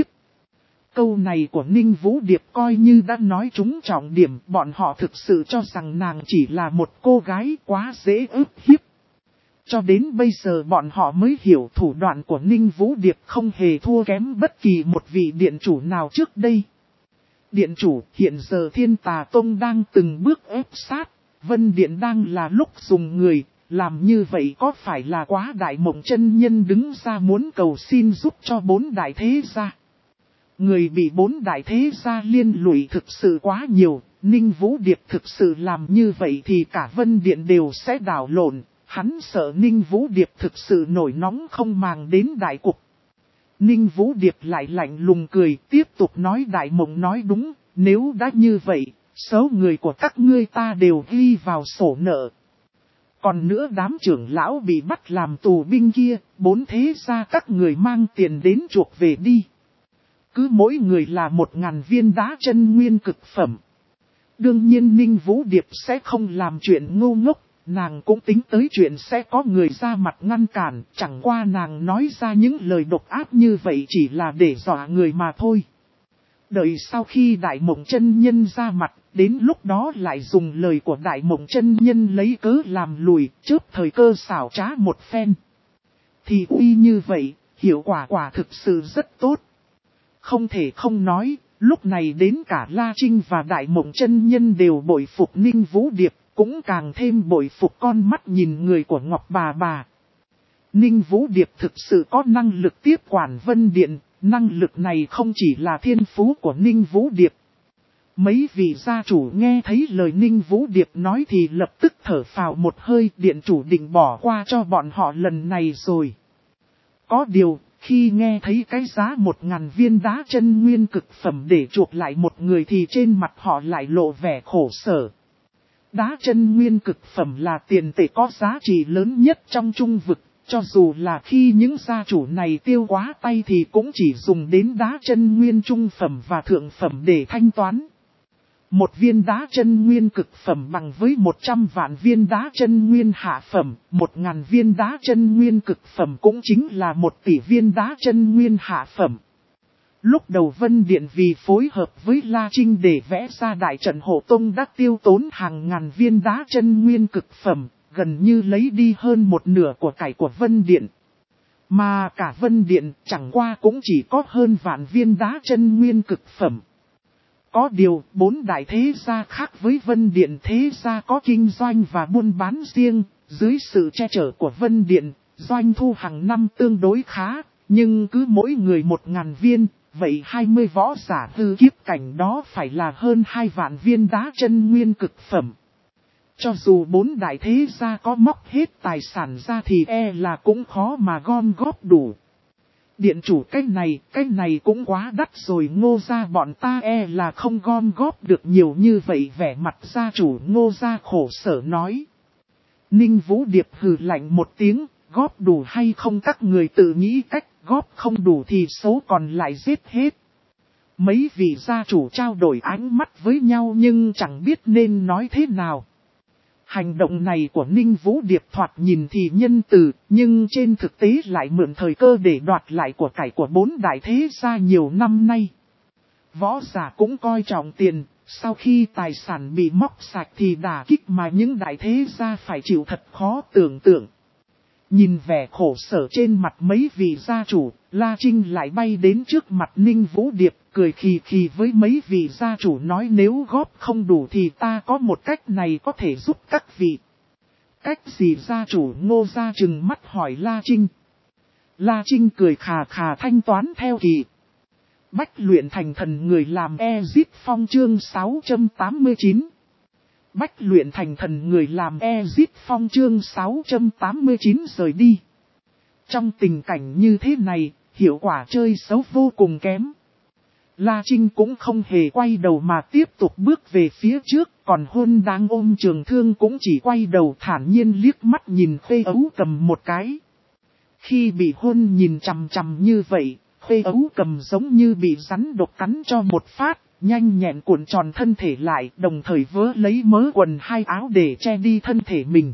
Câu này của Ninh Vũ Điệp coi như đã nói trúng trọng điểm, bọn họ thực sự cho rằng nàng chỉ là một cô gái quá dễ ức hiếp. Cho đến bây giờ bọn họ mới hiểu thủ đoạn của Ninh Vũ Điệp không hề thua kém bất kỳ một vị điện chủ nào trước đây. Điện chủ, hiện giờ Thiên Tà Tông đang từng bước ép sát. Vân Điện đang là lúc dùng người, làm như vậy có phải là quá? Đại Mộng Chân Nhân đứng ra muốn cầu xin giúp cho bốn đại thế gia. Người bị bốn đại thế gia liên lụy thực sự quá nhiều, Ninh Vũ Điệp thực sự làm như vậy thì cả Vân Điện đều sẽ đảo lộn, hắn sợ Ninh Vũ Điệp thực sự nổi nóng không màng đến đại cục. Ninh Vũ Điệp lại lạnh lùng cười, tiếp tục nói Đại Mộng nói đúng, nếu đã như vậy, số người của các ngươi ta đều ghi vào sổ nợ. Còn nữa đám trưởng lão bị bắt làm tù binh kia, bốn thế gia các người mang tiền đến chuộc về đi. Cứ mỗi người là một ngàn viên đá chân nguyên cực phẩm. Đương nhiên Ninh Vũ Điệp sẽ không làm chuyện ngu ngốc, nàng cũng tính tới chuyện sẽ có người ra mặt ngăn cản, chẳng qua nàng nói ra những lời độc ác như vậy chỉ là để dọa người mà thôi. Đợi sau khi Đại Mộng chân nhân ra mặt, đến lúc đó lại dùng lời của Đại Mộng chân nhân lấy cớ làm lùi, chớp thời cơ xảo trá một phen. Thì uy như vậy, hiệu quả quả thực sự rất tốt. Không thể không nói, lúc này đến cả La Trinh và Đại Mộng chân nhân đều bội phục Ninh Vũ Điệp, cũng càng thêm bội phục con mắt nhìn người của Ngọc bà bà. Ninh Vũ Điệp thực sự có năng lực tiếp quản Vân Điện, năng lực này không chỉ là thiên phú của Ninh Vũ Điệp. Mấy vị gia chủ nghe thấy lời Ninh Vũ Điệp nói thì lập tức thở phào một hơi, điện chủ định bỏ qua cho bọn họ lần này rồi. Có điều, khi nghe thấy cái giá một ngàn viên đá chân nguyên cực phẩm để chuộc lại một người thì trên mặt họ lại lộ vẻ khổ sở. Đá chân nguyên cực phẩm là tiền tệ có giá trị lớn nhất trong trung vực, cho dù là khi những gia chủ này tiêu quá tay thì cũng chỉ dùng đến đá chân nguyên trung phẩm và thượng phẩm để thanh toán. Một viên đá chân nguyên cực phẩm bằng với một trăm vạn viên đá chân nguyên hạ phẩm, một ngàn viên đá chân nguyên cực phẩm cũng chính là một tỷ viên đá chân nguyên hạ phẩm. Lúc đầu Vân Điện vì phối hợp với La Trinh để vẽ ra đại trận hộ tông đã tiêu tốn hàng ngàn viên đá chân nguyên cực phẩm, gần như lấy đi hơn một nửa của cải của Vân Điện. Mà cả Vân Điện chẳng qua cũng chỉ có hơn vạn viên đá chân nguyên cực phẩm. Có điều, bốn đại thế gia khác với Vân Điện thế gia có kinh doanh và buôn bán riêng, dưới sự che chở của Vân Điện, doanh thu hàng năm tương đối khá, nhưng cứ mỗi người một ngàn viên, vậy hai mươi võ giả hư kiếp cảnh đó phải là hơn hai vạn viên đá chân nguyên cực phẩm. Cho dù bốn đại thế gia có móc hết tài sản ra thì e là cũng khó mà gom góp đủ. Điện chủ cái này, cái này cũng quá đắt rồi, Ngô gia bọn ta e là không gom góp được nhiều như vậy, vẻ mặt gia chủ Ngô gia khổ sở nói. Ninh Vũ Điệp hừ lạnh một tiếng, góp đủ hay không các người tự nghĩ cách, góp không đủ thì số còn lại giết hết. Mấy vị gia chủ trao đổi ánh mắt với nhau nhưng chẳng biết nên nói thế nào. Hành động này của Ninh Vũ Điệp thoạt nhìn thì nhân từ, nhưng trên thực tế lại mượn thời cơ để đoạt lại của cải của bốn đại thế gia nhiều năm nay. Võ giả cũng coi trọng tiền, sau khi tài sản bị móc sạch thì đả kích mà những đại thế gia phải chịu thật khó tưởng tượng. Nhìn vẻ khổ sở trên mặt mấy vị gia chủ, La Trinh lại bay đến trước mặt Ninh Vũ Điệp, cười khì khì với mấy vị gia chủ nói nếu góp không đủ thì ta có một cách này có thể giúp các vị. Cách gì gia chủ Ngô gia trừng mắt hỏi La Trinh. La Trinh cười khà khà thanh toán theo kỳ. Bách luyện thành thần người làm Ezip Phong chương sáu trăm tám mươi chín. Bách luyện thành thần người làm Ezip Phong chương sáu trăm tám mươi chín rời đi. Trong tình cảnh như thế này, hiệu quả chơi xấu vô cùng kém. La Trinh cũng không hề quay đầu mà tiếp tục bước về phía trước, còn Hôn đang ôm trường thương cũng chỉ quay đầu thản nhiên liếc mắt nhìn Khê Ấu Cầm một cái. Khi bị Hôn nhìn chằm chằm như vậy, Khê Ấu Cầm giống như bị rắn độc cắn cho một phát, nhanh nhẹn cuộn tròn thân thể lại, đồng thời vớ lấy mớ quần hai áo để che đi thân thể mình.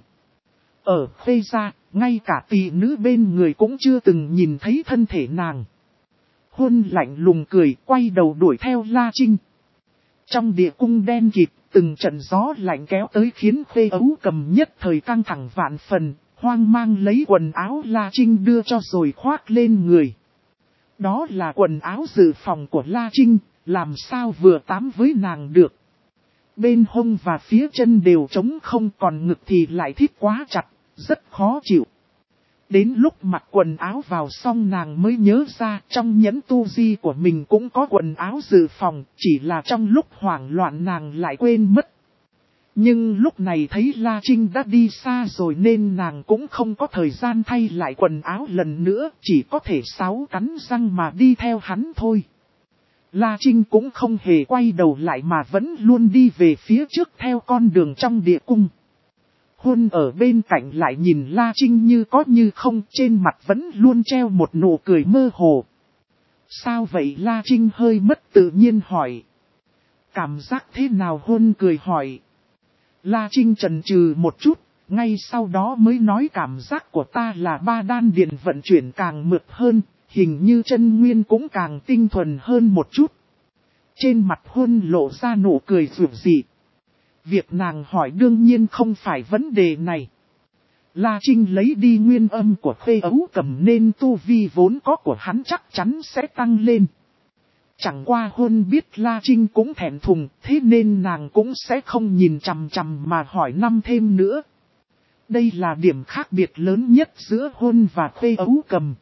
Ở Khê gia, ngay cả tỷ nữ bên người cũng chưa từng nhìn thấy thân thể nàng. Hôn lạnh lùng cười, quay đầu đuổi theo La Trinh. Trong địa cung đen kịt, từng trận gió lạnh kéo tới khiến Khê Ấu Cầm nhất thời căng thẳng vạn phần, hoang mang lấy quần áo La Trinh đưa cho rồi khoác lên người. Đó là quần áo dự phòng của La Trinh, làm sao vừa tám với nàng được. Bên hông và phía chân đều trống không, còn ngực thì lại thít quá chặt, rất khó chịu. Đến lúc mặc quần áo vào xong nàng mới nhớ ra trong nhẫn tu di của mình cũng có quần áo dự phòng, chỉ là trong lúc hoảng loạn nàng lại quên mất. Nhưng lúc này thấy La Trinh đã đi xa rồi nên nàng cũng không có thời gian thay lại quần áo lần nữa, chỉ có thể sáu cắn răng mà đi theo hắn thôi. La Trinh cũng không hề quay đầu lại mà vẫn luôn đi về phía trước theo con đường trong địa cung. Huân ở bên cạnh lại nhìn La Trinh như có như không, trên mặt vẫn luôn treo một nụ cười mơ hồ. Sao vậy? La Trinh hơi mất tự nhiên hỏi. Cảm giác thế nào? Huân cười hỏi. La Trinh chần chừ một chút, ngay sau đó mới nói cảm giác của ta là ba đan điền vận chuyển càng mượt hơn, hình như chân nguyên cũng càng tinh thuần hơn một chút. Trên mặt Huân lộ ra nụ cười rực rỡ. Việc nàng hỏi đương nhiên không phải vấn đề này. La Trinh lấy đi nguyên âm của Khê Ấu Cầm nên tu vi vốn có của hắn chắc chắn sẽ tăng lên. Chẳng qua Huân biết La Trinh cũng thẹn thùng, thế nên nàng cũng sẽ không nhìn chằm chằm mà hỏi năm thêm nữa. Đây là điểm khác biệt lớn nhất giữa Huân và Khê Ấu Cầm.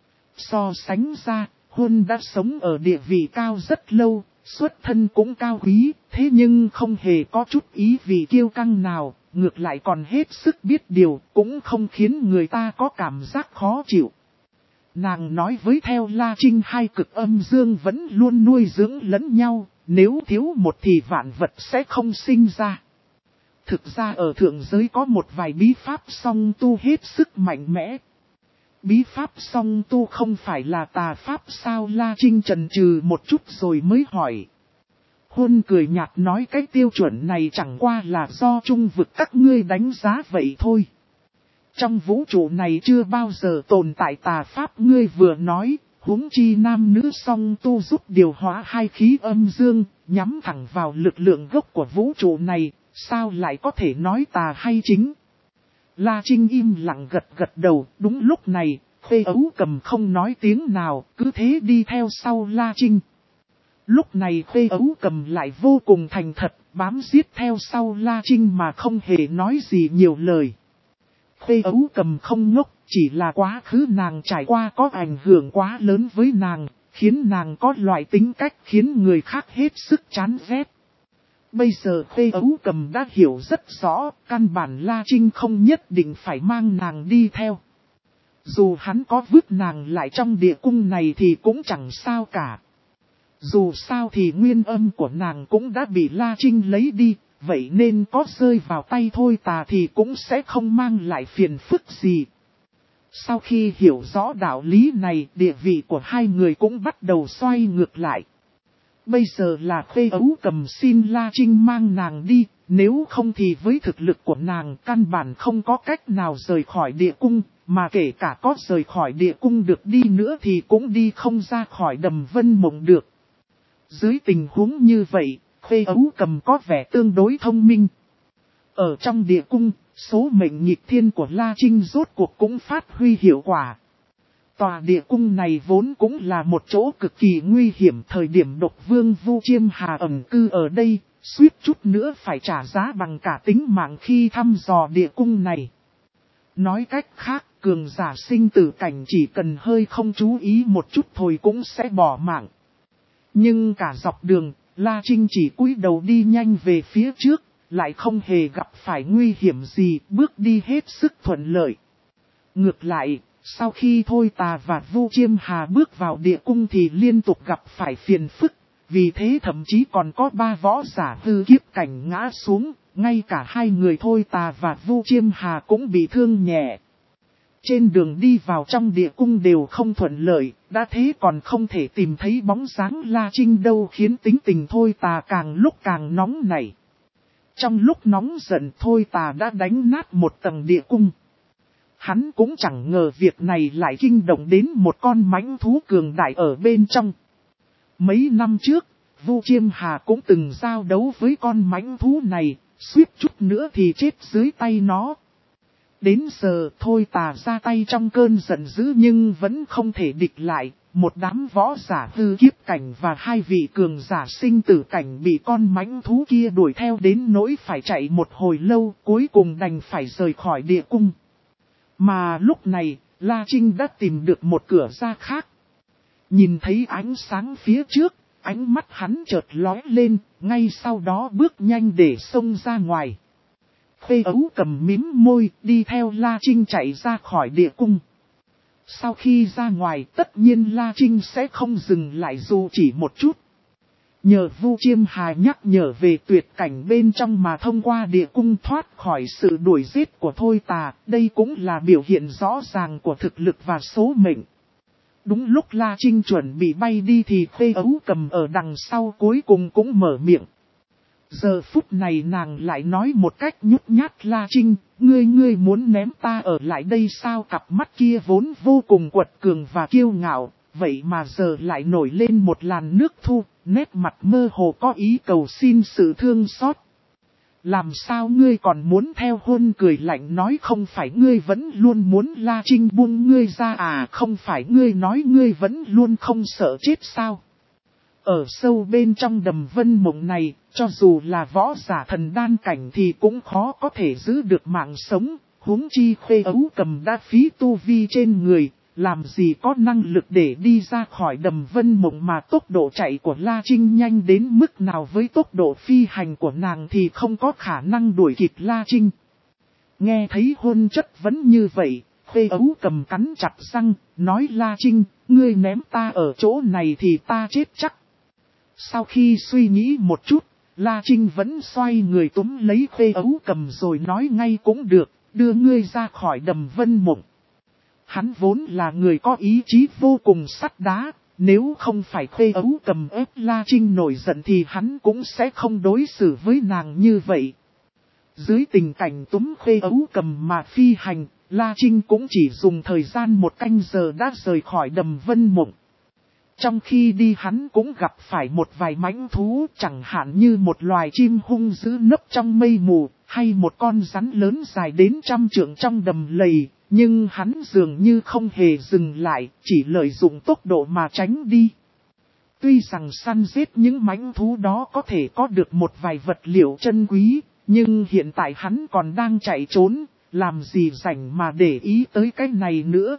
So sánh ra, Huân đã sống ở địa vị cao rất lâu, xuất thân cũng cao quý, thế nhưng không hề có chút ý vị kiêu căng nào, ngược lại còn hết sức biết điều, cũng không khiến người ta có cảm giác khó chịu. Nàng nói với theo La Trinh hai cực âm dương vẫn luôn nuôi dưỡng lẫn nhau, nếu thiếu một thì vạn vật sẽ không sinh ra. Thực ra ở thượng giới có một vài bí pháp song tu hết sức mạnh mẽ. Bí pháp song tu không phải là tà pháp sao? La Trinh chần chừ một chút rồi mới hỏi. Huân cười nhạt nói cái tiêu chuẩn này chẳng qua là do trung vực các ngươi đánh giá vậy thôi. Trong vũ trụ này chưa bao giờ tồn tại tà pháp ngươi vừa nói, huống chi nam nữ song tu giúp điều hóa hai khí âm dương, nhắm thẳng vào lực lượng gốc của vũ trụ này, sao lại có thể nói tà hay chính? La Trinh im lặng gật gật đầu, đúng lúc này, Khê Ấu Cầm không nói tiếng nào, cứ thế đi theo sau La Trinh. Lúc này Khê Ấu Cầm lại vô cùng thành thật, bám giết theo sau La Trinh mà không hề nói gì nhiều lời. Khê Ấu Cầm không ngốc, chỉ là quá khứ nàng trải qua có ảnh hưởng quá lớn với nàng, khiến nàng có loại tính cách khiến người khác hết sức chán ghét. Bây giờ Khê Ấu Cầm đã hiểu rất rõ, căn bản La Trinh không nhất định phải mang nàng đi theo. Dù hắn có vứt nàng lại trong địa cung này thì cũng chẳng sao cả. Dù sao thì nguyên âm của nàng cũng đã bị La Trinh lấy đi, vậy nên có rơi vào tay thôi tà thì cũng sẽ không mang lại phiền phức gì. Sau khi hiểu rõ đạo lý này, địa vị của hai người cũng bắt đầu xoay ngược lại. Bây giờ là Khê Ấu Cầm xin La Trinh mang nàng đi, nếu không thì với thực lực của nàng căn bản không có cách nào rời khỏi địa cung, mà kể cả có rời khỏi địa cung được đi nữa thì cũng đi không ra khỏi đầm vân mộng được. Dưới tình huống như vậy, Khê Ấu Cầm có vẻ tương đối thông minh. Ở trong địa cung, số mệnh nghịch thiên của La Trinh rốt cuộc cũng phát huy hiệu quả. Tòa địa cung này vốn cũng là một chỗ cực kỳ nguy hiểm, thời điểm độc vương Vu Chiêm Hà ẩn cư ở đây, suýt chút nữa phải trả giá bằng cả tính mạng khi thăm dò địa cung này. Nói cách khác, cường giả sinh tử cảnh chỉ cần hơi không chú ý một chút thôi cũng sẽ bỏ mạng. Nhưng cả dọc đường, La Trinh chỉ cúi đầu đi nhanh về phía trước, lại không hề gặp phải nguy hiểm gì, bước đi hết sức thuận lợi. Ngược lại, sau khi Thôi Tà và Vu Chiêm Hà bước vào địa cung thì liên tục gặp phải phiền phức, vì thế thậm chí còn có ba võ giả hư kiếp cảnh ngã xuống, ngay cả hai người Thôi Tà và Vu Chiêm Hà cũng bị thương nhẹ. Trên đường đi vào trong địa cung đều không thuận lợi, đã thế còn không thể tìm thấy bóng dáng La Trinh đâu, khiến tính tình Thôi Tà càng lúc càng nóng nảy. Trong lúc nóng giận Thôi Tà đã đánh nát một tầng địa cung. Hắn cũng chẳng ngờ việc này lại kinh động đến một con mãnh thú cường đại ở bên trong. Mấy năm trước, Vu Chiêm Hà cũng từng giao đấu với con mãnh thú này, suýt chút nữa thì chết dưới tay nó. Đến giờ Thôi Tà ra tay trong cơn giận dữ nhưng vẫn không thể địch lại, một đám võ giả hư kiếp cảnh và hai vị cường giả sinh tử cảnh bị con mãnh thú kia đuổi theo đến nỗi phải chạy một hồi lâu, cuối cùng đành phải rời khỏi địa cung. Mà lúc này, La Trinh đã tìm được một cửa ra khác. Nhìn thấy ánh sáng phía trước, ánh mắt hắn chợt lóe lên, ngay sau đó bước nhanh để xông ra ngoài. Khê Ấu Cầm mím môi, đi theo La Trinh chạy ra khỏi địa cung. Sau khi ra ngoài, tất nhiên La Trinh sẽ không dừng lại dù chỉ một chút. Nhờ Vu Chiêm Hà nhắc nhở về tuyệt cảnh bên trong mà thông qua địa cung thoát khỏi sự đuổi giết của Thôi Tà, đây cũng là biểu hiện rõ ràng của thực lực và số mệnh. Đúng lúc La Trinh chuẩn bị bay đi thì Khê Ấu Cầm ở đằng sau cuối cùng cũng mở miệng. Giờ phút này nàng lại nói một cách nhút nhát: La Trinh, ngươi ngươi muốn ném ta ở lại đây sao? Cặp mắt kia vốn vô cùng quật cường và kiêu ngạo, vậy mà giờ lại nổi lên một làn nước thu, nét mặt mơ hồ có ý cầu xin sự thương xót. Làm sao ngươi còn muốn theo? Hôn cười lạnh nói: không phải ngươi vẫn luôn muốn La Trinh buông ngươi ra à? Không phải ngươi nói ngươi vẫn luôn không sợ chết sao? Ở sâu bên trong đầm vân mộng này, cho dù là võ giả thần đan cảnh thì cũng khó có thể giữ được mạng sống, huống chi Khê Ấu Cầm đã phí tu vi trên người, làm gì có năng lực để đi ra khỏi đầm vân mộng. Mà tốc độ chạy của La Trinh nhanh đến mức nào, với tốc độ phi hành của nàng thì không có khả năng đuổi kịp La Trinh. Nghe thấy hôn chất vấn như vậy, Khê Ấu Cầm cắn chặt răng, nói: La Trinh, ngươi ném ta ở chỗ này thì ta chết chắc. Sau khi suy nghĩ một chút, La Trinh vẫn xoay người túm lấy Khê Ấu Cầm rồi nói: ngay cũng được, đưa ngươi ra khỏi đầm vân mộng. Hắn vốn là người có ý chí vô cùng sắt đá, nếu không phải Khê Ấu Cầm ép La Trinh nổi giận thì hắn cũng sẽ không đối xử với nàng như vậy. Dưới tình cảnh túm Khê Ấu Cầm mà phi hành, La Trinh cũng chỉ dùng thời gian một canh giờ đã rời khỏi đầm vân mộng. Trong khi đi hắn cũng gặp phải một vài mãnh thú, chẳng hạn như một loài chim hung dữ nấp trong mây mù, hay một con rắn lớn dài đến trăm trượng trong đầm lầy, nhưng hắn dường như không hề dừng lại, chỉ lợi dụng tốc độ mà tránh đi. Tuy rằng săn giết những mãnh thú đó có thể có được một vài vật liệu chân quý, nhưng hiện tại hắn còn đang chạy trốn, làm gì rảnh mà để ý tới cái này nữa.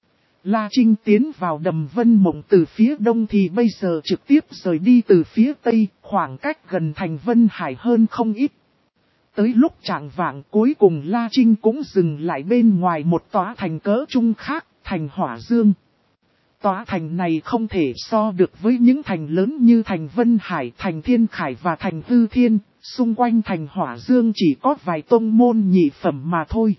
La Trinh tiến vào đầm vân mộng từ phía đông thì bây giờ trực tiếp rời đi từ phía tây, khoảng cách gần thành Vân Hải hơn không ít. Tới lúc chạng vạng cuối cùng La Trinh cũng dừng lại bên ngoài một tòa thành cỡ trung khác, thành Hỏa Dương. Tòa thành này không thể so được với những thành lớn như thành Vân Hải, thành Thiên Khải và thành Hư Thiên, xung quanh thành Hỏa Dương chỉ có vài tông môn nhị phẩm mà thôi.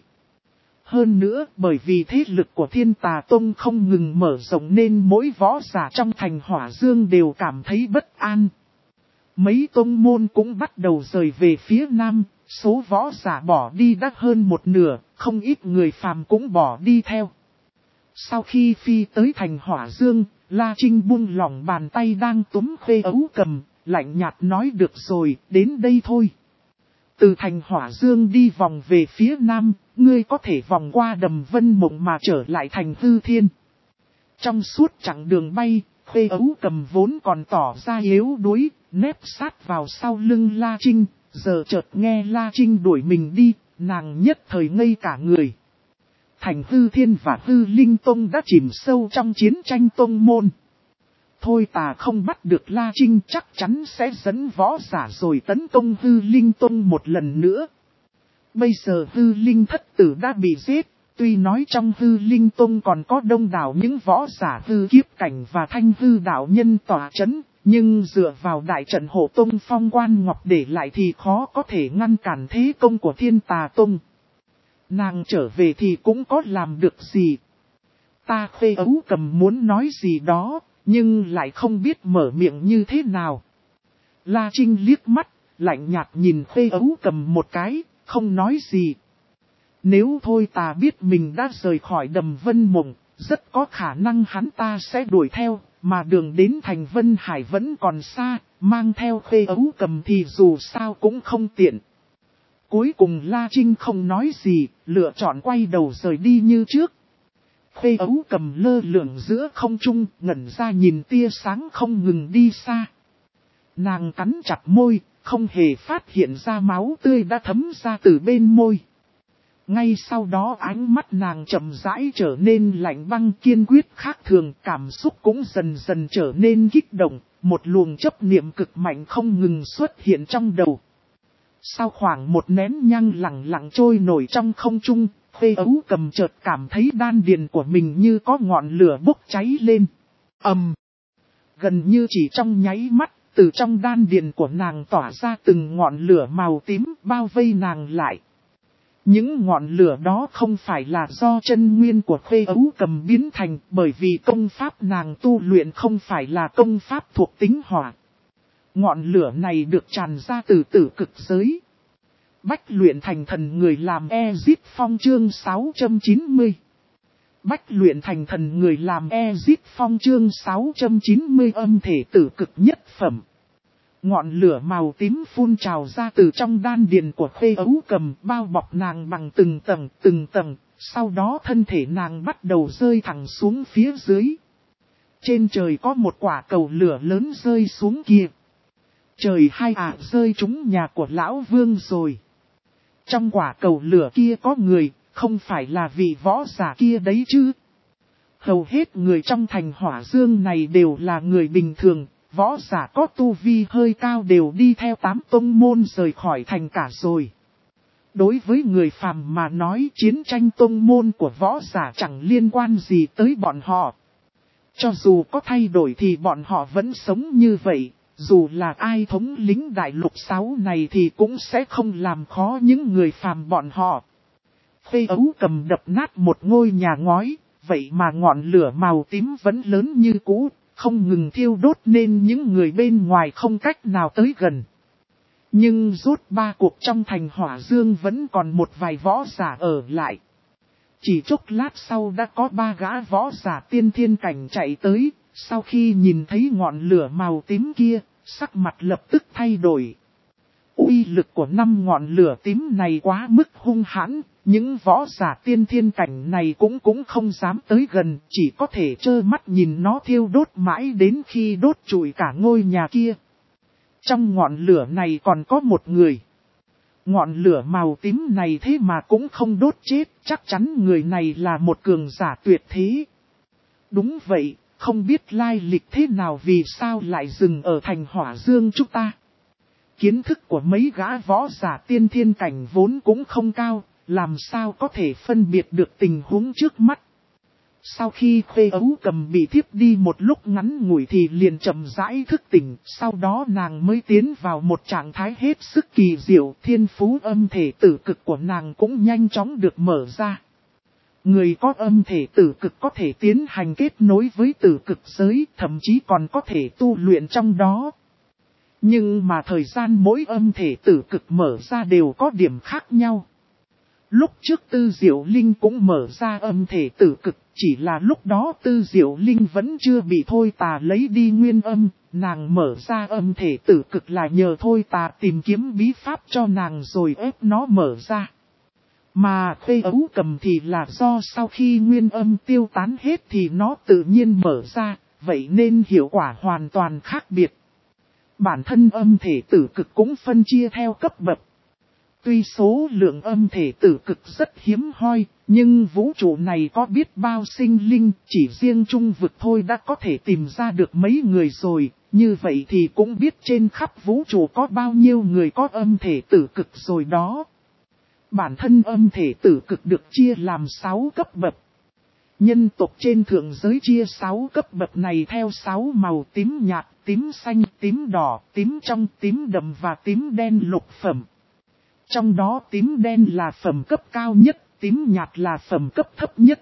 Hơn nữa, bởi vì thế lực của Thiên Tà Tông không ngừng mở rộng nên mỗi võ giả trong thành Hỏa Dương đều cảm thấy bất an. Mấy tông môn cũng bắt đầu rời về phía nam, số võ giả bỏ đi đắt hơn một nửa, không ít người phàm cũng bỏ đi theo. Sau khi phi tới thành Hỏa Dương, La Trinh buông lỏng bàn tay đang túm Khê Ấu Cầm, lạnh nhạt nói: được rồi, đến đây thôi. Từ thành Hỏa Dương đi vòng về phía nam, ngươi có thể vòng qua đầm vân mộng mà trở lại thành Hư Thiên. Trong suốt chặng đường bay, Khê Ấu Cầm vốn còn tỏ ra yếu đuối, nép sát vào sau lưng La Trinh, giờ chợt nghe La Trinh đuổi mình đi, nàng nhất thời ngây cả người. Thành Hư Thiên và Hư Linh Tông đã chìm sâu trong chiến tranh tông môn. Thôi Tà không bắt được La Trinh chắc chắn sẽ dẫn võ giả rồi tấn công Hư Linh Tông một lần nữa. Bây giờ Hư Linh Thất Tử đã bị giết, tuy nói trong Hư Linh Tông còn có đông đảo những võ giả hư kiếp cảnh và thanh hư đạo nhân tỏa chấn, nhưng dựa vào đại trận hộ tông Phong Quan Ngọc để lại thì khó có thể ngăn cản thế công của Thiên Tà Tông. Nàng trở về thì cũng có làm được gì. Ta Khê Ấu Cầm muốn nói gì đó, nhưng lại không biết mở miệng như thế nào. La Trinh liếc mắt, lạnh nhạt nhìn Khê Ấu Cầm một cái, không nói gì. Nếu Thôi Tà biết mình đã rời khỏi đầm vân mộng, rất có khả năng hắn ta sẽ đuổi theo, mà đường đến thành Vân Hải vẫn còn xa, mang theo Khê Ấu Cầm thì dù sao cũng không tiện. Cuối cùng La Trinh không nói gì, lựa chọn quay đầu rời đi như trước. Khê Ấu Cầm lơ lửng giữa không trung, ngẩn ra nhìn tia sáng không ngừng đi xa. Nàng cắn chặt môi, không hề phát hiện ra máu tươi đã thấm ra từ bên môi. Ngay sau đó ánh mắt nàng chậm rãi trở nên lạnh băng kiên quyết khác thường, cảm xúc cũng dần dần trở nên kích động, một luồng chấp niệm cực mạnh không ngừng xuất hiện trong đầu. Sau khoảng một nén nhang lặng lặng trôi nổi trong không trung, Khê Ấu Cầm chợt cảm thấy đan điền của mình như có ngọn lửa bốc cháy lên. Ầm! Gần như chỉ trong nháy mắt, từ trong đan điền của nàng tỏa ra từng ngọn lửa màu tím bao vây nàng lại. Những ngọn lửa đó không phải là do chân nguyên của Khê Ấu Cầm biến thành, bởi vì công pháp nàng tu luyện không phải là công pháp thuộc tính hỏa. Ngọn lửa này được tràn ra từ tử cực giới. Bách luyện thành thần người làm Ezip Phong chương sáu trăm chín mươi. Bách luyện thành thần người làm Ezip Phong chương sáu trăm chín mươi âm thể tử cực nhất phẩm. Ngọn lửa màu tím phun trào ra từ trong đan điền của Khê Ấu Cầm, bao bọc nàng bằng từng tầng từng tầng, sau đó thân thể nàng bắt đầu rơi thẳng xuống phía dưới. Trên trời có một quả cầu lửa lớn rơi xuống kia. Trời hai ạ rơi trúng nhà của lão vương rồi. Trong quả cầu lửa kia có người, không phải là vị võ giả kia đấy chứ. Hầu hết người trong thành Hỏa Dương này đều là người bình thường, võ giả có tu vi hơi cao đều đi theo tám tông môn rời khỏi thành cả rồi. Đối với người phàm mà nói, chiến tranh tông môn của võ giả chẳng liên quan gì tới bọn họ. Cho dù có thay đổi thì bọn họ vẫn sống như vậy. Dù là ai thống lĩnh đại lục sáu này thì cũng sẽ không làm khó những người phàm bọn họ. Khê Ấu Cầm đập nát một ngôi nhà ngói, vậy mà ngọn lửa màu tím vẫn lớn như cũ, không ngừng thiêu đốt nên những người bên ngoài không cách nào tới gần. Nhưng rốt ba cuộc trong thành Hỏa Dương vẫn còn một vài võ giả ở lại. Chỉ chốc lát sau đã có ba gã võ giả tiên thiên cảnh chạy tới, sau khi nhìn thấy ngọn lửa màu tím kia, sắc mặt lập tức thay đổi. Uy lực của năm ngọn lửa tím này quá mức hung hãn, những võ giả tiên thiên cảnh này cũng cũng không dám tới gần, chỉ có thể trơ mắt nhìn nó thiêu đốt mãi đến khi đốt trụi cả ngôi nhà kia. Trong ngọn lửa này còn có một người. Ngọn lửa màu tím này thế mà cũng không đốt chết, chắc chắn người này là một cường giả tuyệt thế. Đúng vậy. Không biết lai lịch thế nào vì sao lại dừng ở thành Hỏa Dương chúng ta. Kiến thức của mấy gã võ giả tiên thiên cảnh vốn cũng không cao, làm sao có thể phân biệt được tình huống trước mắt. Sau khi Khê Ấu Cầm bị thiếp đi một lúc ngắn ngủi thì liền chậm rãi thức tỉnh, sau đó nàng mới tiến vào một trạng thái hết sức kỳ diệu, thiên phú âm thể tử cực của nàng cũng nhanh chóng được mở ra. Người có âm thể tử cực có thể tiến hành kết nối với tử cực giới, thậm chí còn có thể tu luyện trong đó. Nhưng mà thời gian mỗi âm thể tử cực mở ra đều có điểm khác nhau. Lúc trước Tư Diệu Linh cũng mở ra âm thể tử cực, chỉ là lúc đó Tư Diệu Linh vẫn chưa bị Thôi Tà lấy đi nguyên âm, nàng mở ra âm thể tử cực là nhờ Thôi Tà tìm kiếm bí pháp cho nàng rồi ép nó mở ra. Mà Khê Ấu Cầm thì là do sau khi nguyên âm tiêu tán hết thì nó tự nhiên mở ra, vậy nên hiệu quả hoàn toàn khác biệt. Bản thân âm thể tử cực cũng phân chia theo cấp bậc. Tuy số lượng âm thể tử cực rất hiếm hoi, nhưng vũ trụ này có biết bao sinh linh, chỉ riêng trung vực thôi đã có thể tìm ra được mấy người rồi, như vậy thì cũng biết trên khắp vũ trụ có bao nhiêu người có âm thể tử cực rồi đó. Bản thân âm thể tử cực được chia làm sáu cấp bậc. Nhân tộc trên thượng giới chia sáu cấp bậc này theo sáu màu tím nhạt, tím xanh, tím đỏ, tím trong, tím đậm và tím đen lục phẩm. Trong đó tím đen là phẩm cấp cao nhất, tím nhạt là phẩm cấp thấp nhất.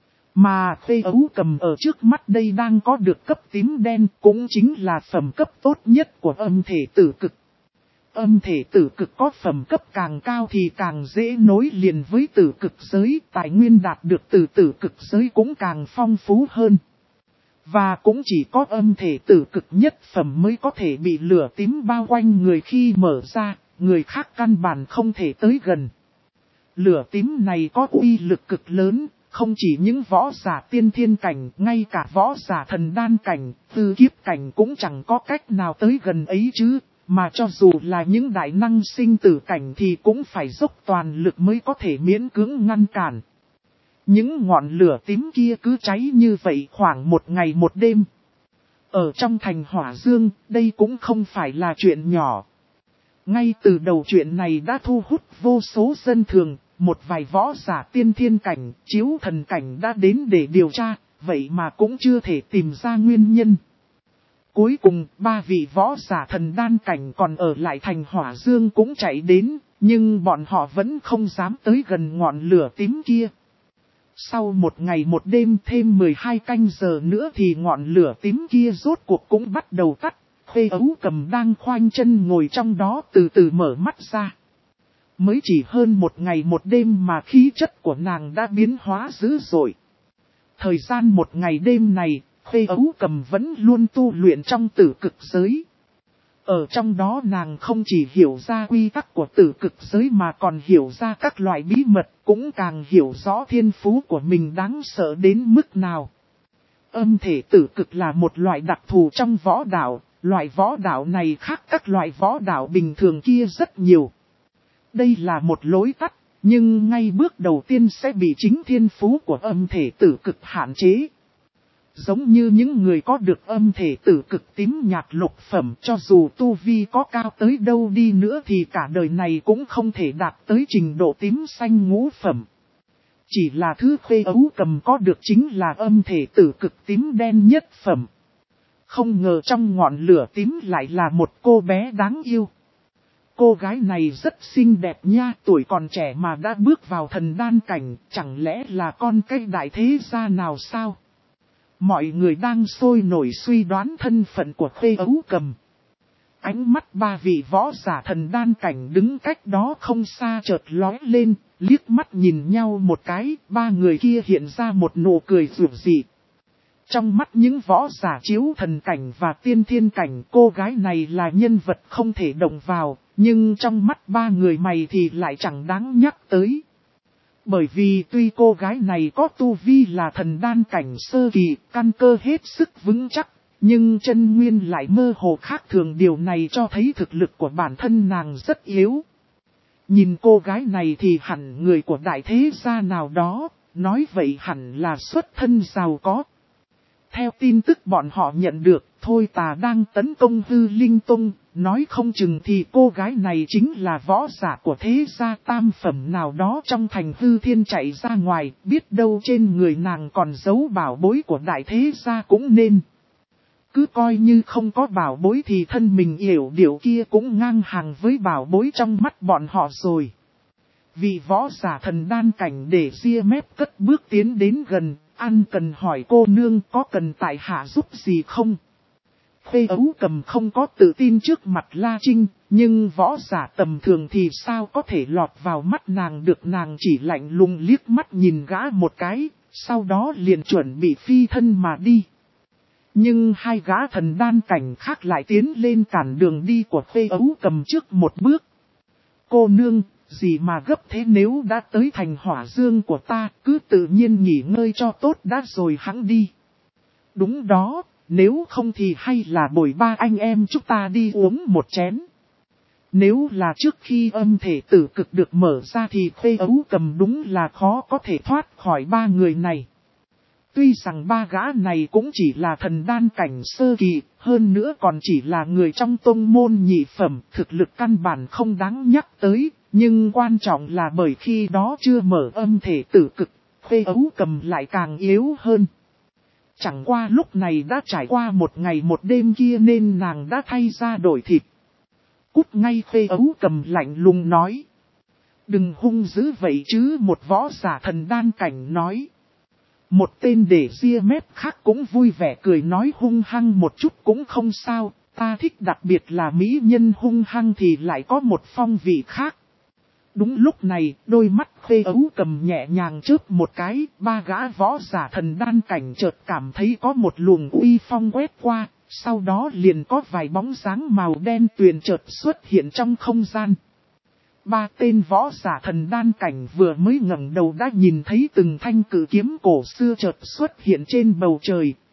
Mà Khê Ấu Cầm ở trước mắt đây đang có được cấp tím đen cũng chính là phẩm cấp tốt nhất của âm thể tử cực. Âm thể tử cực có phẩm cấp càng cao thì càng dễ nối liền với tử cực giới, tài nguyên đạt được từ tử cực giới cũng càng phong phú hơn. Và cũng chỉ có âm thể tử cực nhất phẩm mới có thể bị lửa tím bao quanh người khi mở ra, người khác căn bản không thể tới gần. Lửa tím này có uy lực cực lớn, không chỉ những võ giả tiên thiên cảnh, ngay cả võ giả thần đan cảnh, tư kiếp cảnh cũng chẳng có cách nào tới gần ấy chứ. Mà cho dù là những đại năng sinh tử cảnh thì cũng phải dốc toàn lực mới có thể miễn cưỡng ngăn cản. Những ngọn lửa tím kia cứ cháy như vậy khoảng một ngày một đêm. Ở trong thành Hỏa Dương, đây cũng không phải là chuyện nhỏ. Ngay từ đầu chuyện này đã thu hút vô số dân thường, một vài võ giả tiên thiên cảnh, chiếu thần cảnh đã đến để điều tra, vậy mà cũng chưa thể tìm ra nguyên nhân. Cuối cùng, ba vị võ giả thần đan cảnh còn ở lại thành Hỏa Dương cũng chạy đến, nhưng bọn họ vẫn không dám tới gần ngọn lửa tím kia. Sau một ngày một đêm thêm mười hai canh giờ nữa thì ngọn lửa tím kia rốt cuộc cũng bắt đầu tắt. Khê Ấu Cầm đang khoanh chân ngồi trong đó từ từ mở mắt ra. Mới chỉ hơn một ngày một đêm mà khí chất của nàng đã biến hóa dữ dội. Thời gian một ngày đêm này, Khê Ấu Cầm vẫn luôn tu luyện trong tử cực giới. Ở trong đó nàng không chỉ hiểu ra quy tắc của tử cực giới mà còn hiểu ra các loại bí mật, cũng càng hiểu rõ thiên phú của mình đáng sợ đến mức nào. Âm thể tử cực là một loại đặc thù trong võ đạo, loại võ đạo này khác các loại võ đạo bình thường kia rất nhiều. Đây là một lối tắt, nhưng ngay bước đầu tiên sẽ bị chính thiên phú của âm thể tử cực hạn chế. Giống như những người có được âm thể tử cực tím nhạt lục phẩm, cho dù tu vi có cao tới đâu đi nữa thì cả đời này cũng không thể đạt tới trình độ tím xanh ngũ phẩm. Chỉ là thứ Khê Ấu Cầm có được chính là âm thể tử cực tím đen nhất phẩm. Không ngờ trong ngọn lửa tím lại là một cô bé đáng yêu. Cô gái này rất xinh đẹp nha, tuổi còn trẻ mà đã bước vào thần đan cảnh, chẳng lẽ là con cái đại thế gia nào sao? Mọi người đang sôi nổi suy đoán thân phận của Khê Ấu Cầm. Ánh mắt ba vị võ giả thần đan cảnh đứng cách đó không xa chợt lóe lên, liếc mắt nhìn nhau một cái, ba người kia hiện ra một nụ cười rực rỡ. Trong mắt những võ giả chiếu thần cảnh và tiên thiên cảnh, cô gái này là nhân vật không thể động vào, nhưng trong mắt ba người mày thì lại chẳng đáng nhắc tới. Bởi vì tuy cô gái này có tu vi là thần đan cảnh sơ kỳ, căn cơ hết sức vững chắc, nhưng chân nguyên lại mơ hồ khác thường, điều này cho thấy thực lực của bản thân nàng rất yếu. Nhìn cô gái này thì hẳn người của đại thế gia nào đó, nói vậy hẳn là xuất thân giàu có. Theo tin tức bọn họ nhận được, Thôi Tà đang tấn công Hư Linh Tông, nói không chừng thì cô gái này chính là võ giả của thế gia tam phẩm nào đó trong thành Hư Thiên chạy ra ngoài, biết đâu trên người nàng còn giấu bảo bối của đại thế gia cũng nên. Cứ coi như không có bảo bối thì thân mình yểu điệu kia cũng ngang hàng với bảo bối trong mắt bọn họ rồi. Vị võ giả thần đan cảnh để ria mép cất bước tiến đến gần, ăn cần hỏi cô nương có cần tại hạ giúp gì không? Khê Ấu Cầm không có tự tin trước mặt La Trinh, nhưng võ giả tầm thường thì sao có thể lọt vào mắt nàng được, nàng chỉ lạnh lùng liếc mắt nhìn gã một cái, sau đó liền chuẩn bị phi thân mà đi. Nhưng hai gã thần đan cảnh khác lại tiến lên cản đường đi của Khê Ấu Cầm trước một bước. Cô nương, gì mà gấp thế, nếu đã tới thành Hỏa Dương của ta, cứ tự nhiên nghỉ ngơi cho tốt đã rồi hẵng đi. Đúng đó, nếu không thì hay là bồi ba anh em chúng ta đi uống một chén. Nếu là trước khi âm thể tử cực được mở ra thì Khê Ấu Cầm đúng là khó có thể thoát khỏi ba người này. Tuy rằng ba gã này cũng chỉ là thần đan cảnh sơ kỳ, hơn nữa còn chỉ là người trong tông môn nhị phẩm, thực lực căn bản không đáng nhắc tới, nhưng quan trọng là bởi khi đó chưa mở âm thể tử cực, Khê Ấu Cầm lại càng yếu hơn. Chẳng qua lúc này đã trải qua một ngày một đêm kia nên nàng đã thay ra đổi thịt. Cút ngay, Khê Ấu Cầm lạnh lùng nói. Đừng hung dữ vậy chứ, một võ giả thần đan cảnh nói. Một tên để ria mép khác cũng vui vẻ cười nói, hung hăng một chút cũng không sao, ta thích đặc biệt là mỹ nhân hung hăng thì lại có một phong vị khác. Đúng lúc này, đôi mắt Khê Ấu Cầm nhẹ nhàng chớp một cái, ba gã võ giả thần đan cảnh chợt cảm thấy có một luồng uy phong quét qua, sau đó liền có vài bóng dáng màu đen tuyền chợt xuất hiện trong không gian. Ba tên võ giả thần đan cảnh vừa mới ngẩng đầu đã nhìn thấy từng thanh cử kiếm cổ xưa chợt xuất hiện trên bầu trời,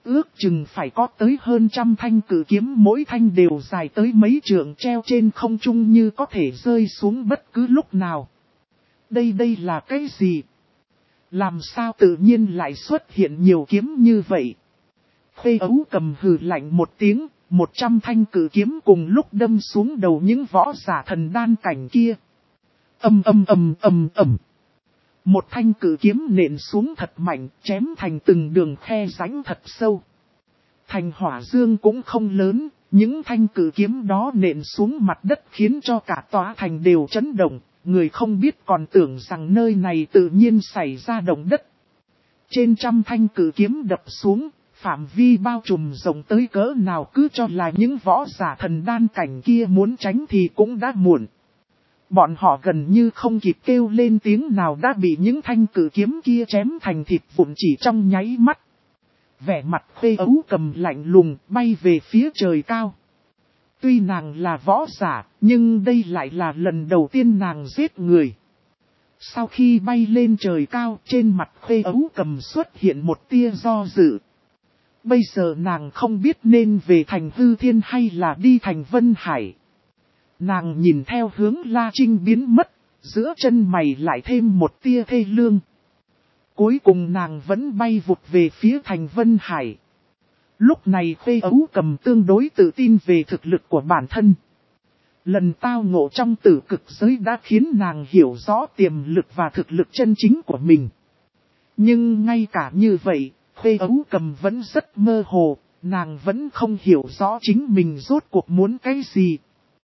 Ước chừng phải có tới hơn trăm thanh cử kiếm, mỗi thanh đều dài tới mấy trượng, treo trên không trung như có thể rơi xuống bất cứ lúc nào. Đây đây là cái gì? Làm sao tự nhiên lại xuất hiện nhiều kiếm như vậy? Khê Ấu Cầm hừ lạnh một tiếng, một trăm thanh cử kiếm cùng lúc đâm xuống đầu những võ giả thần đan cảnh kia. Ầm ầm ầm ầm ầm. Một thanh cử kiếm nện xuống thật mạnh, chém thành từng đường khe rãnh thật sâu. Thành hỏa dương cũng không lớn, những thanh cử kiếm đó nện xuống mặt đất khiến cho cả tòa thành đều chấn động, người không biết còn tưởng rằng nơi này tự nhiên xảy ra động đất. Trên trăm thanh cử kiếm đập xuống, phạm vi bao trùm rộng tới cỡ nào, cứ cho là những võ giả thần đan cảnh kia muốn tránh thì cũng đã muộn. Bọn họ gần như không kịp kêu lên tiếng nào đã bị những thanh cử kiếm kia chém thành thịt vụn chỉ trong nháy mắt. Vẻ mặt Khê Ấu Cầm lạnh lùng bay về phía trời cao. Tuy nàng là võ giả, nhưng đây lại là lần đầu tiên nàng giết người. Sau khi bay lên trời cao, trên mặt Khê Ấu Cầm xuất hiện một tia do dự. Bây giờ nàng không biết nên về thành Hư Thiên hay là đi thành Vân Hải. Nàng nhìn theo hướng La Trinh biến mất, giữa chân mày lại thêm một tia thê lương. Cuối cùng nàng vẫn bay vụt về phía thành Vân Hải. Lúc này Khê Ấu Cầm tương đối tự tin về thực lực của bản thân. Lần tao ngộ trong tử cực giới đã khiến nàng hiểu rõ tiềm lực và thực lực chân chính của mình. Nhưng ngay cả như vậy, Khê Ấu Cầm vẫn rất mơ hồ, nàng vẫn không hiểu rõ chính mình rốt cuộc muốn cái gì.